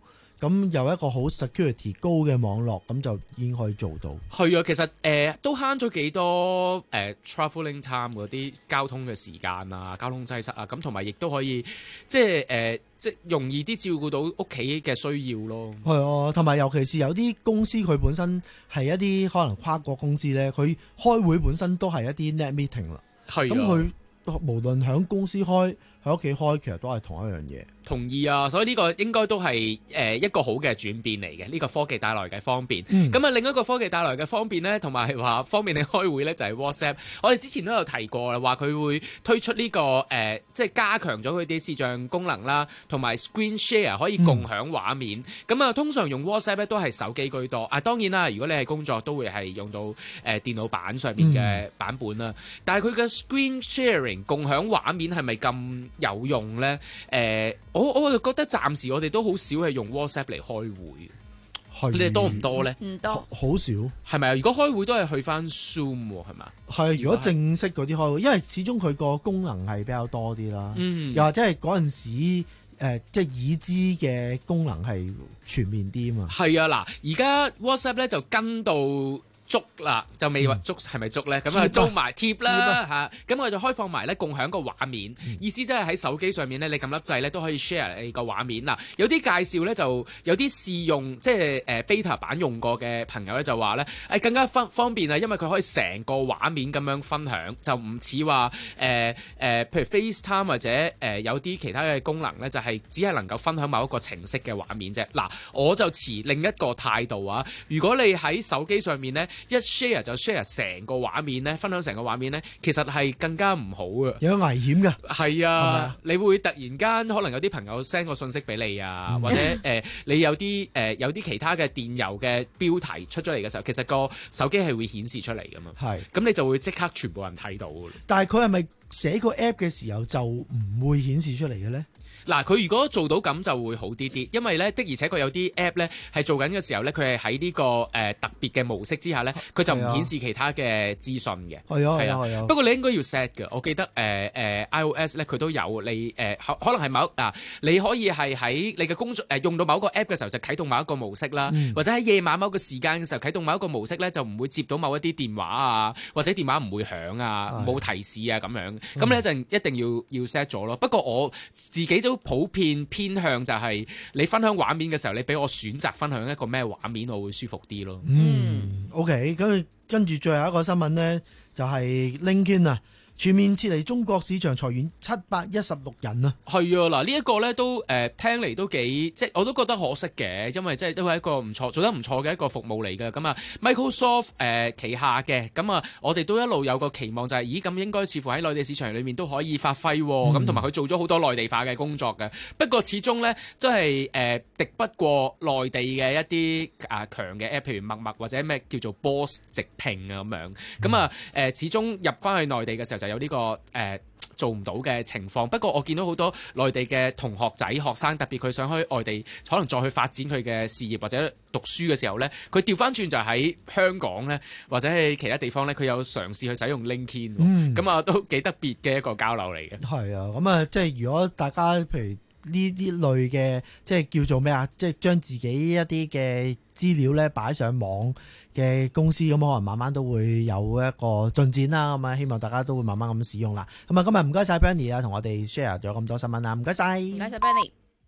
咁有一個好 security 高嘅網絡，咁就已經可以做到。 係啊，其實誒、呃、都慳咗幾多誒、呃、travelling time 嗰啲交通嘅時間啊，交通擠塞啊，咁同埋亦都可以即係誒、呃、即係容易啲照顧到屋企嘅需要咯。 係啊，同埋尤其是有啲公司佢本身係一啲可能跨國公司咧，佢開會本身都係一啲 net meeting 啦。係咁佢無論喺公司開，喺屋企開，其實都係同一樣嘢。 同意啊，所以呢個應該都係誒一個好嘅轉變嚟嘅，呢、這個科技帶來嘅方便。咁啊、嗯，另一個科技帶來嘅方便呢，同埋話方便你開會呢，就係、是、WhatsApp。我哋之前都有提過啦，話佢會推出呢、這個誒、呃，即係加強咗佢啲視像功能啦，同埋 Screen Share 可以共享畫面。咁啊、嗯，通常用 WhatsApp 咧都係手機居多。啊，當然啦，如果你係工作都會係用到誒、呃、電腦版上面嘅版本啦。嗯、但係佢嘅 Screen Sharing 共享畫面係咪咁有用呢？誒、呃，我我就覺得。暫時我哋都好少係用 WhatsApp 嚟開會，你哋多唔多咧？ 唔多， 好少。 係咪啊？如果開會都係去翻 Zoom 係嘛？ 係，如果正式嗰啲開會，因為始終佢個功能係比較多啲啦。嗯，又或者係嗰陣時誒、呃，即係已知嘅功能係全面啲啊嘛。係啊，嗱，而家 WhatsApp 咧就跟到捉啦，就未話捉係咪捉咧？咁啊，租埋貼啦嚇，咁我就開放埋咧共享個畫面，嗯、意思即係喺手機上面咧，你撳粒掣咧都可以 share 你個畫面嗱。有啲介紹咧就有啲試用，即係誒 beta 版用過嘅朋友咧就話咧誒更加方方便啊，因為佢可以成個畫面咁樣分享，就唔似話誒誒，譬如 FaceTime 或者誒、呃、有啲其他嘅功能咧，就係、是、只係能夠分享某一個程式嘅畫面啫。嗱，我就持另一個態度啊，如果你喺手機上面咧，一 share 就 share 成個畫面咧，分享成個畫面咧，其實係更加唔好嘅， 有危險嘅。 係啊，你會突然間可能有啲朋友 send 個信息俾你啊，嗯、或者誒、呃、你有啲誒、呃、有啲其他嘅電郵嘅標題出咗嚟嘅時候，其實個手機係會顯示出嚟噶嘛。係，咁你就會即刻全部人睇到嘅。 但係佢係咪寫個 app 嘅時候就唔會顯示出嚟嘅咧？ 嗱，佢如果做到咁就會好啲啲，因為咧的而且確有啲 app 咧係做緊嘅時候咧，佢係喺呢個誒、呃、特別嘅模式之下咧，佢就唔顯示其他嘅資訊嘅。係啊，係啊，係啊。不過你應該要 set 嘅，我記得誒誒、呃呃、iOS 咧佢都有你誒、呃，可能係某啊，你可以係喺你嘅工作誒、呃、用到某一個 app 嘅時候就啟動某一個模式啦，嗯、或者喺夜晚某一個時間嘅時候啟動某一個模式咧，就唔會接到某一啲電話啊，或者電話唔會響啊，冇提示啊咁樣。咁你一陣一定要要 set 咗咯。不過我自己都普遍偏向就係你分享畫面嘅時候，你俾我選擇分享一個咩畫面，我會舒服啲咯。 嗯，OK，咁跟住最後一個新聞呢，就係 LinkedIn 啊，全面撤離中國市場，裁員七百一十六人啊。 係啊，嗱呢一個咧都誒、呃、聽嚟都幾即係我都覺得可惜嘅，因為即係都係一個唔錯做得唔錯嘅一個服務嚟嘅。咁啊 Microsoft 誒、呃、旗下嘅，咁啊我哋都一路有個期望就係、是，咦咁應該似乎喺內地市場裏面都可以發揮，咁同埋佢做咗好多內地化嘅工作嘅。不過始終咧，即係誒敵不過內地嘅一啲啊強嘅 app，譬如陌陌或者咩叫做 Boss 直聘啊咁樣。咁啊誒始終入翻去內地嘅時候就有呢、這個誒。呃做唔到嘅情況，不過我見到好多內地嘅同學仔學生，特別佢想去外地，可能再去發展佢嘅事業或者讀書嘅時候呢，佢調翻轉就喺香港呢，或者係其他地方呢，佢有嘗試去使用 LinkedIn，咁啊、嗯、都幾特別嘅一個交流嚟嘅。係啊， 咁啊即係如果大家譬如呢啲類嘅，即係叫做咩啊，即係將自己一啲嘅資料呢擺上網嘅公司，咁可能慢慢都會有一個進展啦。咁啊，希望大家都會慢慢咁使用啦。咁啊，今日唔該晒 Bernie 啊，同我哋 share 咗咁多新聞啦，唔該晒， 唔該晒 Bernie。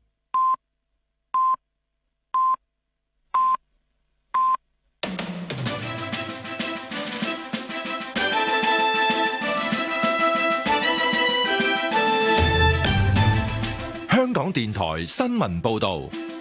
香港電台新聞報導。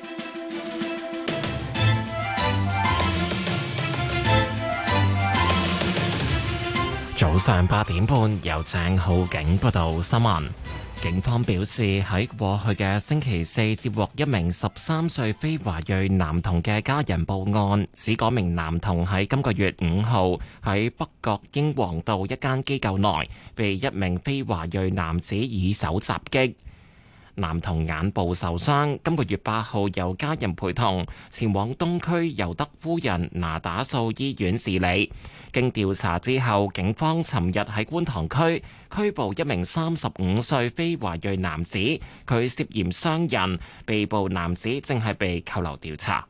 早上八點半，由鄭浩景報道新聞。警方表示，喺過去嘅星期四接獲一名十三歲非華裔男童嘅家人報案，指嗰名男童喺今個月五號喺北角英皇道一間機構內被一名非華裔男子以手襲擊。 男童眼部受傷，今個月八號由家人陪同前往東區尤德夫人那打素醫院治理。經調查之後，警方尋日喺觀塘區拘捕一名三十五歲非華裔男子，佢涉嫌傷人，被捕男子正係被扣留調查。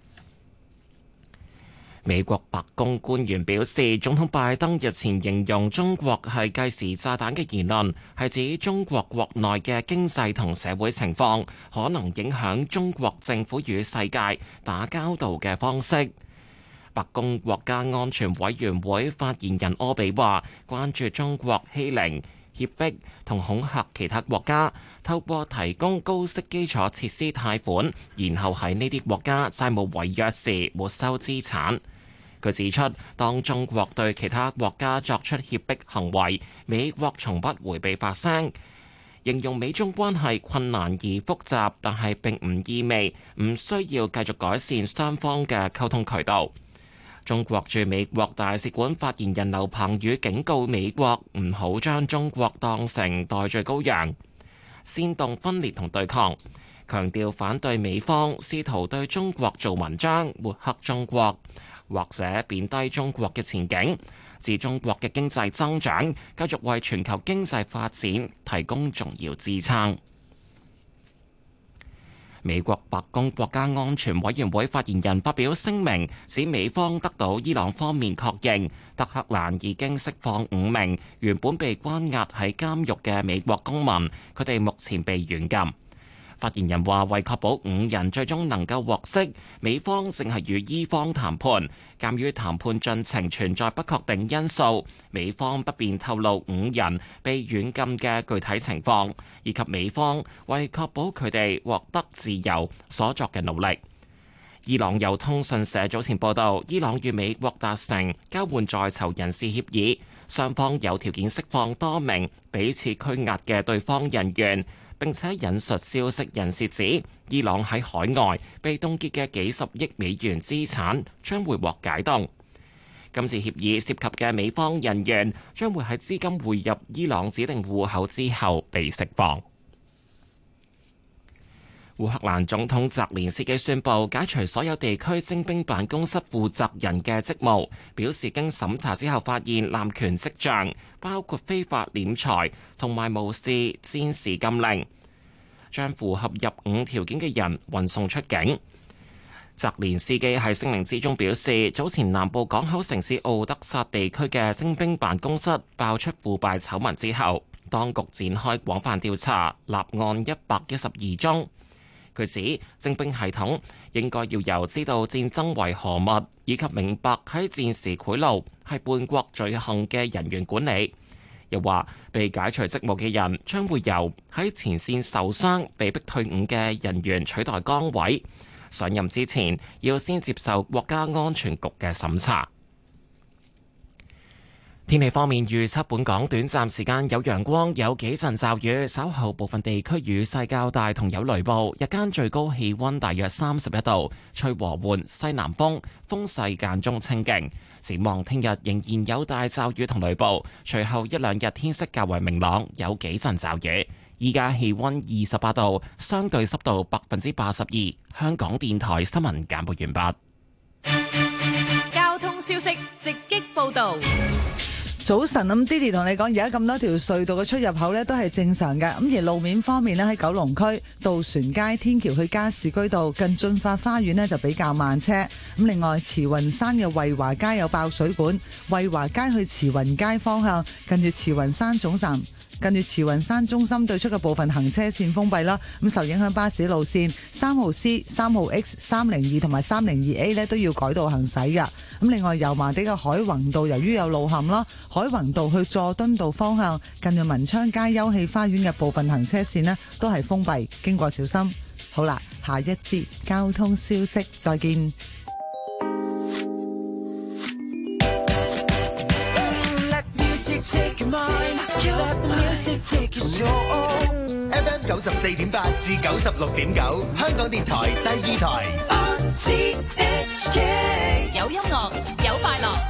美國白宮官員表示，總統拜登日前形容中國係計時炸彈嘅言論，係指中國國內嘅經濟同社會情況可能影響中國政府與世界打交道嘅方式。白宮國家安全委員會發言人柯比話，關注中國欺凌、脅迫同恐嚇其他國家，透過提供高息基礎設施貸款，然後喺呢啲國家債務違約時沒收資產。佢指出，當中國對其他國家作出脅迫行為，美國從不迴避發聲，形容美中關係困難而複雜，但係並唔意味唔需要繼續改善雙方嘅溝通渠道。中國駐美國大使館發言人劉鵬宇警告美國唔好將中國當成代罪羔羊，煽動分裂同對抗，強調反對美方試圖對中國做文章、抹黑中國或者貶低中國嘅前景，指中國嘅經濟增長繼續為全球經濟發展提供重要支撐。美國白宮國家安全委員會發言人發表聲明，指美方得到伊朗方面確認，德黑蘭已經釋放五名原本被關押喺監獄嘅美國公民，佢哋目前被軟禁。發言人話，為確保五人最終能夠獲釋，美方正係與伊方談判。鑑於談判進程存在不確定因素，美方不便透露五人被軟禁嘅具體情況，以及美方為確保佢哋獲得自由所作嘅努力。伊朗有通訊社早前報道，伊朗與美國達成交換在囚人士協議，雙方有條件釋放多名彼此拘押嘅對方人員。並且引述消息人士指，伊朗喺海外被凍結嘅幾十億美元資產將會獲解凍。今次協議涉及嘅美方人員將會喺資金匯入伊朗指定戶口之後被釋放。烏克蘭總統澤連斯基宣布解除所有地區徵兵辦公室負責人嘅職務，表示經審查之後發現濫權跡象，包括非法斂財同埋無視戰時禁令，將符合入伍條件嘅人運送出境。澤連斯基喺聲明之中表示，早前南部港口城市奧德薩地區嘅徵兵辦公室爆出腐敗醜聞之後，當局展開廣泛調查，立案一百一十二宗。佢指徵兵系統應該要由知道戰爭為何物，以及明白喺戰時賄賂係叛國罪行嘅人員管理。又話被解除職務嘅人將會由喺前線受傷、被迫退伍嘅人員取代崗位。上任之前要先接受國家安全局嘅審查。天氣方面預測，本港短暫時間有陽光，有幾陣驟雨，稍後部分地區雨勢較大，同有雷暴。日間最高氣溫大約三十一度，吹和緩西南風，風勢間中清勁。展望聽日仍然有大驟雨同雷暴，隨後一兩日天色較為明朗，有幾陣驟雨。依家氣溫二十八度，相對濕度百分之八十二。香港電台新聞簡報完畢。交通消息直擊報道。 早晨，咁 Didi 同你講，而家咁多條隧道嘅出入口呢都係正常嘅。咁而路面方面呢，喺九龍區渡船街天橋去加士居道近駿發花園呢就比較慢車。咁另外慈雲山嘅惠華街有爆水管，惠華街去慈雲街方向近住慈雲山總站。近住慈雲山中心對出嘅部分行車線封閉啦，咁受影響巴士路線三號 C、三號 X、三零二同埋三零二 A 呢都要改道行駛㗎。咁另外油麻地嘅海泓道由於有路陷啦，海泓道去佐敦道方向近住文昌街休憩花園嘅部分行車線呢都係封閉，經過小心。好啦，下一節交通消息再見。 Take your mind, let the music take your soul. F M 九十四點八至九十六點九，香港電台第二台。R T H K 有音樂，有快樂。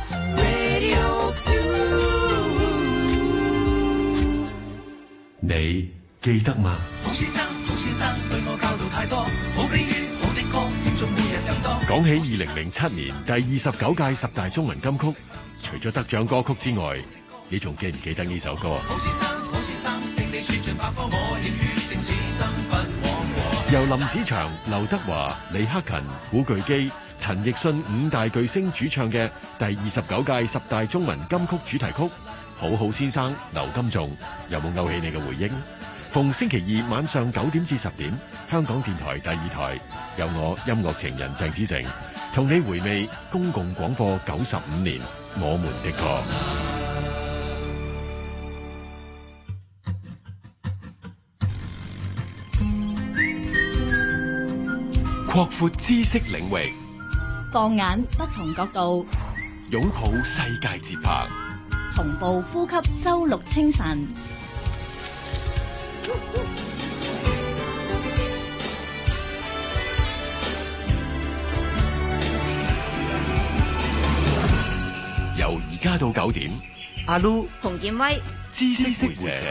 Radio two。 你記得嗎？ 好先生，好先生對我教導太多，好比喻，好的歌，聽眾每日更多。 講起二零零七年第二十九屆十大中文金曲，除咗得獎歌曲之外，你仲記唔記得呢首歌？ 好先生，好先生，聽你説盡百科，我亦決定此生不枉過。 由林子祥、劉德華、李克勤、古巨基、陳奕迅五大巨星主唱嘅第二十九屆十大中文金曲主題曲《好好先生》劉金仲，有冇勾起你嘅回憶？逢星期二晚上九點至十點，香港電台第二台有我音樂情人鄭子誠同你回味公共廣播九十五年我們的歌。擴闊知識領域， 放眼不同角度， 擁抱世界節拍， 同步呼吸周六清晨。 由而家到九點， 阿 Lu 洪建威， 知識會社。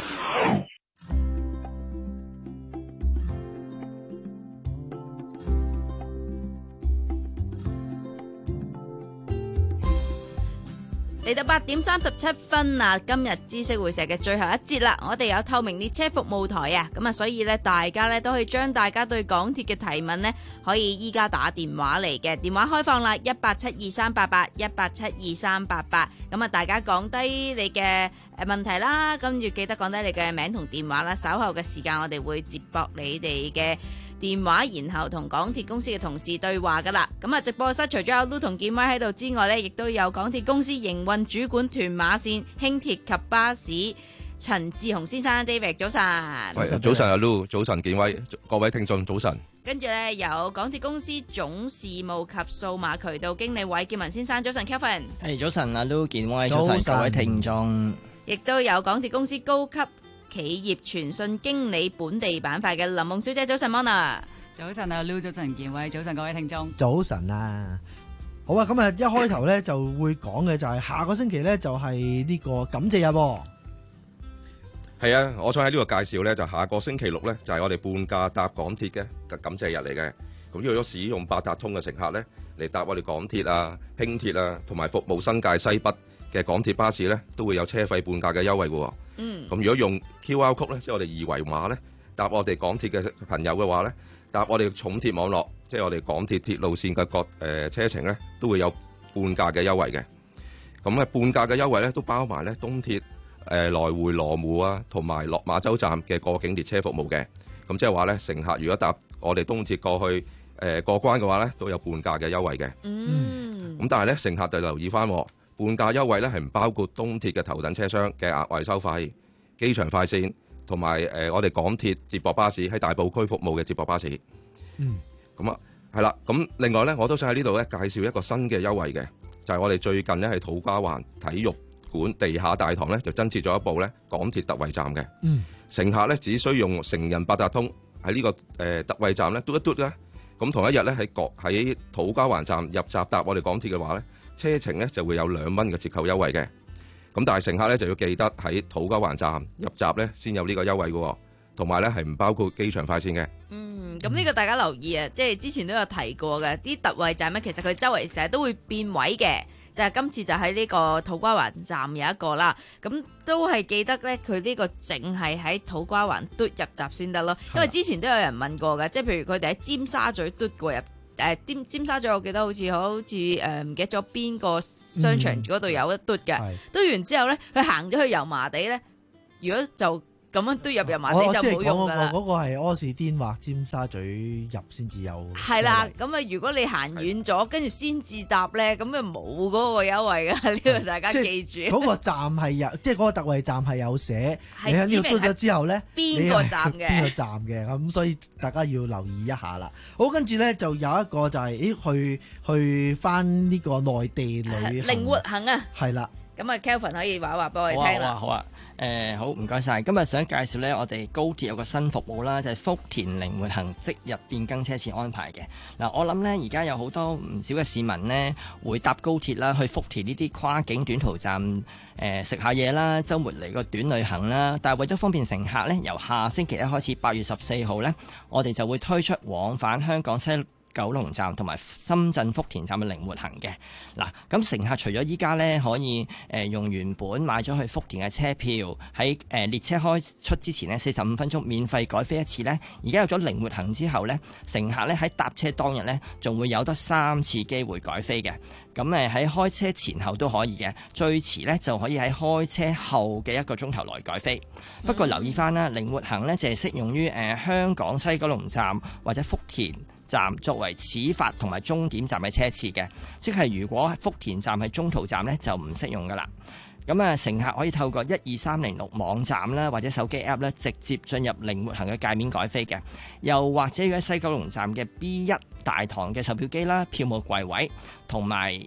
嚟到八點三十七分啊！今日知識會社嘅最後一節啦，我哋有透明列車服務台啊，咁啊，所以咧大家咧都可以將大家對港鐵嘅提問呢，可以依家打電話嚟嘅，電話開放啦，一八七二三八八一八七二三八八，咁啊，大家講低你嘅誒問題啦，跟住記得講低你嘅名同電話啦，稍後嘅時間我哋會接駁你哋嘅電話，然後同港鐵公司嘅同事對話噶啦。咁啊，直播室除咗有 Lu 同建威喺度之外呢，亦都有港鐵公司營運主管屯馬線輕鐵及巴士陳志雄先生 David， 早晨。 係早晨啊 Lu， 早晨建威，各位聽眾早晨。 跟住呢，有港鐵公司總事務及數碼渠道經理韋建文先生，早晨 Kelvin。 係早晨啊 Lu， 建威，早晨各位聽眾。 亦都有港鐵公司高級企業傳訊經理本地板塊嘅林夢小姐，早晨 Mona。 早晨啊 Lu， 早晨建威，早晨各位聽眾。 早晨啊，好啊，咁啊一開頭咧就會講嘅就係下個星期咧就係呢個感謝日喎。 係啊，我想喺呢個介紹咧，就下個星期六咧就係我哋半價搭港鐵嘅感謝日嚟嘅。咁如果使用八達通嘅乘客咧嚟搭我哋港鐵啊、輕鐵啊，同埋服務新界西北嘅港鐵巴士咧，都會有車費半價嘅優惠嘅。嗯。咁如果用 Q R code 咧，即係我哋二維碼咧，搭我哋港鐵嘅朋友嘅話咧，搭我哋重鐵網絡，即係我哋港鐵鐵路線嘅各誒車程咧，都會有半價嘅優惠嘅。咁咧半價嘅優惠咧，都包埋咧東鐵誒來回羅湖啊，同埋落馬洲站嘅過境列車服務嘅。咁即係話咧，乘客如果搭我哋東鐵過去誒過關嘅話咧，都有半價嘅優惠嘅。嗯。咁但係咧，乘客就留意翻，半價優惠咧係唔包括東鐵嘅頭等車廂嘅額外收費、機場快線同埋誒我哋港鐵接駁巴士喺大埔區服務嘅接駁巴士。嗯，咁啊係啦。咁另外咧，我都想喺呢度咧介紹一個新嘅優惠嘅，就係、是、我哋最近咧喺土瓜灣體育館地下大堂咧就增設咗一部咧港鐵特惠站嘅。嗯，乘客咧只需用成人八達通喺呢、這個誒、呃、特惠站咧嘟一嘟咧，咁同一日咧喺國喺土瓜灣站入閘搭我哋港鐵嘅話咧，車程咧就會有兩蚊嘅折扣優惠嘅，咁但係乘客咧就要記得喺土瓜灣站入閘咧先有呢個優惠嘅，同埋咧係唔包括機場快線嘅。嗯， 咁呢個大家留意啊，即係之前都有提過嘅，啲特惠站咧其實佢周圍成日都會變位嘅，就係、是、今次就喺呢個土瓜灣站有一個啦，咁都係記得咧佢呢個淨係喺土瓜灣嘟入閘先得咯，因為之前都有人問過嘅，即係譬如佢哋喺尖沙咀嘟過入。誒尖尖沙咀，我記得好似好似誒唔記得咗邊個商場嗰度有一嘟嘅，嘟、嗯、完之後咧，佢行咗去油麻地咧，如果就咁樣嘟入油麻地就冇用㗎啦。 嗰個係柯士甸或尖沙咀入先至有。 係啦，咁啊，如果你行遠咗，跟住先至搭咧，咁啊冇嗰個優惠㗎。呢個大家記住。嗰個站係有，即係嗰個特惠站係有寫，你喺呢度嘟咗之後咧， 邊個站嘅？邊個站嘅？咁所以大家要留意一下啦。好，跟住咧就有一個就係、是，誒去去翻呢個內地旅行靈活行啊。 係啦。 咁啊，Kelvin 可以話話俾我哋好啊聽啦。 好啊，誒好唔該晒。今日想介紹咧，我哋高鐵有個新服務啦，就係福田靈活行即日變更車次安排嘅。嗱，我諗咧而家有好多唔少嘅市民呢，會搭高鐵啦，去福田呢啲跨境短途站誒食下嘢啦，週末嚟個短旅行啦。但係為咗方便乘客咧，由下星期一開始，八月十四號咧，我哋就會推出往返香港西九龍站同埋深圳福田站嘅靈活行嘅。嗱，咁乘客除咗依家咧可以誒用原本買咗去福田嘅車票，喺誒列車開出之前呢，四十五分鐘免費改飛一次呢。而家有咗靈活行之後呢，乘客咧喺搭車當日呢，仲會有得三次機會改飛嘅。咁誒喺開車前後都可以嘅，最遲呢就可以喺開車後嘅一個鐘頭內改飛。不過留意翻啦，靈活行呢就係適用於誒香港西九龍站或者福田站作為始發同埋終點站嘅車次嘅，即係如果福田站係中途站呢，就唔適用噶啦。咁啊，乘客可以透過一二三零六網站啦，或者手機 App 咧，直接進入靈活行嘅界面改飛嘅。又或者要喺西九龍站嘅 B 一大堂嘅售票機啦、票務櫃位同埋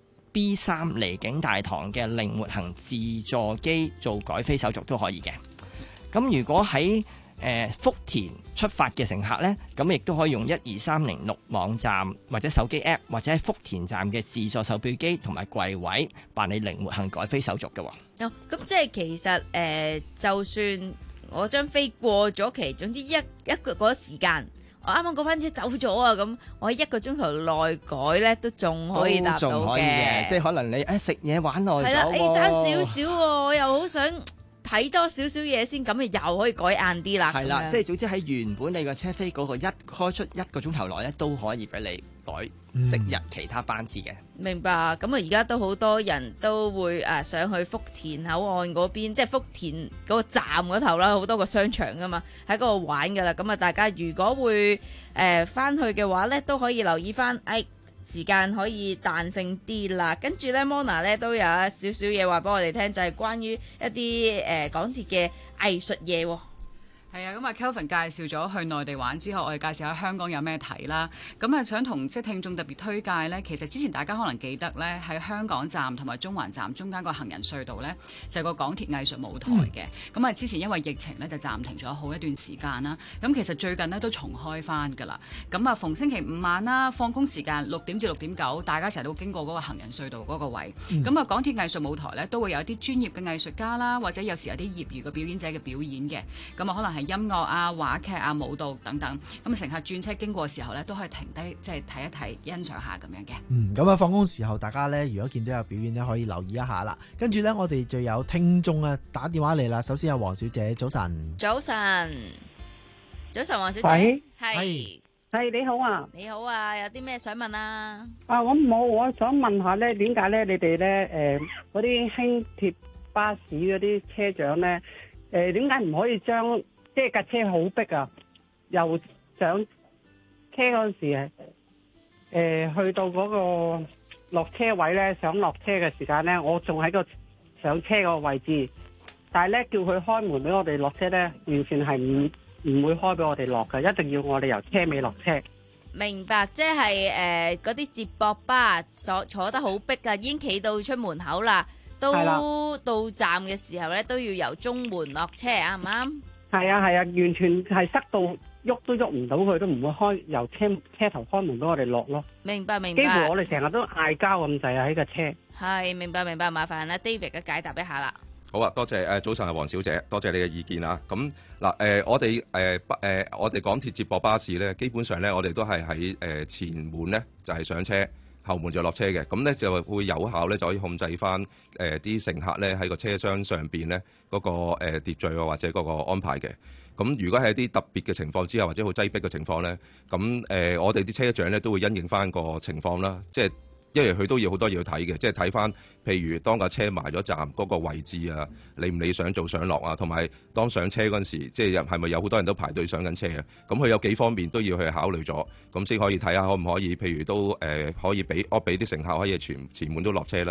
B 三離境大堂嘅靈活行自助機做改飛手續都可以嘅。咁如果喺誒福田出發嘅乘客呢，咁亦都可以用一二三零六網站或者手機 App 或者喺福田站嘅自助售票機同埋櫃位辦理靈活行改飛手續嘅。 哦，咁即係其實誒、呃，就算我張飛過咗期，總之一一個嗰個時間，我啱啱嗰班車走咗啊，咁我喺一個鐘頭內改呢，都仲可以搭到仲可以嘅，即係可能你誒食嘢玩耐咗， 係啦，誒爭少少喎，我又好想睇多少少嘢先，咁又可以改晏啲啦。 係啦，即係總之喺原本你個車飛嗰個一開出一個鐘頭內咧，都可以俾你改即日其他班次嘅。 明白。咁啊，而家都好多人都會誒上去福田口岸嗰邊，即係福田嗰個站嗰頭啦，好多個商場噶嘛，喺嗰度玩噶啦。咁啊，大家如果會誒翻去嘅話咧，都可以留意翻，誒時間可以彈性啲啦。跟住咧 Mona 咧都有一少少嘢話俾我哋聽，就係關於一啲誒港鐵嘅藝術嘢喎。 係啊，咁啊 Kelvin 介紹咗去內地玩之後，我哋介紹下香港有咩睇啦。咁啊，想同即係聽眾特別推介呢。其實之前大家可能記得呢，喺香港站同埋中環站中間個行人隧道呢，就係個港鐵藝術舞台嘅。咁啊、嗯，之前因為疫情呢，就暫停咗好一段時間啦。咁其實最近呢，都重開翻㗎啦。咁啊，逢星期五晚啦，放工時間六點至六點九，大家成日都經過嗰個行人隧道嗰個位。咁啊、嗯，港鐵藝術舞台呢，都會有一啲專業嘅藝術家啦，或者有時有啲業餘嘅表演者嘅表演嘅。咁啊，可能係音樂啊、話劇啊、舞蹈等等，咁乘客轉車經過嘅時候咧，都可以停低，即係睇一睇、欣賞下咁樣嘅。 嗯，咁啊，放工時候大家咧，如果見到有表演咧，可以留意一下啦。跟住咧，我哋就有聽眾啊打電話嚟啦。首先有黃小姐，早晨。 早晨，早晨，黃小姐。 喂， 係係你好啊。 你好啊，有啲咩想問啊？ 啊，我冇，我想問下咧，點解咧你哋咧誒嗰啲輕鐵巴士嗰啲車長咧誒點解唔可以將即係架車好逼啊，又上車嗰陣時誒、呃、去到嗰個落車位咧，想落車嘅時間咧，我仲喺個上車個位置，但係咧叫佢開門俾我哋落車咧，完全係唔唔會開俾我哋落嘅，一定要我哋由車尾落車。 明白，即係誒嗰啲接駁巴坐坐得好逼啊，已經企到出門口啦，都到站嘅時候咧都要由中門落車，啱唔啱？ 係啊係啊，完全係塞到喐都喐唔到佢，都唔會開由車車頭開門俾我哋落咯。 明白明白。 幾乎我哋成日都嗌交咁滯啊喺架車。 係明白明白，麻煩啦 David 嘅解答一下啦。 好啊，多謝誒，早晨啊，黃小姐，多謝你嘅意見啊。咁嗱誒，我哋誒誒，我哋港鐵接駁巴士咧，基本上咧，我哋都係喺誒前門咧就係上車，後門就落車嘅。咁咧就會有效咧，就可以控制翻誒啲乘客咧喺個車廂上邊咧嗰個誒秩序啊，或者嗰個安排嘅。咁如果係一啲特別嘅情況之下，或者好擠迫嘅情況咧，咁誒我哋啲車長咧都會因應翻個情況啦，即係。因為佢都要好多嘢要睇嘅，即係睇翻，譬如當架車埋咗站嗰個位置啊，理唔理想做上落啊，同埋當上車嗰陣時，即係係咪有好多人都排隊上緊車啊？咁佢有幾方面都要去考慮咗，咁先可以睇下可唔可以，譬如都誒、呃、可以俾我俾啲乘客可以全前門都落車啦。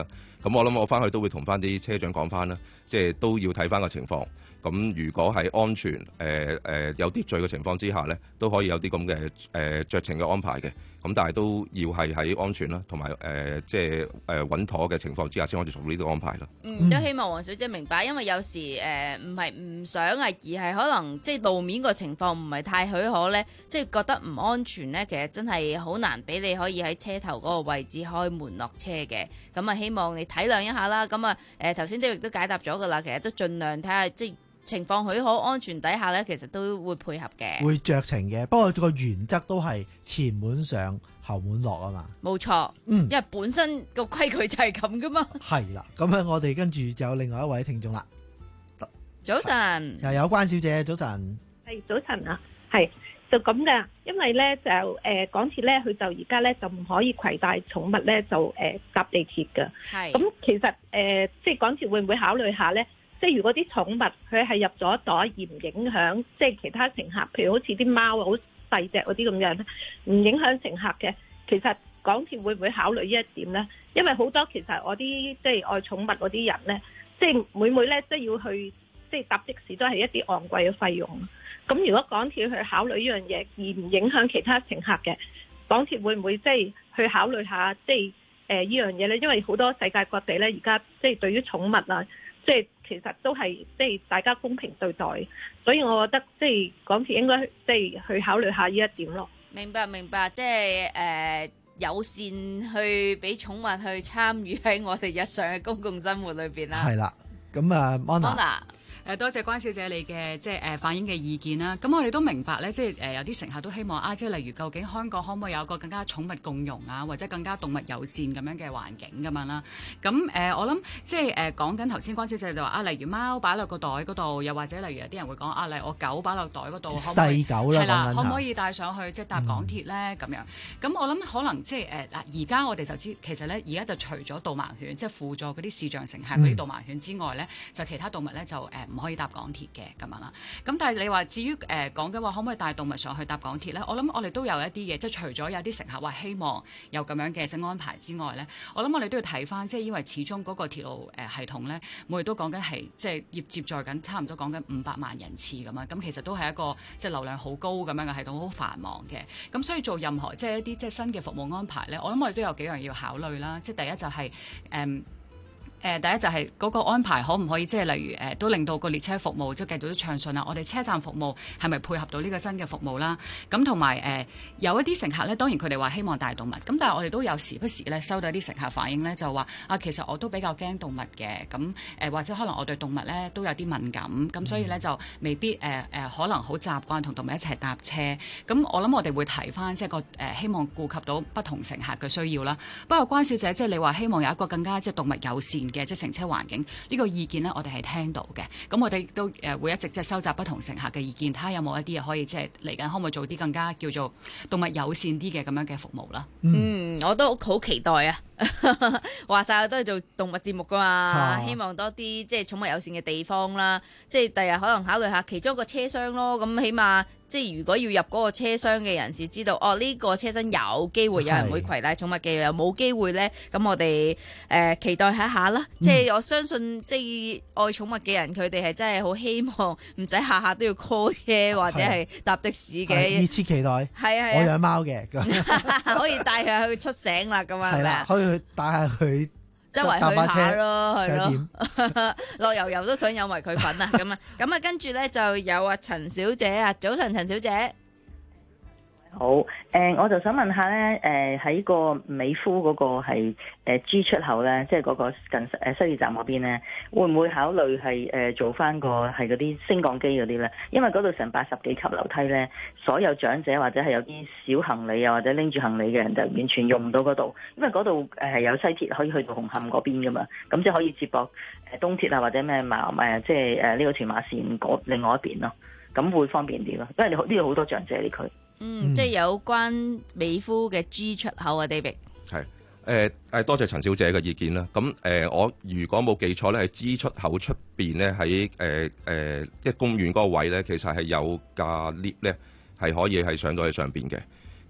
咁我諗我翻去都會同翻啲車長講翻啦，即係都要睇翻個情況。咁如果係安全、誒、呃、誒、呃、有秩序嘅情況之下咧，都可以有啲咁嘅誒酌情嘅安排嘅。咁但係都要係喺安全啦，同埋誒即係誒穩妥嘅情況之下，先可以做呢啲安排咯。 嗯，都希望黃小姐明白，因為有時誒唔係唔想啊，而係可能即係路面個情況唔係太許可咧，即係覺得唔安全咧，其實真係好難俾你可以喺車頭嗰個位置開門落車嘅。咁啊，希望你體諒一下啦。咁啊誒頭先都亦都解答咗㗎啦，其實都盡量睇下即係情況許可、安全底下咧，其實都會配合嘅。 會酌情嘅，不過個原則都係前門上後門落啊嘛。 冇錯，嗯，因為本身個規矩就係咁噶嘛。 係啦，咁樣我哋跟住就有另外一位聽眾啦。 早晨， 又有關小姐，早晨。 係早晨啊，係就咁噶，因為咧就誒、呃、港鐵咧，佢就而家咧就唔可以攜帶寵物咧就誒、呃、搭地鐵噶。係。咁其實誒、呃、即係港鐵會唔會考慮下咧？即係如果啲寵物佢係入咗袋而唔影響即係其他乘客，譬如好似啲貓好細隻嗰啲咁樣，唔影響乘客嘅，其實港鐵會唔會考慮呢一點咧？因為好多其實我啲即係愛寵物嗰啲人咧，即係每每咧即係要去即係搭的士都係一啲昂貴嘅費用。咁如果港鐵去考慮呢樣嘢而唔影響其他乘客嘅，港鐵會唔會即係去考慮下即係誒呢樣嘢咧？因為好多世界各地咧而家即係對於寵物啊，即係其實都係即係大家公平對待，所以我覺得即係港鐵應該即係去考慮下呢一點咯。 明白明白，即係誒、呃、友善去俾寵物去參與喺我哋日常嘅公共生活裏邊啦。 係啦，咁啊，安娜。 誒多謝關小姐你嘅即係誒反映嘅意見啦。咁我哋都明白咧，即係誒有啲乘客都希望啊，即係例如究竟香港可唔可以有一個更加寵物共融啊，或者更加動物友善咁樣嘅環境咁樣啦。咁誒、呃、我諗即係誒講緊頭先關小姐就話啊，例如貓擺落個袋嗰度，又或者例如有啲人會講啊，例如我狗擺落袋嗰度， 細狗啦， 係啦，可唔可以帶上去即係搭港鐵咧咁樣？咁我諗可能即係誒嗱，而家我哋就知其實咧，而家就除咗導盲犬，即係輔助嗰啲視障乘客嗰啲導盲犬之外咧，就其他動物咧就誒唔可以搭港鐵嘅咁樣啦，咁但係你話至於誒講緊話可唔可以帶動物上去搭港鐵咧？我諗我哋都有一啲嘢，即係除咗有啲乘客話希望有咁樣嘅即安排之外咧，我諗我哋都要睇翻，即係因為始終嗰個鐵路誒系統咧，每日都講緊係即係接接載緊差唔多講緊五百萬人次咁啊，咁其實都係一個即係流量好高咁樣嘅系統，好繁忙嘅。咁所以做任何即係一啲即係新嘅服務安排咧，我諗我哋都有幾樣要考慮啦。即係第一就係、是、誒。嗯誒、呃、第一就係嗰個安排可唔可以即係例如誒、呃、都令到個列車服務即係繼續都暢順啦。我哋車站服務係咪配合到呢個新嘅服務啦？咁同埋誒有一啲乘客咧，當然佢哋話希望帶動物，咁但係我哋都有時不時咧收到一啲乘客反映咧，就話啊其實我都比較驚動物嘅，咁誒、呃、或者可能我對動物咧都有啲敏感，咁所以咧就未必誒誒、呃呃、可能好習慣同動物一齊搭車。咁我諗我哋會提翻即係個誒、呃、希望顧及到不同乘客嘅需要啦。不過關小姐即係你話希望有一個更加即係動物友善嘅即係乘車環境呢、呢個意見呢，我哋係聽到嘅。咁我哋都誒會一直即係收集不同乘客嘅意見，睇下有冇一啲嘢可以即係嚟緊可唔可以做啲更加叫做動物友善啲嘅咁樣嘅服務啦。 嗯，我都好期待啊！話晒我都係做動物節目噶嘛，啊、希望多啲即係寵物友善嘅地方啦。即係第日可能考慮下其中一個車廂咯，咁起碼。即係如果要入嗰個車廂嘅人士知道，哦呢、呢個車廂有機會有人會攜帶寵物嘅，又冇機會呢。咁我哋誒、呃、期待一下啦。嗯、即係我相信，即係愛寵物嘅人，佢哋係真係好希望唔使下下都要 call 車或者係搭的士嘅。熱切期待。係啊係啊， 我養貓嘅， 可以帶佢去出醒啦，咁啊係咪？ 可以去帶下佢。 周圍去下咯，係咯，樂悠悠都想有埋佢份啊！咁啊，咁啊，跟住咧就有啊陳小姐啊，早晨陳小姐。 好，誒、呃，我就想問下咧，誒、呃、喺個美孚嗰個係誒、呃、G 出口咧，即係嗰個近誒西鐵站嗰邊咧，會唔會考慮係誒、呃、做翻個係嗰啲升降機嗰啲咧？因為嗰度成八十幾級樓梯咧，所有長者或者係有啲小行李啊，或者拎住行李嘅人就完全用唔到嗰度，因為嗰度誒係有西鐵可以去到紅磡嗰邊噶嘛，咁即係可以接駁誒東鐵啊或者咩馬誒即係誒呢個屯馬線嗰另外一邊咯，咁會方便啲咯，因為你呢度好多長者呢區。 嗯，即係有關美孚嘅 G 出口啊 ，David。 係誒誒，多謝陳小姐嘅意見啦。咁誒、呃，我如果冇記錯咧，喺 G 出口出邊咧，喺誒誒，即係公園嗰個位咧，其實係有架 lift 咧，係可以係上到去上邊嘅。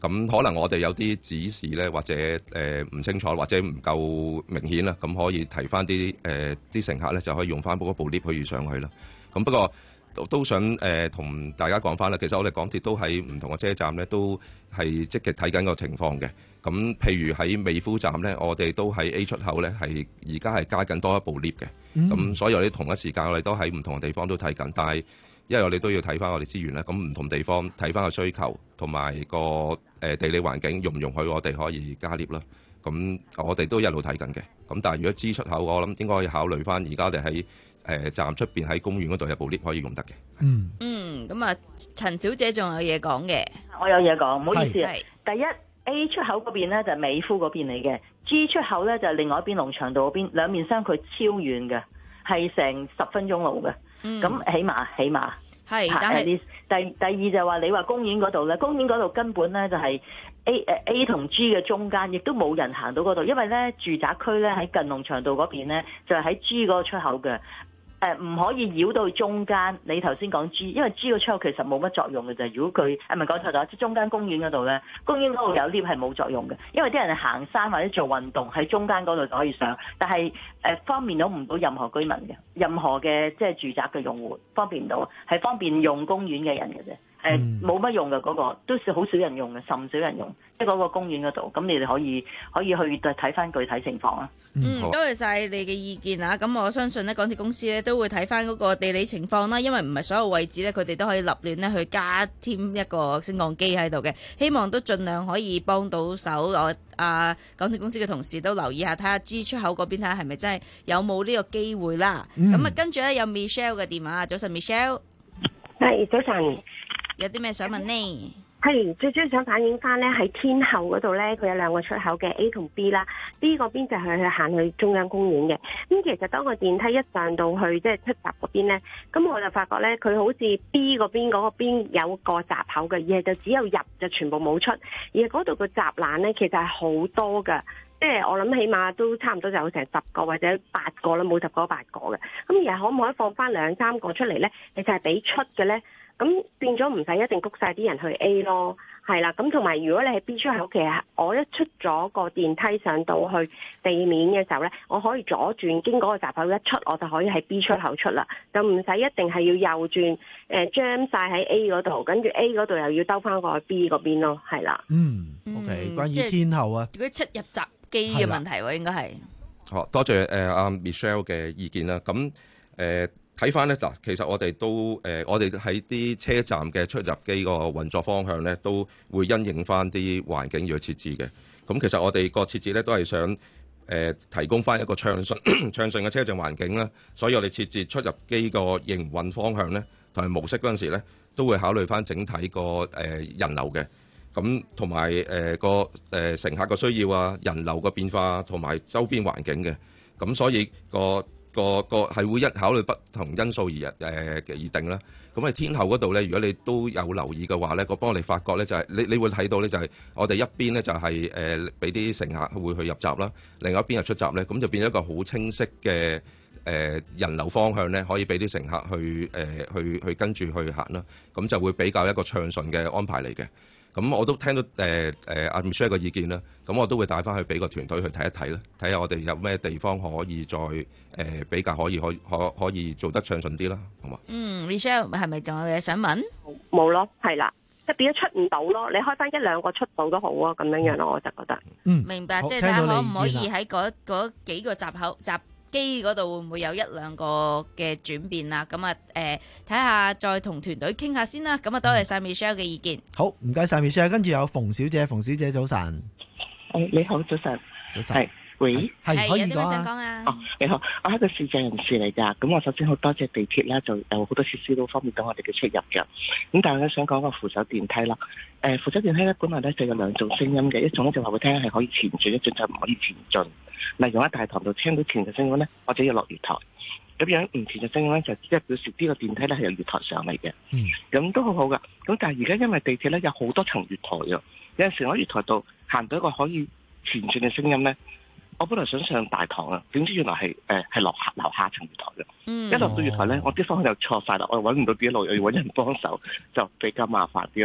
咁可能我哋有啲指示咧，或者誒唔、呃、清楚，或者唔夠明顯啦，咁可以提翻啲誒啲乘客咧，就可以用翻嗰部 lift 可以上去啦。咁不過都，都想誒同、呃、大家講翻啦，其實我哋港鐵都喺唔同嘅車站咧，都係積極睇緊個情況嘅。咁譬如喺美孚站咧，我哋都喺 A 出口咧，係而家係加緊多一部 lift 嘅。咁、嗯、所以我哋同一時間我哋都喺唔同嘅地方都睇緊，但係因為我哋都要睇翻我哋資源咧，咁唔同地方睇翻個需求同埋個誒地理環境容唔容許我哋可以加 lift 啦。咁我哋都一路睇緊嘅。咁但係如果 G 出口，我諗應該可以考慮翻而家我哋喺誒站出邊喺公園嗰度有部 lift 可以用得嘅。 嗯嗯，咁啊，陳小姐仲有嘢講嘅。 我有嘢講，唔好意思啊。第一 A 出口嗰邊咧就係美孚嗰邊嚟嘅 ，G 出口咧就係另外一邊龍翔道嗰邊，兩面相距超遠嘅，係成十分鐘路嘅。咁、嗯、起碼起碼係，但係第第二就係話你話公園嗰度咧，公園嗰度根本咧就係 A 誒 A 同 G 嘅中間，亦都冇人行到嗰度，因為咧住宅區咧喺近龍翔道嗰邊咧就係喺 G 嗰個出口嘅。誒唔可以繞到中間，你頭先講 G， 因為 G 個出口其實冇乜作用嘅啫。如果佢誒唔係講錯咗，即係中間公園嗰度咧，公園嗰度有 lift 係冇作用嘅，因為啲人係行山或者做運動喺中間嗰度就可以上，但係誒、呃、方便到唔到任何居民嘅，任何嘅即係住宅嘅用戶方便唔到，係方便用公園嘅人嘅啫。誒冇乜用嘅嗰、那個，都是好少人用嘅，甚少人用，即係嗰個公園嗰度。咁你哋可以可以去睇翻具體情況啊。 嗯，多謝晒你嘅意見啊！咁我相信咧，港鐵公司咧都會睇翻嗰個地理情況啦，因為唔係所有位置咧，佢哋都可以立亂咧去加添一個升降機喺度嘅。希望都盡量可以幫到手。我啊，港鐵公司嘅同事都留意下，睇下 G 出口嗰邊睇下係咪真係有冇呢個機會啦。咁、嗯、啊，跟住咧有 Michelle 嘅電話，早晨 Michelle。 係，早晨。 有啲咩想問呢？ 係最主要想反映翻咧，喺天后嗰度咧，佢有兩個出口嘅 A 同 B 啦。B 嗰邊就係去行去中央公園嘅。咁其實當個電梯一上到去即係出閘嗰邊咧，咁我就發覺咧，佢好似 B 嗰邊嗰個邊有個閘口嘅，而係就只有入就全部冇出。而係嗰度個閘欄咧，其實係好多㗎。即係我諗起碼都差唔多就有成十個或者八個啦，冇十個八個嘅。咁而係可唔可以放翻兩三個出嚟咧？其實係俾出嘅咧。咁變咗唔使一定谷晒啲人去 A 咯，係啦。咁同埋如果你喺 B 出口，其實我一出咗個電梯上到去地面嘅時候咧，我可以左轉經過個閘口一出，我就可以喺 B 出口出啦，就唔使一定係要右轉誒 jam 晒喺 A 嗰度，跟住 A 嗰度又要兜翻過去 B 嗰邊咯，係啦。 嗯 ，OK，關於天后啊， 如果出入閘機嘅問題喎，應該係。 好多謝誒阿、呃、Michelle 嘅意見啦。咁誒。呃睇翻咧嗱，其實我哋都誒、呃，我哋喺啲車站嘅出入機個運作方向咧，都會因應翻啲環境而去設置嘅。咁其實我哋個設置咧都係想誒、呃、提供翻一個暢順暢順嘅車站環境啦。所以我哋設置出入機個營運方向咧同埋模式嗰陣時咧，都會考慮翻整體個誒、呃、人流嘅。咁同埋誒個誒乘客個需要啊、人流個變化同埋周邊環境嘅。咁所以個個個係會一考慮不同因素而誒、呃、而定啦。咁喺天后嗰度咧，如果你都有留意嘅話咧，個幫我哋發覺咧就係、是、你你會睇到咧就係我哋一邊咧就係誒俾啲乘客會去入閘啦，另外一邊係出閘咧，咁就變咗一個好清晰嘅誒、呃、人流方向咧，可以俾啲乘客去誒、呃、去去跟住去行啦。咁就會比較一個暢順嘅安排嚟嘅。咁我都聽到誒誒阿 Michelle 嘅意見啦，咁我都會帶翻去俾個團隊去睇一睇啦，睇下我哋有咩地方可以再誒、呃、比較可以可可可以做得暢順啲啦，好嘛？ 嗯 ，Michelle 係咪仲有嘢想問？ 冇咯，係啦，即係變咗出唔到咯，你開翻一兩個出到都好啊，咁樣樣咯，我就覺得。 嗯， 明白，即係睇下可唔可以喺嗰嗰幾個閘口閘機嗰度會唔會有一兩個嘅轉變啊？咁啊，誒睇下再同團隊傾下先啦。咁啊，多謝晒 Michelle 嘅意見。 好，唔該晒 Michelle。跟住有馮小姐，馮小姐早晨。 誒，你好，早晨。 早晨。 係，喂， 係可以講啊。哦，你好，我係一個視障人士嚟㗎。咁我首先好多謝地鐵啦，就有好多設施都方便到我哋嘅出入嘅。咁但係咧，想講個扶手電梯啦。誒，扶手電梯咧，本來咧就有兩種聲音嘅，一種咧就話會聽係可以前進，一種就唔可以前進。例如喺大堂度聽到前進聲音咧，或者要落月台，咁樣唔前進聲音咧就即係表示呢個電梯咧係由月台上嚟嘅。嗯，咁都好好噶。咁但係而家因為地鐵咧有好多層月台啊，有陣時我喺月台度行到一個可以前進嘅聲音咧，我本來想上大堂啊，點知原來係誒係落下樓下層月台嘅。嗯，一落到月台咧，我啲方向又錯晒啦，我又揾唔到啲路，又要揾人幫手，就比較麻煩啲咯。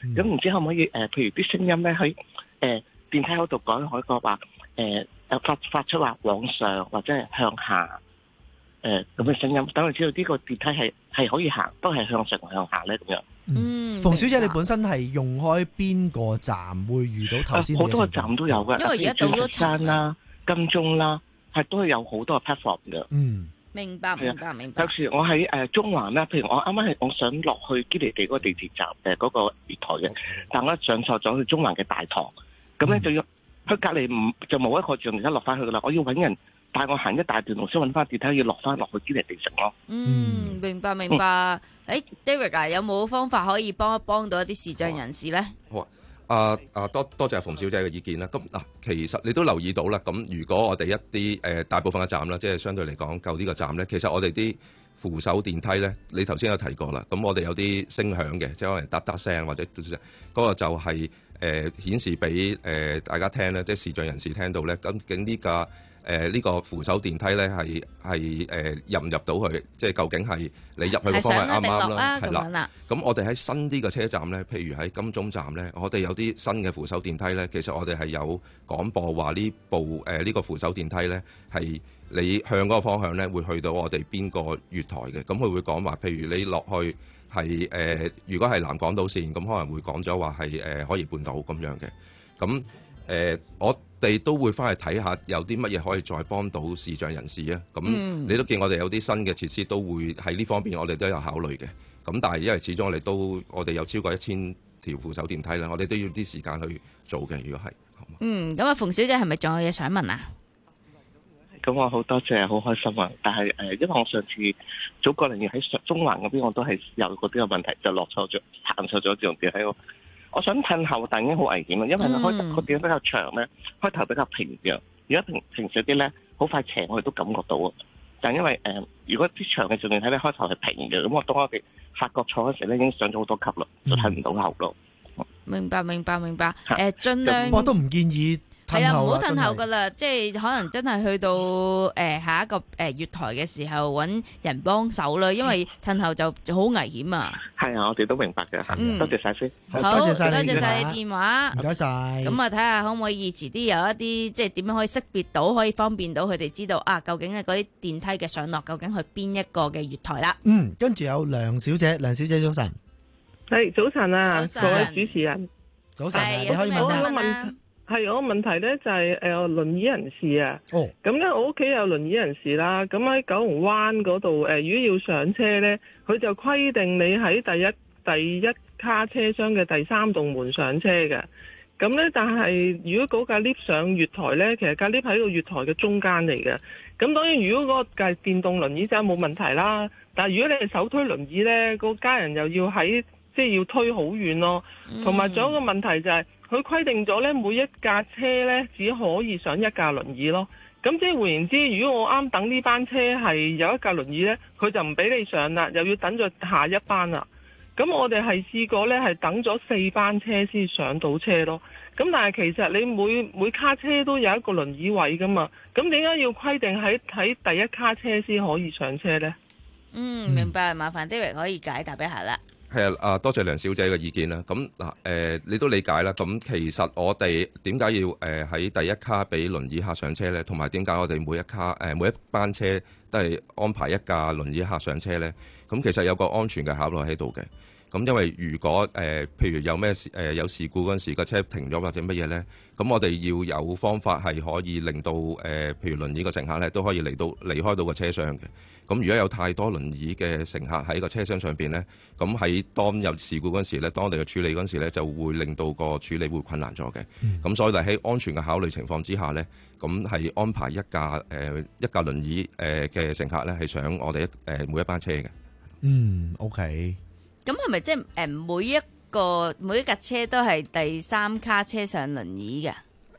咁唔、知可唔可以誒、呃，譬如啲聲音咧喺誒電梯嗰度改改個話誒誒發發出話往上或者係向下誒咁嘅聲音，等佢知道呢個電梯係係可以行，都係向上向下咧咁樣。 嗯， 馮小姐，你本身係用開邊個站會遇到頭先？ 好多個站都有嘅， 因為而家到咗山啦、金鐘啦，係都係有好多個 platform 嘅。 嗯， 明白明白明白。 有時我喺誒中環啦，譬如我啱啱係我想落去堅尼地嗰個地鐵站誒嗰個月台嘅，但我上錯咗去中環嘅大堂，咁咧就要去隔離唔就冇一個站而家落翻去噶啦，我要揾人帶我行一大段路先揾翻電梯，要落翻落去堅尼地城咯。 嗯，明白明白。誒，David 啊，有冇方法可以幫一幫到一啲視障人士咧？ 好啊，啊啊多多謝馮小姐嘅意見啦。咁嗱，其實你都留意到啦。咁如果我哋一啲誒、呃、大部分嘅站啦，即係相對嚟講夠呢個站咧，其實我哋啲扶手電梯咧，你頭先有提過啦。咁我哋有啲聲響嘅，即係可能嗒嗒聲或者嗰、那個就係、是、誒、呃、顯示俾誒、呃、大家聽咧，即係視障人士聽到咧。究竟呢架誒呢個扶手電梯咧係係誒入唔入到去？即係究竟係你入去嘅方向啱唔啱啦？係啦。咁我哋喺新啲嘅車站咧，譬如喺金鐘站咧，我哋有啲新嘅扶手電梯咧，其實我哋係有廣播話呢部誒呢、呃這個扶手電梯咧係你向嗰個方向咧會去到我哋邊個月台嘅。咁佢會講話，譬如你落去係誒、呃，如果係南港島線，咁可能會講咗話係誒海怡半島咁樣嘅。咁誒、呃，我哋都會翻去睇下有啲乜嘢可以再幫到視障人士啊。咁你都見我哋有啲新嘅設施，都會喺呢方面我哋都有考慮嘅。咁但係因為始終我哋都我哋有超過一千條扶手電梯啦，我哋都要啲時間去做嘅。如果係， 嗯，咁啊，馮小姐係咪仲有嘢想問啊？ 咁我好多謝，好開心啊！但係誒、呃，因為我上次早個零月喺中環嗰邊，我都係有嗰啲嘅問題，就落錯咗，行錯咗自動電梯喺我。我想褪後，但已經好危險啦，因為咧開個電梯比較長咧，開頭比較平嘅。如果平平時啲咧，好快斜我哋都感覺到啊。但係因為誒、呃，如果啲長嘅自動電梯咧開頭係平嘅，咁我當我哋發覺錯嗰時咧，已經上咗好多級啦，就睇唔到後路。 明白明白明白。誒，盡量我都唔建議。 係啊，唔好褪後噶啦，即係可能真係去到誒、呃、下一個誒、呃、月台嘅時候揾人幫手啦，因為褪後就就好危險啊。 係啊，我哋都明白嘅。嗯，多謝晒先。 好，多謝晒你電話。 唔該晒。 咁啊，睇下可唔可以遲啲有一啲即係點樣可以識別到，可以方便到佢哋知道啊，究竟係嗰啲電梯嘅上落究竟去邊一個嘅月台啦。 嗯，跟住有梁小姐，梁小姐早晨。 係早晨啊， 早晨各位主持人。 早晨， 係你可以問我個問啊題係我個問題咧就係、是、誒、呃、輪椅人士啊。 哦。 咁咧我屋企有輪椅人士啦，咁喺九龍灣嗰度誒，如果要上車咧，佢就規定你喺第一第一卡車廂嘅第三棟門上車嘅。咁咧，但係如果嗰架 lift 上月台咧，其實架 lift 喺個月台嘅中間嚟嘅。咁當然，如果嗰個架電動輪椅就冇問題啦。但係如果你係手推輪椅咧，個家人又要喺即係要推好遠咯。同埋仲有一個問題就係、是。佢規定咗咧，每一架車咧只可以上一架輪椅咯。咁即係換言之，如果我啱等呢班車係有一架輪椅咧，佢就唔俾你上啦，又要等咗下一班啦。咁我哋係試過咧，係等咗四班車先上到車咯。咁但係其實你每每卡車都有一個輪椅位噶嘛，咁點解要規定喺喺第一卡車先可以上車咧？ 嗯，明白，麻煩 David 可以解答一下啦。 係啊，啊多謝梁小姐嘅意見啦。咁嗱誒，你都理解啦。咁其實我哋點解要誒喺、呃、第一卡俾輪椅客上車咧？同埋點解我哋每一卡誒、呃、每一班車都係安排一架輪椅客上車咧？咁其實有個安全嘅考慮喺度嘅。咁因為如果誒、呃、譬如有咩事誒有事故嗰陣時，個車停咗或者乜嘢咧，咁我哋要有方法係可以令到誒、呃、譬如輪椅個乘客咧都可以嚟到離開到個車廂嘅。咁如果有太多輪椅嘅乘客喺個車廂上邊咧，咁喺當有事故嗰陣時咧，當地嘅處理嗰陣時咧，就會令到個處理會困難咗嘅。咁、嗯、所以喺安全嘅考慮情況之下咧，咁係安排一架誒、呃、一架輪椅誒嘅乘客咧，係上我哋一誒、呃、每一班車嘅。 嗯 ，OK。 咁係咪即係誒每一個每一架車都係第三卡車上輪椅嘅？ 誒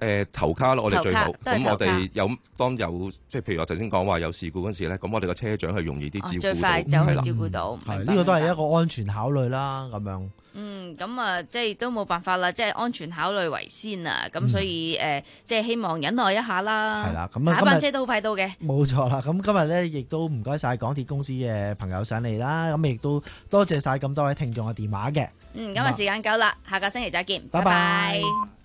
誒頭卡咯，我哋最好。 頭卡都係咁我頭卡哋有當有即係譬如我頭先講話有事故嗰時咧，咁我哋個車長係容易啲照顧到， 最快走去係啦照顧到。 係明白呢個都係一個安全考慮啦，咁樣。 嗯，咁啊，即係都冇辦法啦，即係安全考慮為先啊，咁、 嗯所以誒、呃，即係希望忍耐一下啦。 係啦咁啊下一班今日車都好快到嘅。 冇錯啦，咁今日咧亦都唔該晒港鐵公司嘅朋友上嚟啦，咁亦都多謝晒咁多位聽眾嘅電話嘅。 嗯，今日時間夠啦，下個星期再見， 拜拜拜拜。